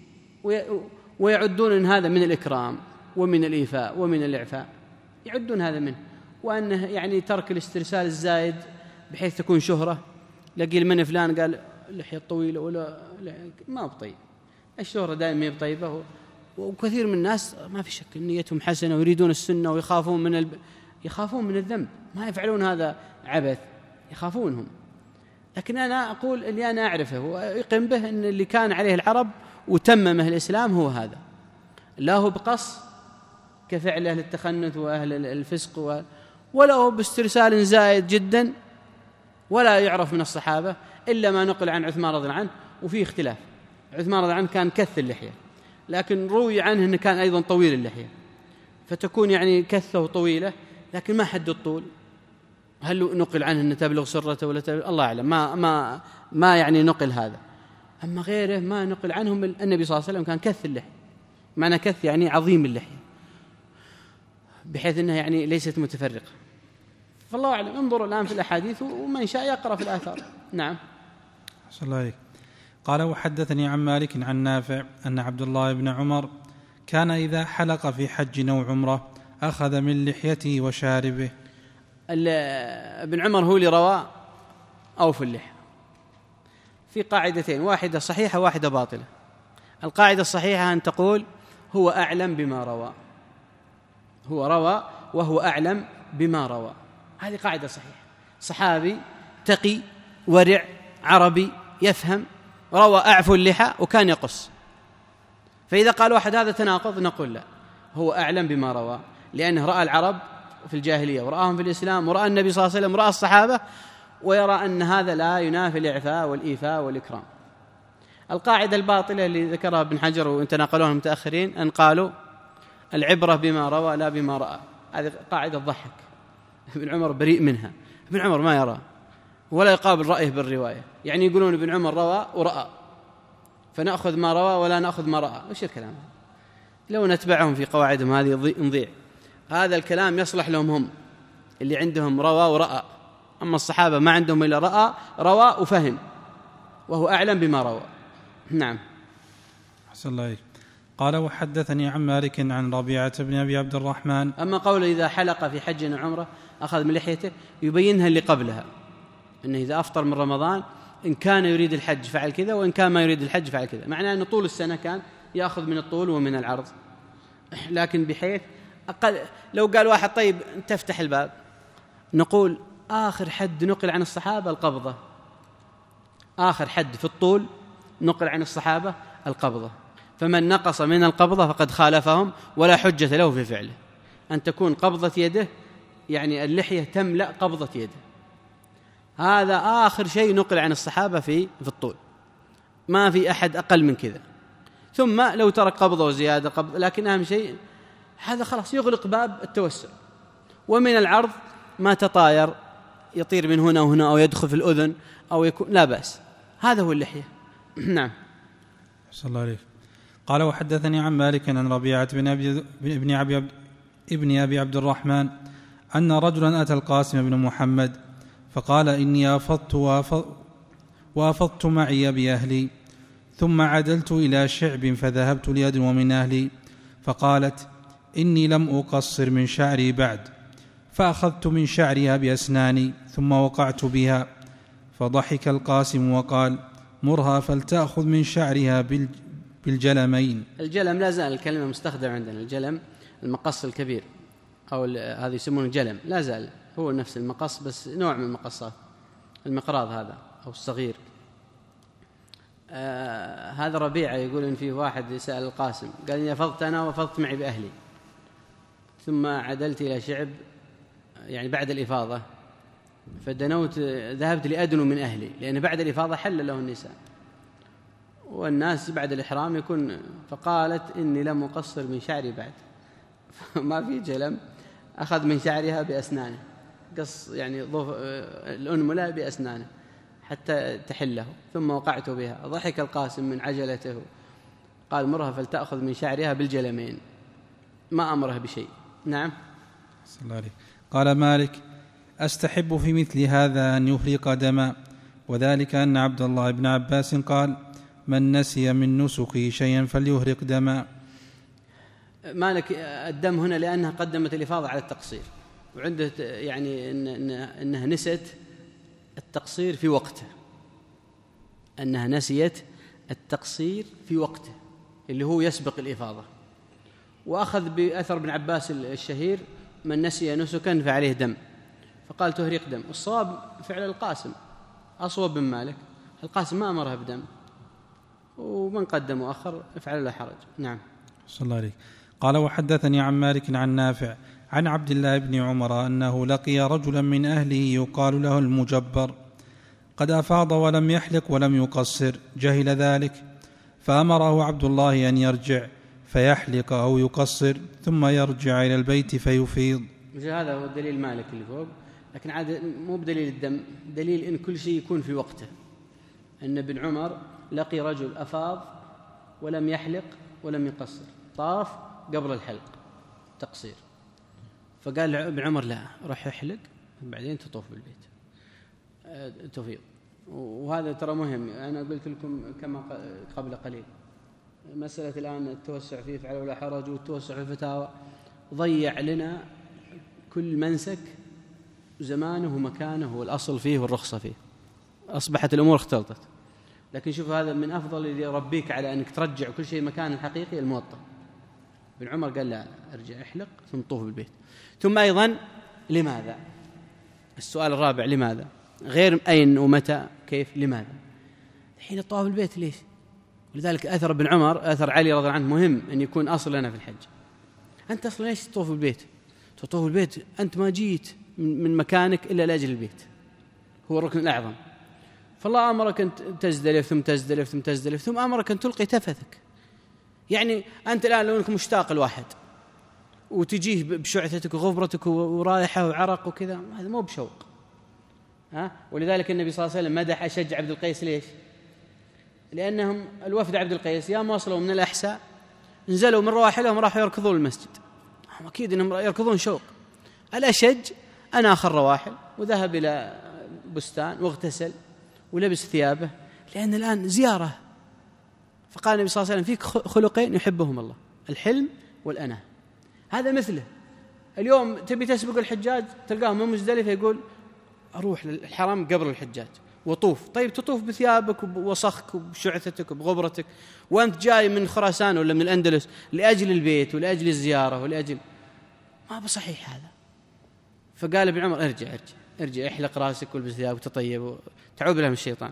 ويعدون أن هذا من الإكرام ومن الإيفاء ومن الإعفاء، يعدون هذا منه. وأنه يعني ترك الاسترسال الزايد بحيث تكون شهرة، لقيل من فلان قال اللحية الطويلة ولا ما بطيب، الشهرة دائما بطيبة. وكثير من الناس ما في شك نيتهم حسنة ويريدون السنة ويخافون من الب... يخافون من الذنب، ما يفعلون هذا عبث، يخافونهم. لكن أنا أقول اللي أنا أعرفه ويقم به أن اللي كان عليه العرب وتممه الإسلام هو هذا، لا هو بقص كفعل أهل التخنث وأهل الفسق و... ولا هو باسترسال زائد جدا، ولا يعرف من الصحابة إلا ما نقل عن عثمان رضي الله عنه. وفيه اختلاف، عثمان رضي الله عنه كان كث اللحية، لكن روي عنه أنه كان أيضا طويل اللحية، فتكون يعني كثه طويلة لكن ما حد الطول. هل نقل عنه أنه تبلغ سرته ولا تبلغ؟ الله أعلم، ما, ما, ما يعني نقل هذا. أما غيره ما نقل عنهم النبي صلى الله عليه وسلم كان كث اللحية، معنى كث يعني عظيم اللحية، بحيث أنها يعني ليست متفرقة. فالله أعلم. انظروا الآن في الأحاديث، ومن شاء يقرأ في الآثار. نعم. صلى الله عليه. قال وحدثني عن مالك عن نافع أن عبد الله بن عمر كان إذا حلق في حج أو عمرة أخذ من لحيته وشاربه. ابن عمر هو اللي روى أو في اللحى في قاعدتين، واحدة صحيحة واحدة باطلة. القاعدة الصحيحة أن تقول هو أعلم بما روى، هو روى وهو أعلم بما روى، هذه قاعدة صحيحة. صحابي تقي ورع عربي يفهم روى أعفو اللحى وكان يقص، فإذا قال واحد هذا تناقض نقول لا، هو أعلم بما روى، لأنه رأى العرب في الجاهلية ورآهم في الإسلام ورأى النبي صلى الله عليه وسلم ورأى الصحابة، ويرى أن هذا لا ينافي الإعفاء والإيفاء والإكرام. القاعدة الباطلة اللي ذكرها ابن حجر وانت ناقلوها المتأخرين أن قالوا العبرة بما روى لا بما رأى، هذه قاعدة تضحك، ابن عمر بريء منها. ابن عمر ما يرى ولا يقابل رأيه بالرواية، يعني يقولون ابن عمر روى ورأى فنأخذ ما روى ولا نأخذ ما رأى. وش الكلام؟ لو نتبعهم في قواعدهم هذه نضيع. هذا الكلام يصلح لهم هم اللي عندهم روى ورأى، أما الصحابة ما عندهم إلا رأى روى وفهم، وهو أعلم بما روى. نعم. أحسن الله عليك. قال وحدثني عن مالك عن ربيعة بن أبي عبد الرحمن. أما قول إذا حلق في حج وعمرة أخذ من لحيته يبينها اللي قبلها، أنه إذا أفطر من رمضان إن كان يريد الحج فعل كذا، وإن كان ما يريد الحج فعل كذا، معناه أن طول السنة كان يأخذ من الطول ومن العرض، لكن بحيث أقل. لو قال واحد طيب تفتح الباب، نقول آخر حد نقل عن الصحابة القبضة، آخر حد في الطول نقل عن الصحابة القبضة، فمن نقص من القبضة فقد خالفهم ولا حجة له في فعله. أن تكون قبضة يده يعني اللحية تملأ قبضة يده، هذا آخر شيء نقل عن الصحابة في في الطول، ما في أحد أقل من كذا. ثم لو ترك قبضة وزيادة قبضة، لكن أهم شيء هذا خلاص يغلق باب التوسع. ومن العرض ما تطاير يطير من هنا وهنا أو يدخل في الأذن أو يكون لا بأس، هذا هو اللحية. نعم. صلى الله عليه. قال وحدثني عن مالك عن ربيعة بن أبي ابن أبي ابن أبي عبد الرحمن أن رجلا أتى القاسم بن محمد فقال إني أفضت وأفضت معي بأهلي، ثم عدلت إلى شعب فذهبت لأدنو من أهلي، فقالت إني لم أقصر من شعري بعد، فأخذت من شعرها بأسناني ثم وقعت بها. فضحك القاسم وقال مرها فلتأخذ من شعرها بالجلمين. الجلم لا زال الكلمة مستخدم عندنا، الجلم المقص الكبير أو هذا يسمونه جلم، لا زال هو نفس المقص بس نوع من المقصات، المقراض هذا أو الصغير. آه هذا ربيعة يقول إن فيه واحد يسأل القاسم قال إني أفضت أنا وأفضت معي بأهلي، ثم عدلت إلى شعب يعني بعد الإفاضة، فدنوت ذهبت لأدنو من أهلي، لأن بعد الإفاضة حل له النساء والناس بعد الإحرام يكون. فقالت إني لم أقصر من شعري بعد، ما في جلم، أخذ من شعرها بأسنانه، قص يعني الأنملة بأسنانه حتى تحله، ثم وقعت بها. ضحك القاسم من عجلته قال مرها فلتأخذ من شعرها بالجلمين، ما أمره بشيء. نعم. صلى الله عليه. قال مالك أستحب في مثل هذا أن يهرق دما، وذلك أن عبد الله بن عباس قال من نسي من نسكه شيئا فليهرق دما. مالك الدم هنا لأنها قدمت الإفاضة على التقصير، وعنده يعني إن أنها نسيت التقصير في وقته، أنها نسيت التقصير في وقته اللي هو يسبق الإفاضة، وأخذ بأثر ابن عباس الشهير من نسي نسكا فعليه دم، فقال تهريق دم. الصواب فعل القاسم أصوب من مالك، القاسم ما أمرها بدم، ومن قدم وأخر افعل له حرج. نعم. صلى الله عليه. قال وحدثني عن مالك عن نافع عن عبد الله بن عمر أنه لقي رجلا من أهله يقال له المجبر قد أفاض ولم يحلق ولم يقصر، جهل ذلك فأمره عبد الله أن يرجع فيحلق أو يقصر ثم يرجع إلى البيت فيفيض. هذا هو الدليل مالك اللي فوق، لكن عاد مو بدليل الدم، دليل إن كل شيء يكون في وقته. أن ابن عمر لقي رجل أفاض ولم يحلق ولم يقصر، طاف قبل الحلق تقصير، فقال ابن عمر لا، روح يحلق بعدين تطوف بالبيت تفيض. وهذا ترى مهم. أنا قلت لكم كما قبل قليل مسألة الآن التوسع فيه فعل ولا حرج والتوسع في الفتاوى ضيع لنا كل منسك زمانه ومكانه والأصل فيه والرخصة فيه، أصبحت الأمور اختلطت. لكن شوف هذا من أفضل اللي يربيك على أنك ترجع كل شيء مكان الحقيقي الموطأ. ابن عمر قال لا، ارجع احلق ثم طوف بالبيت. ثم أيضا لماذا؟ السؤال الرابع لماذا؟ غير أين ومتى كيف، لماذا؟ حين الطواف بالبيت ليش؟ ولذلك أثر ابن عمر أثر علي رضي الله عنه مهم أن يكون أصل لنا في الحج. أنت أصلا ليش تطوف بالبيت؟ تطوف بالبيت أنت ما جيت من مكانك إلا لأجل البيت، هو الركن الأعظم. فالله أمرك أن تزدلف ثم تزدلف ثم تزدلف ثم أمرك أن تلقي تفثك. يعني أنت الآن لو أنك مشتاق الواحد وتجيه بشعثتك وغبرتك ورائحة وعرق وكذا، هذا مو بشوق. ها؟ ولذلك النبي صلى الله عليه وسلم مدح أشج عبد القيس ليش؟ لأنهم الوفد عبد القيس يا وصلوا من الأحساء نزلوا من رواحلهم راحوا يركضون المسجد، أكيد أنهم يركضون شوق. الأشج أنا أخر رواحل وذهب إلى بستان واغتسل ولبس ثيابه، لأن الآن زيارة. فقال النبي صلى الله عليه وسلم فيك خلقين يحبهم الله، الحلم والأناة. هذا مثله. اليوم تبي تسبق الحجاج تلقاهم من مزدلفة يقول أروح للحرم قبل الحجاج وطوف. طيب تطوف بثيابك ووسخك وبشعثتك وبغبرتك وأنت جاي من خراسان ولا من الأندلس لأجل البيت ولأجل الزيارة ولأجل، ما بصحيح هذا. فقال ابن عمر ارجع ارجع ارجع احلق راسك والبس ثيابك وتطيب وتعوذ بالله من الشيطان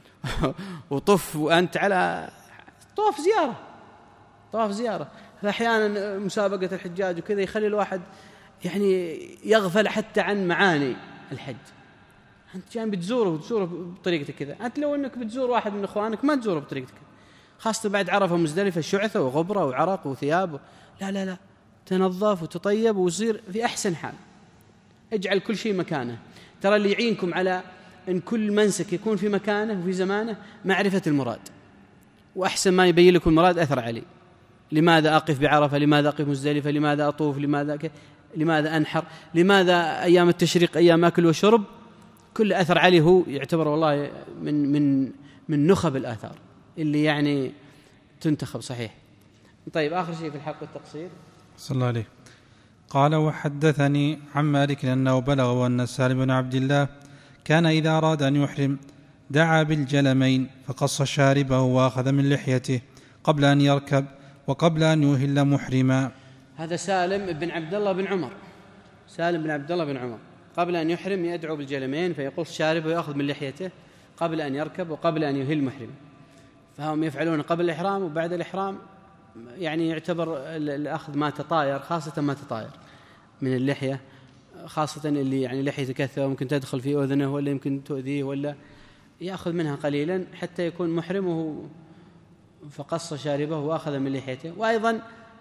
وطف وأنت على طواف زيارة. طواف زيارة أحيانا مسابقة الحجاج وكذا يخلي الواحد يعني يغفل حتى عن معاني الحج. أنت جاي بتزوره وتزوره بطريقتك كذا، أنت لو أنك بتزور واحد من إخوانك ما تزوره بطريقتك، خاصة بعد عرفة مزدلفة شعثة وغبرة وعرق وثياب. لا لا لا، تنظف وتطيب وصير في أحسن حال. اجعل كل شيء مكانه. ترى اللي يعينكم على أن كل منسك يكون في مكانه وفي زمانه معرفة المراد، وأحسن ما يبين لكم المراد أثر علي. لماذا أقف بعرفة؟ لماذا أقف مزدلفة؟ لماذا أطوف؟ لماذا ك... لماذا أنحر؟ لماذا أيام التشريق أيام أكل وشرب؟ كل أثر علي هو يعتبر والله من من من نخب الآثار اللي يعني تنتخب صحيح. طيب آخر شيء في الحق والتقصير. صلى الله عليه. قال وحدثني عن مالك أنه بلغ أن سالم بن عبد الله كان إذا أراد أن يحرم دعا بالجلمين فقص شاربه وأخذ من لحيته قبل أن يركب وقبل أن يهل محرما. هذا سالم بن عبد الله بن عمر. سالم بن عبد الله بن عمر قبل أن يحرم يدعو بالجلمين فيقص شاربه ويأخذ من لحيته قبل أن يركب وقبل أن يهل محرما. فهم يفعلون قبل الإحرام وبعد الإحرام، يعني يعتبر الأخذ ما تطاير، خاصة ما تطاير من اللحية، خاصة اللي يعني لحيته كثة وممكن تدخل في أذنه ولا يمكن تؤذيه، ولا يأخذ منها قليلا حتى يكون محرمه. فقص شاربه وأخذ من لحيته. وأيضا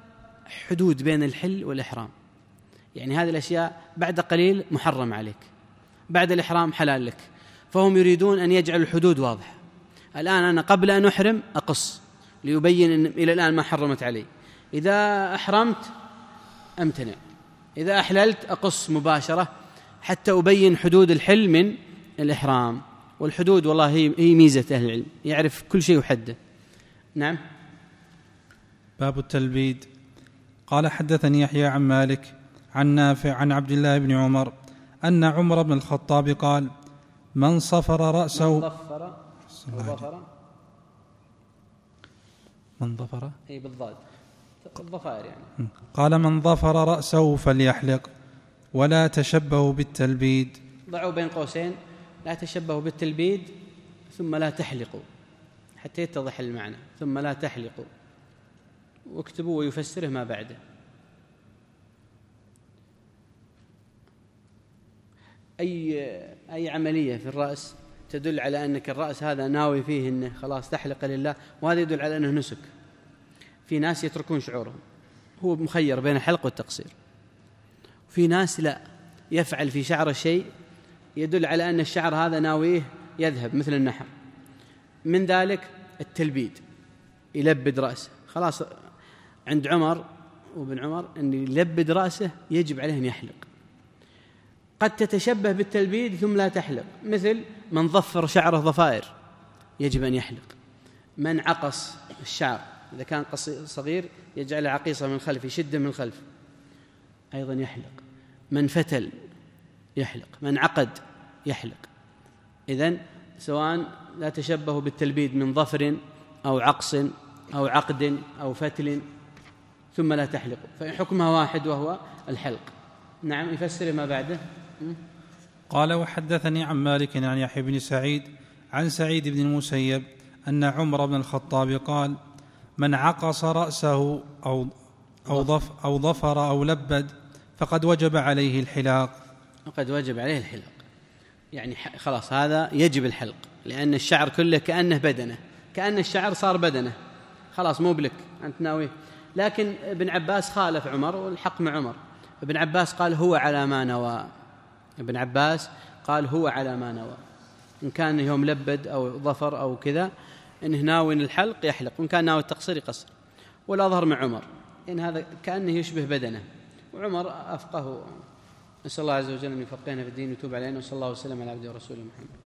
حدود بين الحل والإحرام، يعني هذه الأشياء بعد قليل محرم عليك، بعد الإحرام حلال لك. فهم يريدون أن يجعلوا الحدود واضحة. الآن أنا قبل أن أحرم أقص ليبين أن إلى الآن ما حرمت علي، إذا أحرمت أمتنع، إذا أحللت أقص مباشرة حتى أبين حدود الحل من الإحرام. والحدود والله هي ميزة أهل العلم، يعرف كل شيء وحده. نعم. باب التلبيد. قال حدثني يحيى عن مالك عن نافع عن عبد الله بن عمر أن عمر بن الخطاب قال من صفر رأسه من ظفر وظفر من ظفر أي بالضاد الظفائر يعني. قال من ظفر رأسه فليحلق ولا تشبهوا بالتلبيد. ضعوا بين قوسين لا تشبهوا بالتلبيد ثم لا تحلقوا حتى يتضح المعنى، ثم لا تحلقوا، واكتبوا ويفسره ما بعده. أي أي عملية في الرأس تدل على أنك الرأس هذا ناوي فيه أنه خلاص تحلق لله، وهذا يدل على أنه نسك. في ناس يتركون شعورهم، هو مخير بين الحلق والتقصير. في ناس لا، يفعل في شعر شيء يدل على أن الشعر هذا ناويه يذهب مثل النحر. من ذلك التلبيد، يلبد رأسه. خلاص عند عمر وابن عمر أن يلبد رأسه يجب عليه أن يحلق. قد تتشبه بالتلبيد ثم لا تحلق، مثل من ضفر شعره ضفائر يجب أن يحلق، من عقص الشعر إذا كان صغير يجعل عقيصة من الخلف يشده من الخلف أيضا يحلق، من فتل يحلق، من عقد يحلق. إذن سواء لا تشبه بالتلبيد من ظفر أو عقص أو عقد أو فتل ثم لا تحلق، فحكمها واحد وهو الحلق. نعم، يفسر ما بعده. قال: وحدثني عن مالك عن يحيى بن سعيد عن سعيد بن المسيب أن عمر بن الخطاب قال: من عقص رأسه أو أو ضف أو ظفر أو لبد فقد وجب عليه الحلاق. فقد وجب عليه الحلاق، يعني خلاص هذا يجب الحلق، لأن الشعر كله كأنه بدنه، كأن الشعر صار بدنه، خلاص مو بلك أنت ناويه. لكن ابن عباس خالف عمر والحق مع عمر. ابن عباس قال هو على ما نوى، ابن عباس قال هو على ما نوى، إن كان يوم لبد أو ظفر أو كذا إنه ناوي الحلق يحلق، وإن كان ناوي التقصير يقصر. والأظهر مع عمر إن هذا كأنه يشبه بدنه، وعمر أفقه. نسأل الله عز وجل أن يفقهنا في الدين ويتوب علينا، وصلى الله وسلم على عبده ورسوله محمد.